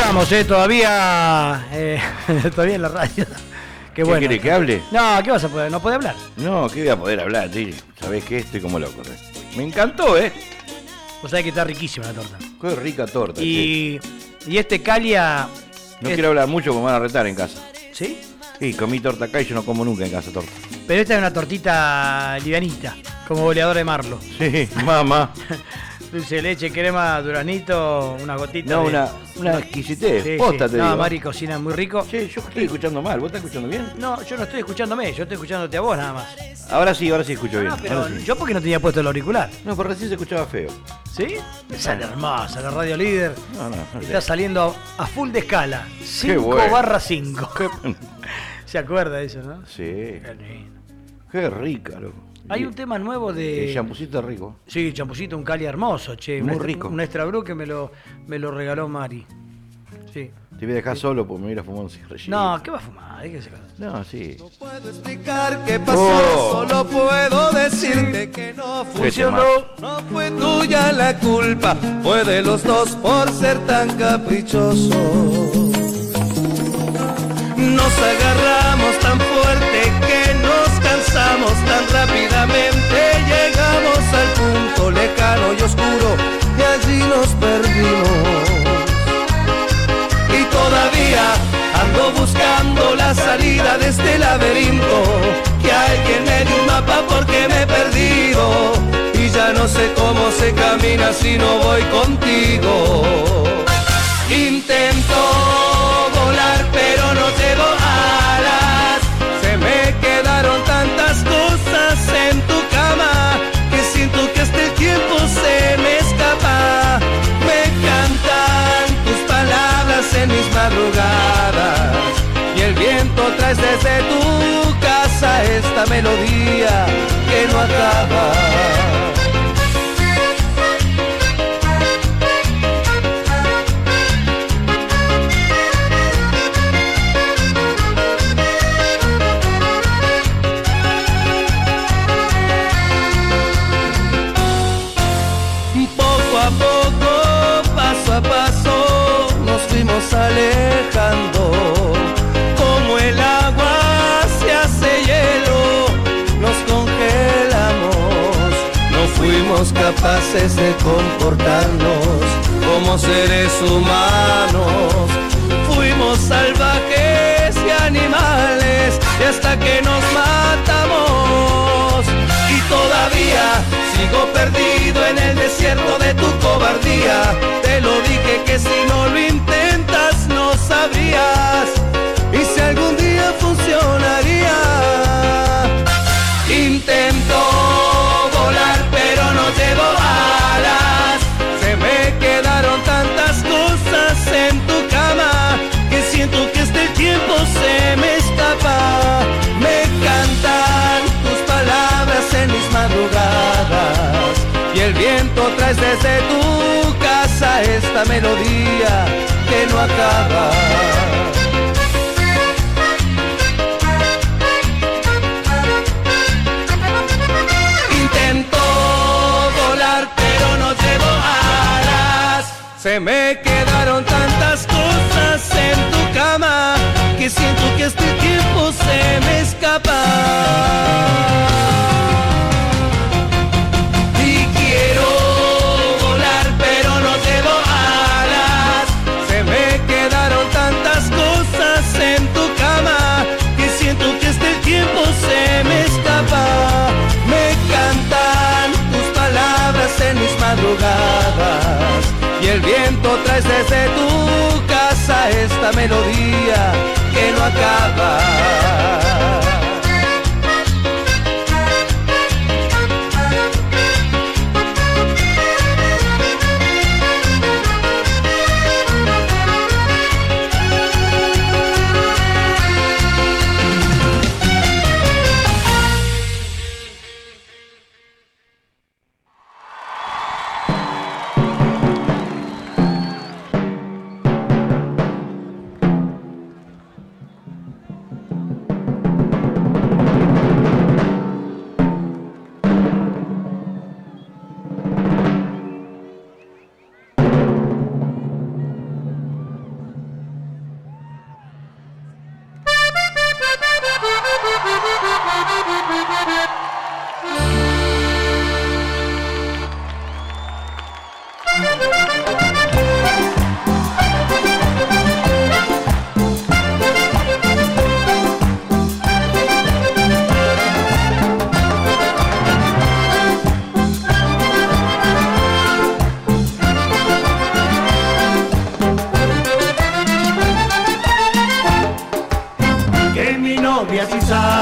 estamos, todavía en la radio. ¿Qué bueno. quiere que hable? No, ¿qué vas a poder? ¿No puede hablar? No, ¿qué voy a poder hablar, Tiri? ¿Sabés qué? Estoy como loco. Me encantó, Vos sabés que está riquísima la torta. Qué rica torta. Y este Calia... No quiero hablar mucho porque me van a retar en casa. ¿Sí? Sí, comí torta acá y yo no como nunca en casa torta. Pero esta es una tortita livianita, como goleador de Marlo. Sí, mamá. Dulce de leche, crema, duraznito, una gotita. No, una exquisitez. Sí, Posta, sí. te digo. No, Mari cocina muy rico. Sí, yo estoy escuchando mal. ¿Vos estás escuchando bien? No, yo no estoy escuchándome, yo estoy escuchándote a vos nada más. Ahora sí escucho bien. No, pero sí. yo porque no tenía puesto el auricular. No, por recién se escuchaba feo. ¿Sí? Sale hermosa, la radio líder. No. Está saliendo a full de escala. 5 bueno. barra 5. ¿Se acuerda de eso, no? Sí. Qué rica, loco. Hay un tema nuevo de... El champucito rico. Sí, el champucito, un Calia hermoso, che. Muy rico. Un extra brew que me lo regaló Mari. Sí. Te voy a dejar solo porque me voy a ir a fumar un cigarrillo. No, ¿qué va a fumar? No, sí. No puedo explicar qué pasó, solo puedo decirte que no funcionó. No fue tuya la culpa, fue de los dos por ser tan caprichosos. Nos agarramos tan fuerte que nos cansamos tan rápidamente. Llegamos al punto lejano y oscuro y allí nos perdimos. Y todavía ando buscando la salida de este laberinto. Que alguien me dé un mapa porque me he perdido. Y ya no sé cómo se camina si no voy contigo. Intento volar pero no llevo alas. Se me quedaron tantas cosas en tu cama que siento que este tiempo se me escapa. Me cantan tus palabras en mis madrugadas y el viento trae desde tu casa esta melodía que no acaba. Alejando, como el agua se hace hielo, nos congelamos, no fuimos capaces de comportarnos como seres humanos, fuimos salvajes y animales, y hasta que nos matamos, y todavía sigo perdido en el desierto de tu cobardía, te lo dije que si no lo intentas no sabrías, y si algún día funcionaría. Intento volar pero no llevo alas, se me quedaron tantas cosas en tu cama, que siento que este tiempo se me escapa. Me cantan tus palabras en mis madrugadas, y el viento trae desde tu casa esta melodía que no acaba. Intento volar pero no llevo alas, se me quedaron tantas cosas en tu cama que siento que este tiempo se me escapa. Y quiero volar pero no llevo alas, se me quedaron tantas cosas en tu cama que siento que este tiempo se me escapa. Me cantan tus palabras en mis madrugadas, y el viento trae desde tu casa esta melodía que no acaba.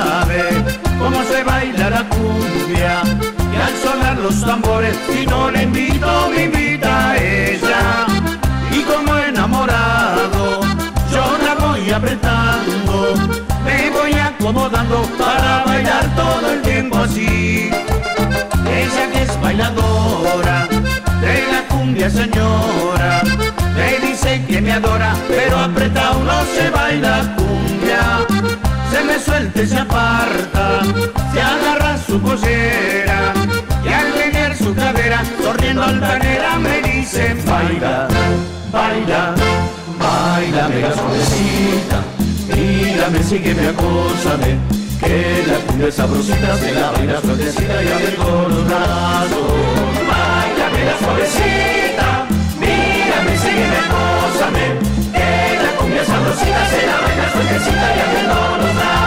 sabe cómo se baila la cumbia. Y al sonar los tambores, si no le invito, me invita a ella. Y como enamorado, yo la voy apretando, me voy acomodando para bailar todo el tiempo así. Ella que es bailadora de la cumbia, señora, me dice que me adora, pero apretado no se baila cumbia. Se me suelta y se aparta, se agarra su pollera, y al menear su cadera, sonriendo altanera, me dice: baila, baila, bailame la suavecita, mírame, sígueme, acósame, que la cumbia sabrosita se la baila suavecita y abre con los brazos. Bailame la suavecita, mírame, sígueme, acósame, que la cumbia sabrosita se la baila suavecita y abre con los brazos.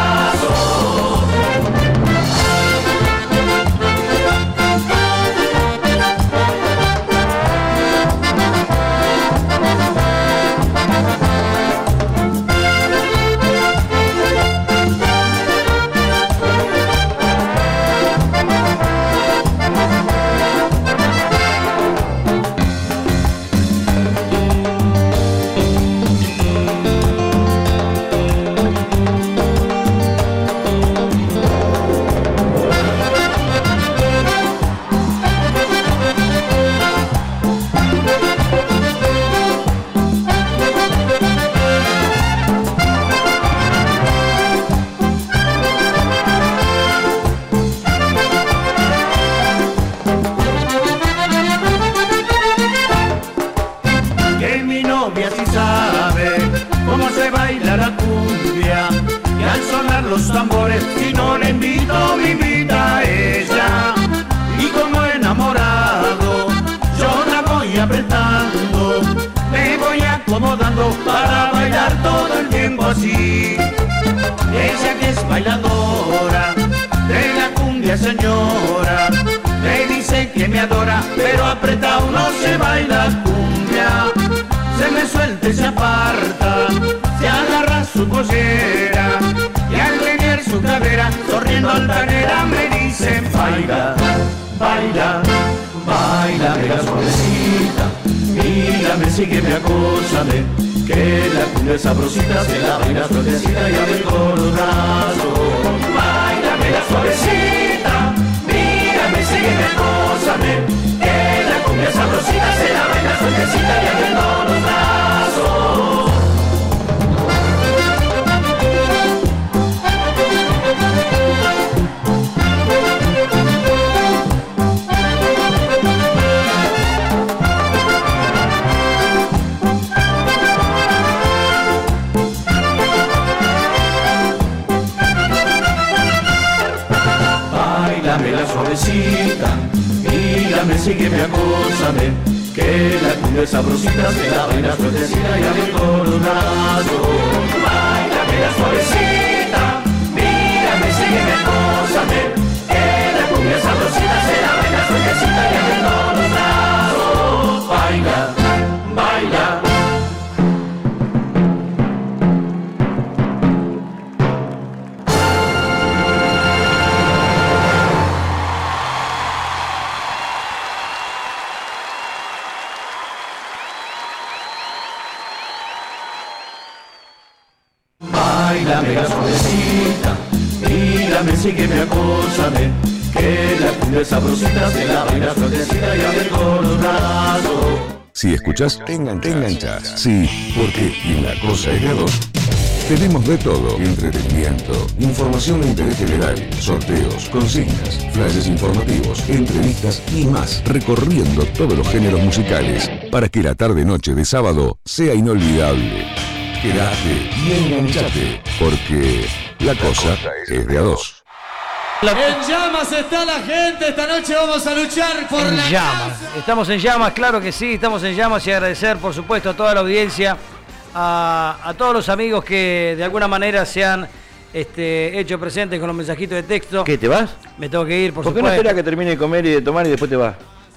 Los tambores, si no le invito, me invita a ella. Y como enamorado, yo la voy apretando, me voy acomodando para bailar todo el tiempo así. Ella que es bailadora de la cumbia, señora, me dice que me adora, pero apretado no se baila cumbia. Se me suelta y se aparta, se agarra su pollera, y al menear su cadera, sonriendo altanera, me dice: baila, baila, bailame la suavecita, mírame, sígueme, acósame, que la cumbia sabrosita se la baila suavecita y abre con los brazos. Bailame la suavecita, mírame, sígueme, acósame, que la cumbia sabrosita se la baila suavecita y abre con los brazos. Bailame la suavecita, mírame, sígueme, acósame, que la cumbia sabrosita se la baila suavecita y abre con los brazos. Bailame la suavecita, mírame, sígueme, acósame, que la cumbia sabrosita se la baila suavecita y abre con los brazos. Baila, baila. Bailame la suavecita, mírame, sígueme, acósame, que la cumbia sabrosita se la baila suavecita y abre con los brazos. Si escuchás, te enganchás. Sí, porque en La Cosa es de a dos tenemos de todo: entretenimiento, información de interés general, sorteos, consignas, flashes informativos, entrevistas y más, recorriendo todos los géneros musicales para que la tarde-noche de sábado sea inolvidable. Quedate y enganchate, porque La Cosa es de a dos. En llamas está la gente, esta noche vamos a luchar por la llamas. Estamos en llamas, claro que sí, estamos en llamas, y agradecer por supuesto a toda la audiencia, a todos los amigos que de alguna manera se han hecho presentes con los mensajitos de texto. ¿Qué, te vas? Me tengo que ir, por supuesto. ¿Por qué no esperas que termine de comer y de tomar y después te vas?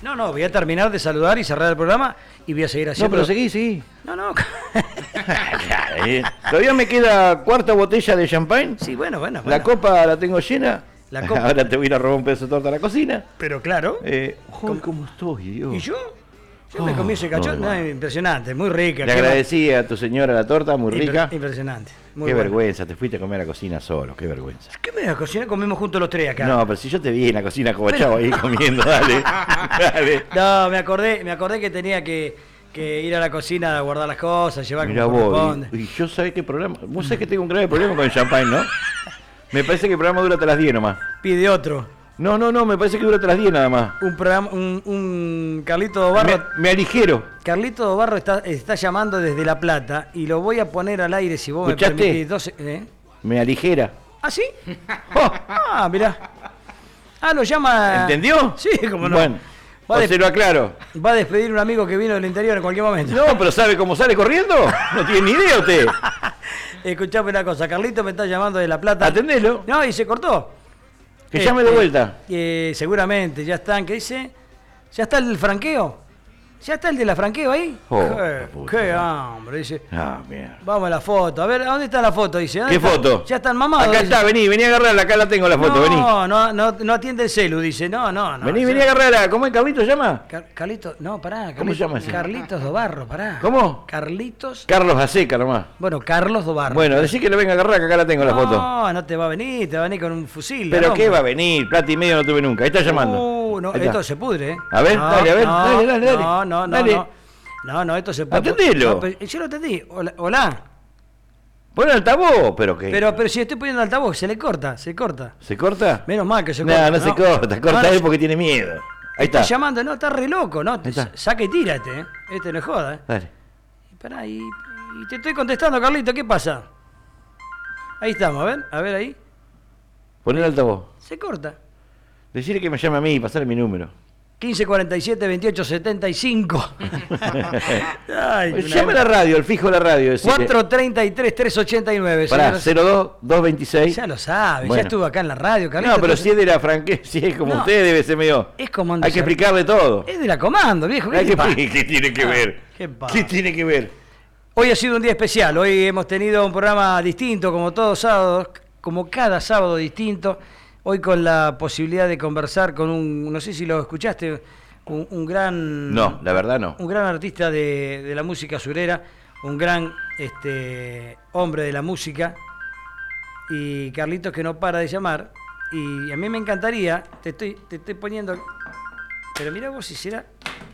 No, voy a terminar de saludar y cerrar el programa y voy a seguir haciendo... No, pero seguí. No. ¿Todavía me queda cuarta botella de champagne? Sí, bueno. La copa la tengo llena. La copa. Ahora te voy a ir a robar un pedazo de torta a la cocina. Pero claro. ¿Cómo estoy, Dios? ¿Y yo? Yo me comí ese cachón. No, impresionante, muy rica. Le agradecí a tu señora la torta, muy rica. Impresionante. Qué vergüenza, te fuiste a comer a la cocina solo, qué vergüenza. ¿Qué me da cocina? Comimos juntos los tres acá. No, pero si yo te vi en la cocina como chavo ahí comiendo, dale. No, me acordé que tenía que ir a la cocina a guardar las cosas, llevar Mirá como vos, corresponde. y yo sabés qué problema. Vos sabés que tengo un grave problema con el champagne, ¿no? Me parece que el programa dura hasta las 10 nomás. Pide otro. No, me parece que dura hasta las 10 nada más. Un programa, un Carlito Dobarro. Me aligero. Carlito Dobarro está llamando desde La Plata y lo voy a poner al aire si vos ¿Escuchaste? me permitís. Me aligera. ¿Ah, sí? Mirá. ¿Lo llama? ¿Entendió? Sí, como no. Bueno, se lo aclaro. Va a despedir un amigo que vino del interior en cualquier momento. No, pero ¿sabe cómo sale corriendo? No tiene ni idea usted. Escuchame una cosa, Carlito me está llamando de La Plata. Atendelo. No, y se cortó. Que llame de vuelta. Seguramente, ya están. ¿Qué dice? ¿Ya está el franqueo? ¿Ya está el de la franqueo ahí? Qué hambre, dice. Mierda. Vamos a la foto. A ver, ¿a dónde está la foto? Dice. ¿Qué foto? Ya están mamados. Acá está, vení a agarrarla, acá la tengo la foto, vení. No atiende el celu, dice. No. Vení a agarrarla. ¿Cómo es Carlito llama? Carlitos, no, pará. ¿Cómo se llama ese? Carlitos Dobarro, pará. ¿Cómo? Carlitos. Carlos Aseca nomás. Bueno, Carlos Dobarro. Bueno, decí que le venga a agarrar, que acá la tengo la foto. No te va a venir, te va a venir con un fusil. ¿Pero qué va a venir? Plata y medio no tuve nunca. Ahí está llamando. No, ahí está. Esto se pudre, ¿eh? A ver, dale. No, esto se pudre. Atendelo. Yo lo atendí. Hola. Pon el altavoz, pero qué. Pero si estoy poniendo altavoz, se corta. ¿Se corta? Menos mal que se corta. No se corta. Corta él porque tiene miedo. Ahí está. Llamando, está re loco, ¿no? Saca y tírate, ¿eh? No es joda, ¿eh? Dale. Pará, y te estoy contestando, Carlito, ¿qué pasa? Ahí estamos, a ver ahí. Pon el altavoz. Se corta. Decirle que me llame a mí y pasarle mi número. 1547 2875. Llame a la radio, el fijo de la radio. 433 389. Pará, 02 226. Ya lo sabe, ya estuvo acá en la radio, Carlito. No, pero si es de la franqueza, si es como usted, debe ser medio. Es como hay que explicarle todo. Es de la comando, viejo. ¿Qué tiene que ver? ¿Qué tiene que ver? Hoy ha sido un día especial. Hoy hemos tenido un programa distinto, como todos sábados, como cada sábado distinto. Hoy con la posibilidad de conversar con no sé si lo escuchaste, un gran... No, la verdad no. Un gran artista de la música surera, un gran hombre de la música, y Carlitos que no para de llamar, y a mí me encantaría, te estoy poniendo... Pero mira vos si será...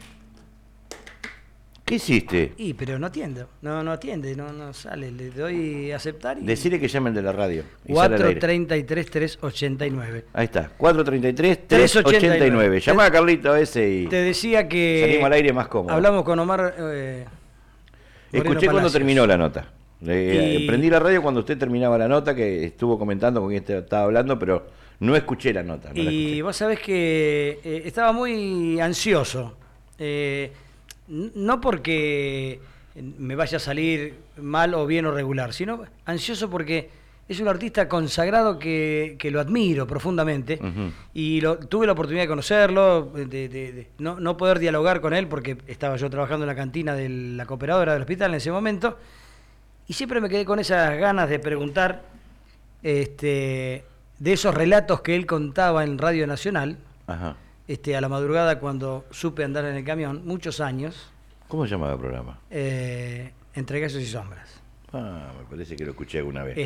¿Qué hiciste? Pero no atiende, no sale, le doy a aceptar y... Decirle que llamen de la radio. 433 389. Ahí está, 433 389. Llama a Carlito ese y... Te decía que... salimos al aire más cómodo. Hablamos con Omar... Escuché cuando terminó la nota. Prendí la radio cuando usted terminaba la nota, que estuvo comentando con quien estaba hablando, pero no escuché la nota. Vos sabés que estaba muy ansioso. No porque me vaya a salir mal o bien o regular, sino ansioso porque es un artista consagrado que lo admiro profundamente. Y tuve la oportunidad de conocerlo, de no poder dialogar con él porque estaba yo trabajando en la cantina de la cooperadora del hospital en ese momento, y siempre me quedé con esas ganas de preguntar de esos relatos que él contaba en Radio Nacional. Ajá. A la madrugada cuando supe andar en el camión, muchos años. ¿Cómo se llamaba el programa? Entre Gallos y Sombras. Me parece que lo escuché alguna vez.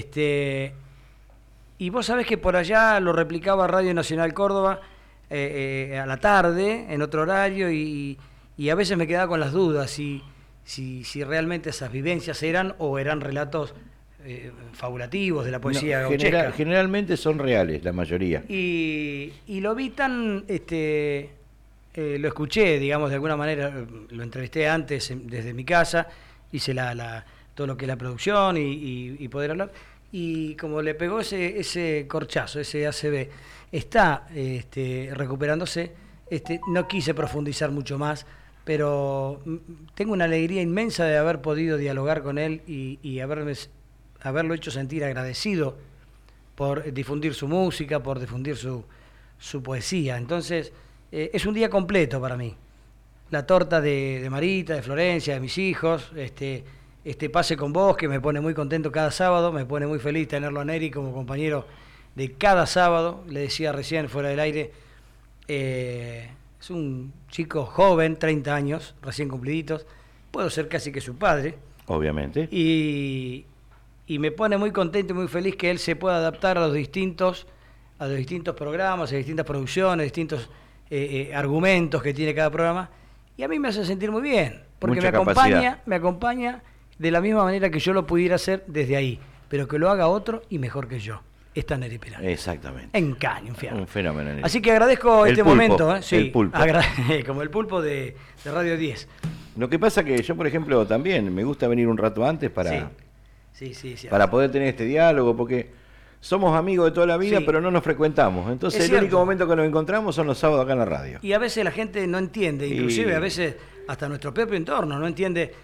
Y vos sabés que por allá lo replicaba Radio Nacional Córdoba a la tarde, en otro horario, y a veces me quedaba con las dudas si realmente esas vivencias eran relatos fabulativos de la poesía gauchesca. Generalmente son reales, la mayoría. Y lo vi tan... lo escuché, digamos, de alguna manera, lo entrevisté antes desde mi casa, hice todo lo que es la producción y poder hablar, y como le pegó ese corchazo, ese ACV, está recuperándose, no quise profundizar mucho más, pero tengo una alegría inmensa de haber podido dialogar con él y haberlo hecho sentir agradecido por difundir su música, por difundir su poesía. Entonces, es un día completo para mí. La torta de Marita, de Florencia, de mis hijos, este pase con vos, que me pone muy contento cada sábado, me pone muy feliz tenerlo a Neri como compañero de cada sábado. Le decía recién fuera del aire, es un chico joven, 30 años, recién cumpliditos, puedo ser casi que su padre. Obviamente. Y me pone muy contento y muy feliz que él se pueda adaptar a los distintos programas, a distintas producciones, distintos argumentos que tiene cada programa, y a mí me hace sentir muy bien, porque me acompaña de la misma manera que yo lo pudiera hacer desde ahí, pero que lo haga otro y mejor que yo. Está Neri Pilar. Exactamente. En caño, un fiel. Un fenómeno, Neri. Así que agradezco este momento. Sí, el pulpo. Como el pulpo de Radio 10. Lo que pasa que yo, por ejemplo, también me gusta venir un rato antes para poder tener este diálogo, porque somos amigos de toda la vida, pero no nos frecuentamos. Entonces el único momento que nos encontramos son los sábados acá en la radio. Y a veces la gente no entiende, inclusive a veces hasta nuestro propio entorno no entiende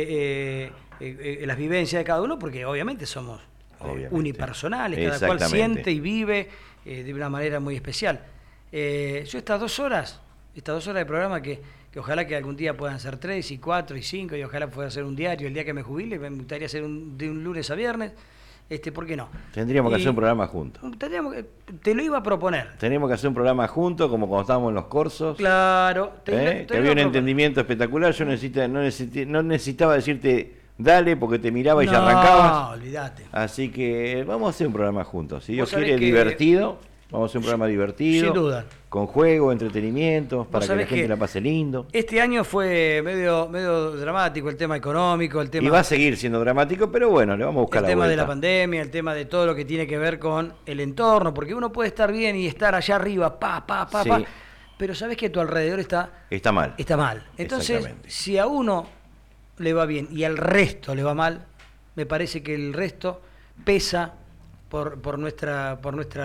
las vivencias de cada uno, porque obviamente somos unipersonales, cada cual siente y vive de una manera muy especial. Yo estas 2 horas de programa que ojalá que algún día puedan ser 3 y 4 y 5, y ojalá pueda ser un diario el día que me jubile, me gustaría hacer de un lunes a viernes, ¿por qué no? Tendríamos que hacer un programa juntos. Te lo iba a proponer. Teníamos que hacer un programa juntos, como cuando estábamos en los cursos. Claro. Que había un entendimiento espectacular. Yo no necesitaba decirte dale, porque te miraba y ya arrancabas. No, olvídate. Así que vamos a hacer un programa juntos. Si Dios quiere, divertido. Vamos a hacer un programa divertido. Sin duda. Con juego, entretenimiento, para que la gente la pase lindo. Este año fue medio dramático, el tema económico, el tema... Y va a seguir siendo dramático, pero bueno, le vamos a buscar la vuelta. El tema de la pandemia, el tema de todo lo que tiene que ver con el entorno, porque uno puede estar bien y estar allá arriba, pero sabes que a tu alrededor está mal. Está mal. Entonces, si a uno le va bien y al resto le va mal, me parece que el resto pesa por nuestra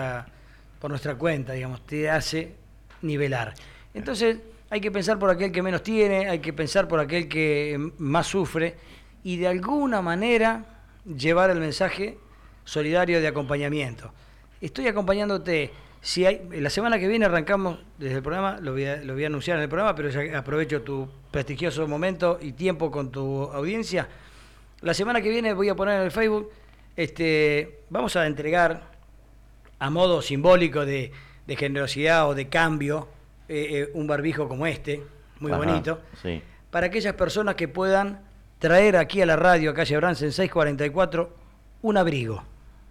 cuenta, digamos, te hace nivelar. Entonces hay que pensar por aquel que menos tiene, hay que pensar por aquel que más sufre, y de alguna manera llevar el mensaje solidario de acompañamiento. Estoy acompañándote. La semana que viene arrancamos desde el programa, lo voy a anunciar en el programa, pero ya aprovecho tu prestigioso momento y tiempo con tu audiencia. La semana que viene voy a poner en el Facebook, vamos a entregar a modo simbólico de generosidad o de cambio, un barbijo como muy bonito, para aquellas personas que puedan traer aquí a la radio, a calle Brandsen 644, un abrigo.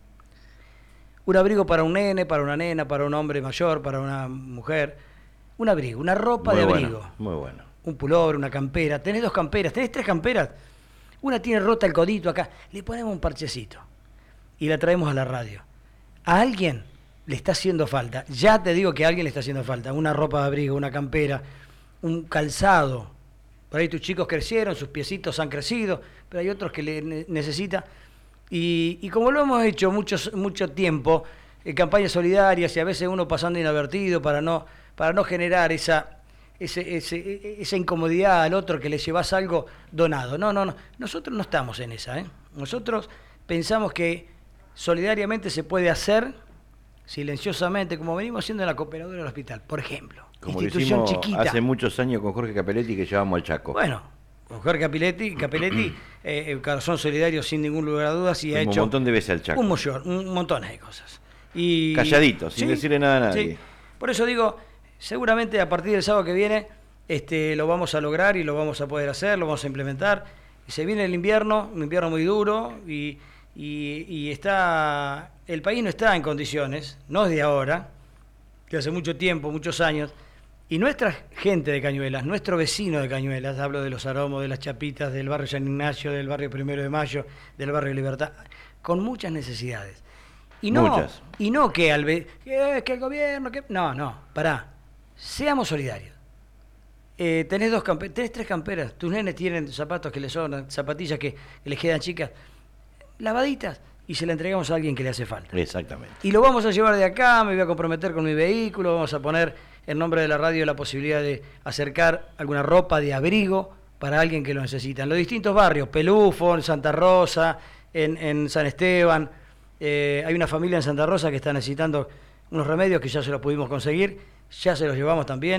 Un abrigo para un nene, para una nena, para un hombre mayor, para una mujer. Un abrigo, una ropa de abrigo. Muy bueno. Un pullover, una campera. Tenés 2 camperas, tenés 3 camperas. Una tiene rota el codito acá. Le ponemos un parchecito y la traemos a la radio. A alguien le está haciendo falta. Ya te digo que a alguien le está haciendo falta. Una ropa de abrigo, una campera, un calzado. Por ahí tus chicos crecieron, sus piecitos han crecido, pero hay otros que le necesita. Y como lo hemos hecho mucho tiempo, campañas solidarias, y a veces uno pasando inadvertido para no generar esa incomodidad al otro, que le llevas algo donado. No. Nosotros no estamos en esa. Nosotros pensamos que solidariamente se puede hacer silenciosamente, como venimos haciendo en la Cooperadora del Hospital, por ejemplo. Como institución chiquita. Hace muchos años con Jorge Capelletti, que llevamos al Chaco. Bueno, con Jorge Capelletti Corazón Solidario sin ningún lugar a dudas, y ha hecho un montón de veces al Chaco. Un montón de cosas. Y calladito, sin decirle nada a nadie. Sí. Por eso digo, seguramente a partir del sábado que viene lo vamos a lograr y lo vamos a poder hacer, lo vamos a implementar. Y se viene el invierno, un invierno muy duro, y el país no está en condiciones, no es de ahora, que hace mucho tiempo, muchos años, y nuestra gente de Cañuelas, nuestro vecino de Cañuelas, hablo de los Aromos, de las Chapitas, del barrio San Ignacio, del barrio 1 de Mayo, del barrio Libertad, con muchas necesidades. Y no que el gobierno, pará, seamos solidarios. Tenés 3 camperas, tus nenes tienen zapatos que les sobran, zapatillas que les quedan chicas, lavaditas, y se la entregamos a alguien que le hace falta. Exactamente. Y lo vamos a llevar de acá, me voy a comprometer con mi vehículo, vamos a poner en nombre de la radio la posibilidad de acercar alguna ropa de abrigo para alguien que lo necesita. En los distintos barrios, Pelufo, en Santa Rosa, en San Esteban, hay una familia en Santa Rosa que está necesitando unos remedios que ya se los pudimos conseguir, ya se los llevamos también.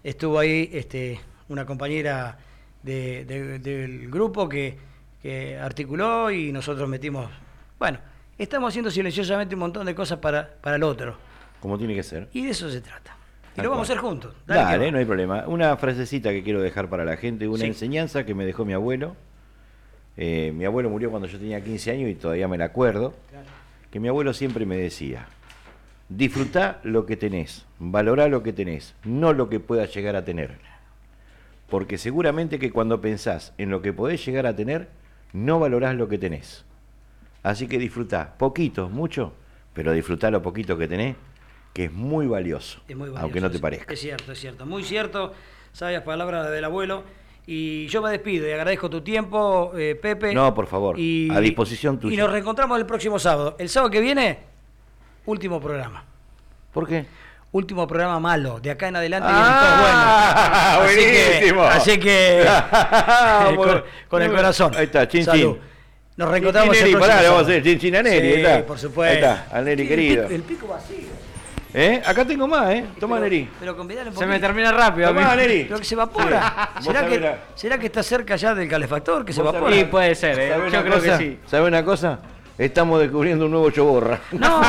estuvo ahí una compañera del grupo que articuló y nosotros metimos... Bueno, estamos haciendo silenciosamente un montón de cosas para el otro. Como tiene que ser. Y de eso se trata. Y lo vamos a hacer juntos. Dale, no hay problema. Una frasecita que quiero dejar para la gente, una enseñanza que me dejó mi abuelo. Mi abuelo murió cuando yo tenía 15 años y todavía me la acuerdo. Claro. Que mi abuelo siempre me decía, disfrutá lo que tenés, valorá lo que tenés, no lo que puedas llegar a tener. Porque seguramente que cuando pensás en lo que podés llegar a tener, no valorás lo que tenés. Así que disfrutá, poquito, mucho, pero disfrutá lo poquito que tenés, que es muy valioso, aunque no te parezca. Es cierto, muy cierto, sabias palabras del abuelo. Y yo me despido y agradezco tu tiempo, Pepe. No, por favor, a disposición tuya. Y nos reencontramos el próximo sábado. El sábado que viene, último programa. ¿Por qué? Último programa malo, de acá en adelante vienen todos buenos. Así que con el corazón. Ahí está, chin salud. Chin. Nos reencontramos el próximo sábado. sábado. Vamos a hacer chin chin a Neri. Sí, está. Por supuesto. Ahí está, al Neri querido. El pico vacío. Acá tengo más, Toma, Neri. Pero convidale un Se poquito. me termina rápido. Tomá, Neri. Pero que se evapora. ¿Será que está cerca ya del calefactor? Que se evapora. Sí, puede ser, yo creo que sí. ¿Sabe una cosa? Estamos descubriendo un nuevo choborra. No.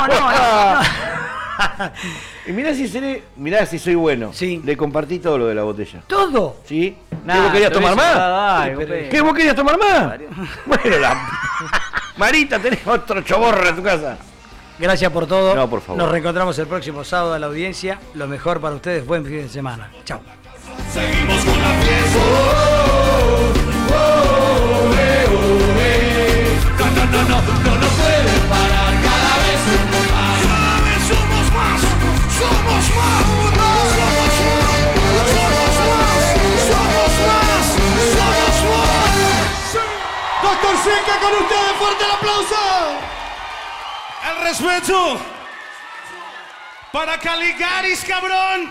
Y mirá si soy bueno. Sí. Le compartí todo lo de la botella. ¿Todo? ¿Sí? ¿Qué vos querías tomar más? ¿Qué vos querías tomar más? Bueno, Marita, tenés otro choborra en tu casa. Gracias por todo. No, por favor. Nos reencontramos el próximo sábado a la audiencia. Lo mejor para ustedes. Buen fin de semana. Chao. Seguimos con la fiesta. No nos pueden parar. Cada vez somos más. Cada vez somos más. Somos más. Doctor Seca con ustedes. Fuerte el aplauso. El respeto para Caligaris, cabrón.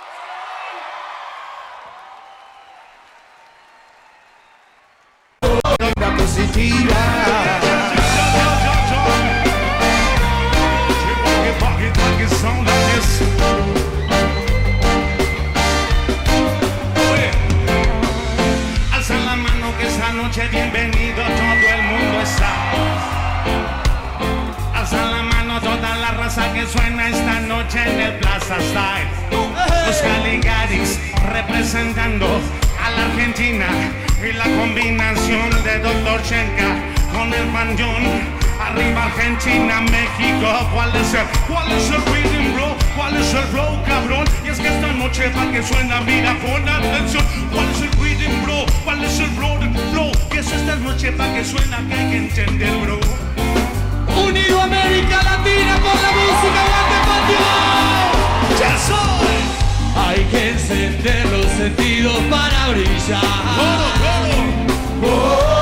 Onda positiva. Alza la mano que esta noche bienvenido todo el mundo está. Alza la mano toda la raza que suena esta noche en el Plaza Style. Los Caligaris representando a la Argentina y la combinación de Dr. Chenka con el banjón. Arriba Argentina, México. ¿Cuál es el rhythm, bro? ¿Cuál es el flow, cabrón? Y es que esta noche pa' que suena, mira, pon atención. ¿Cuál es el rhythm, bro? ¿Cuál es el flow? Y es esta noche pa' que suena, que hay que entender, bro. Unido América Latina por la música guatemalteca. ¡Ya soy! Hay que encender los sentidos para brillar. ¡Oh!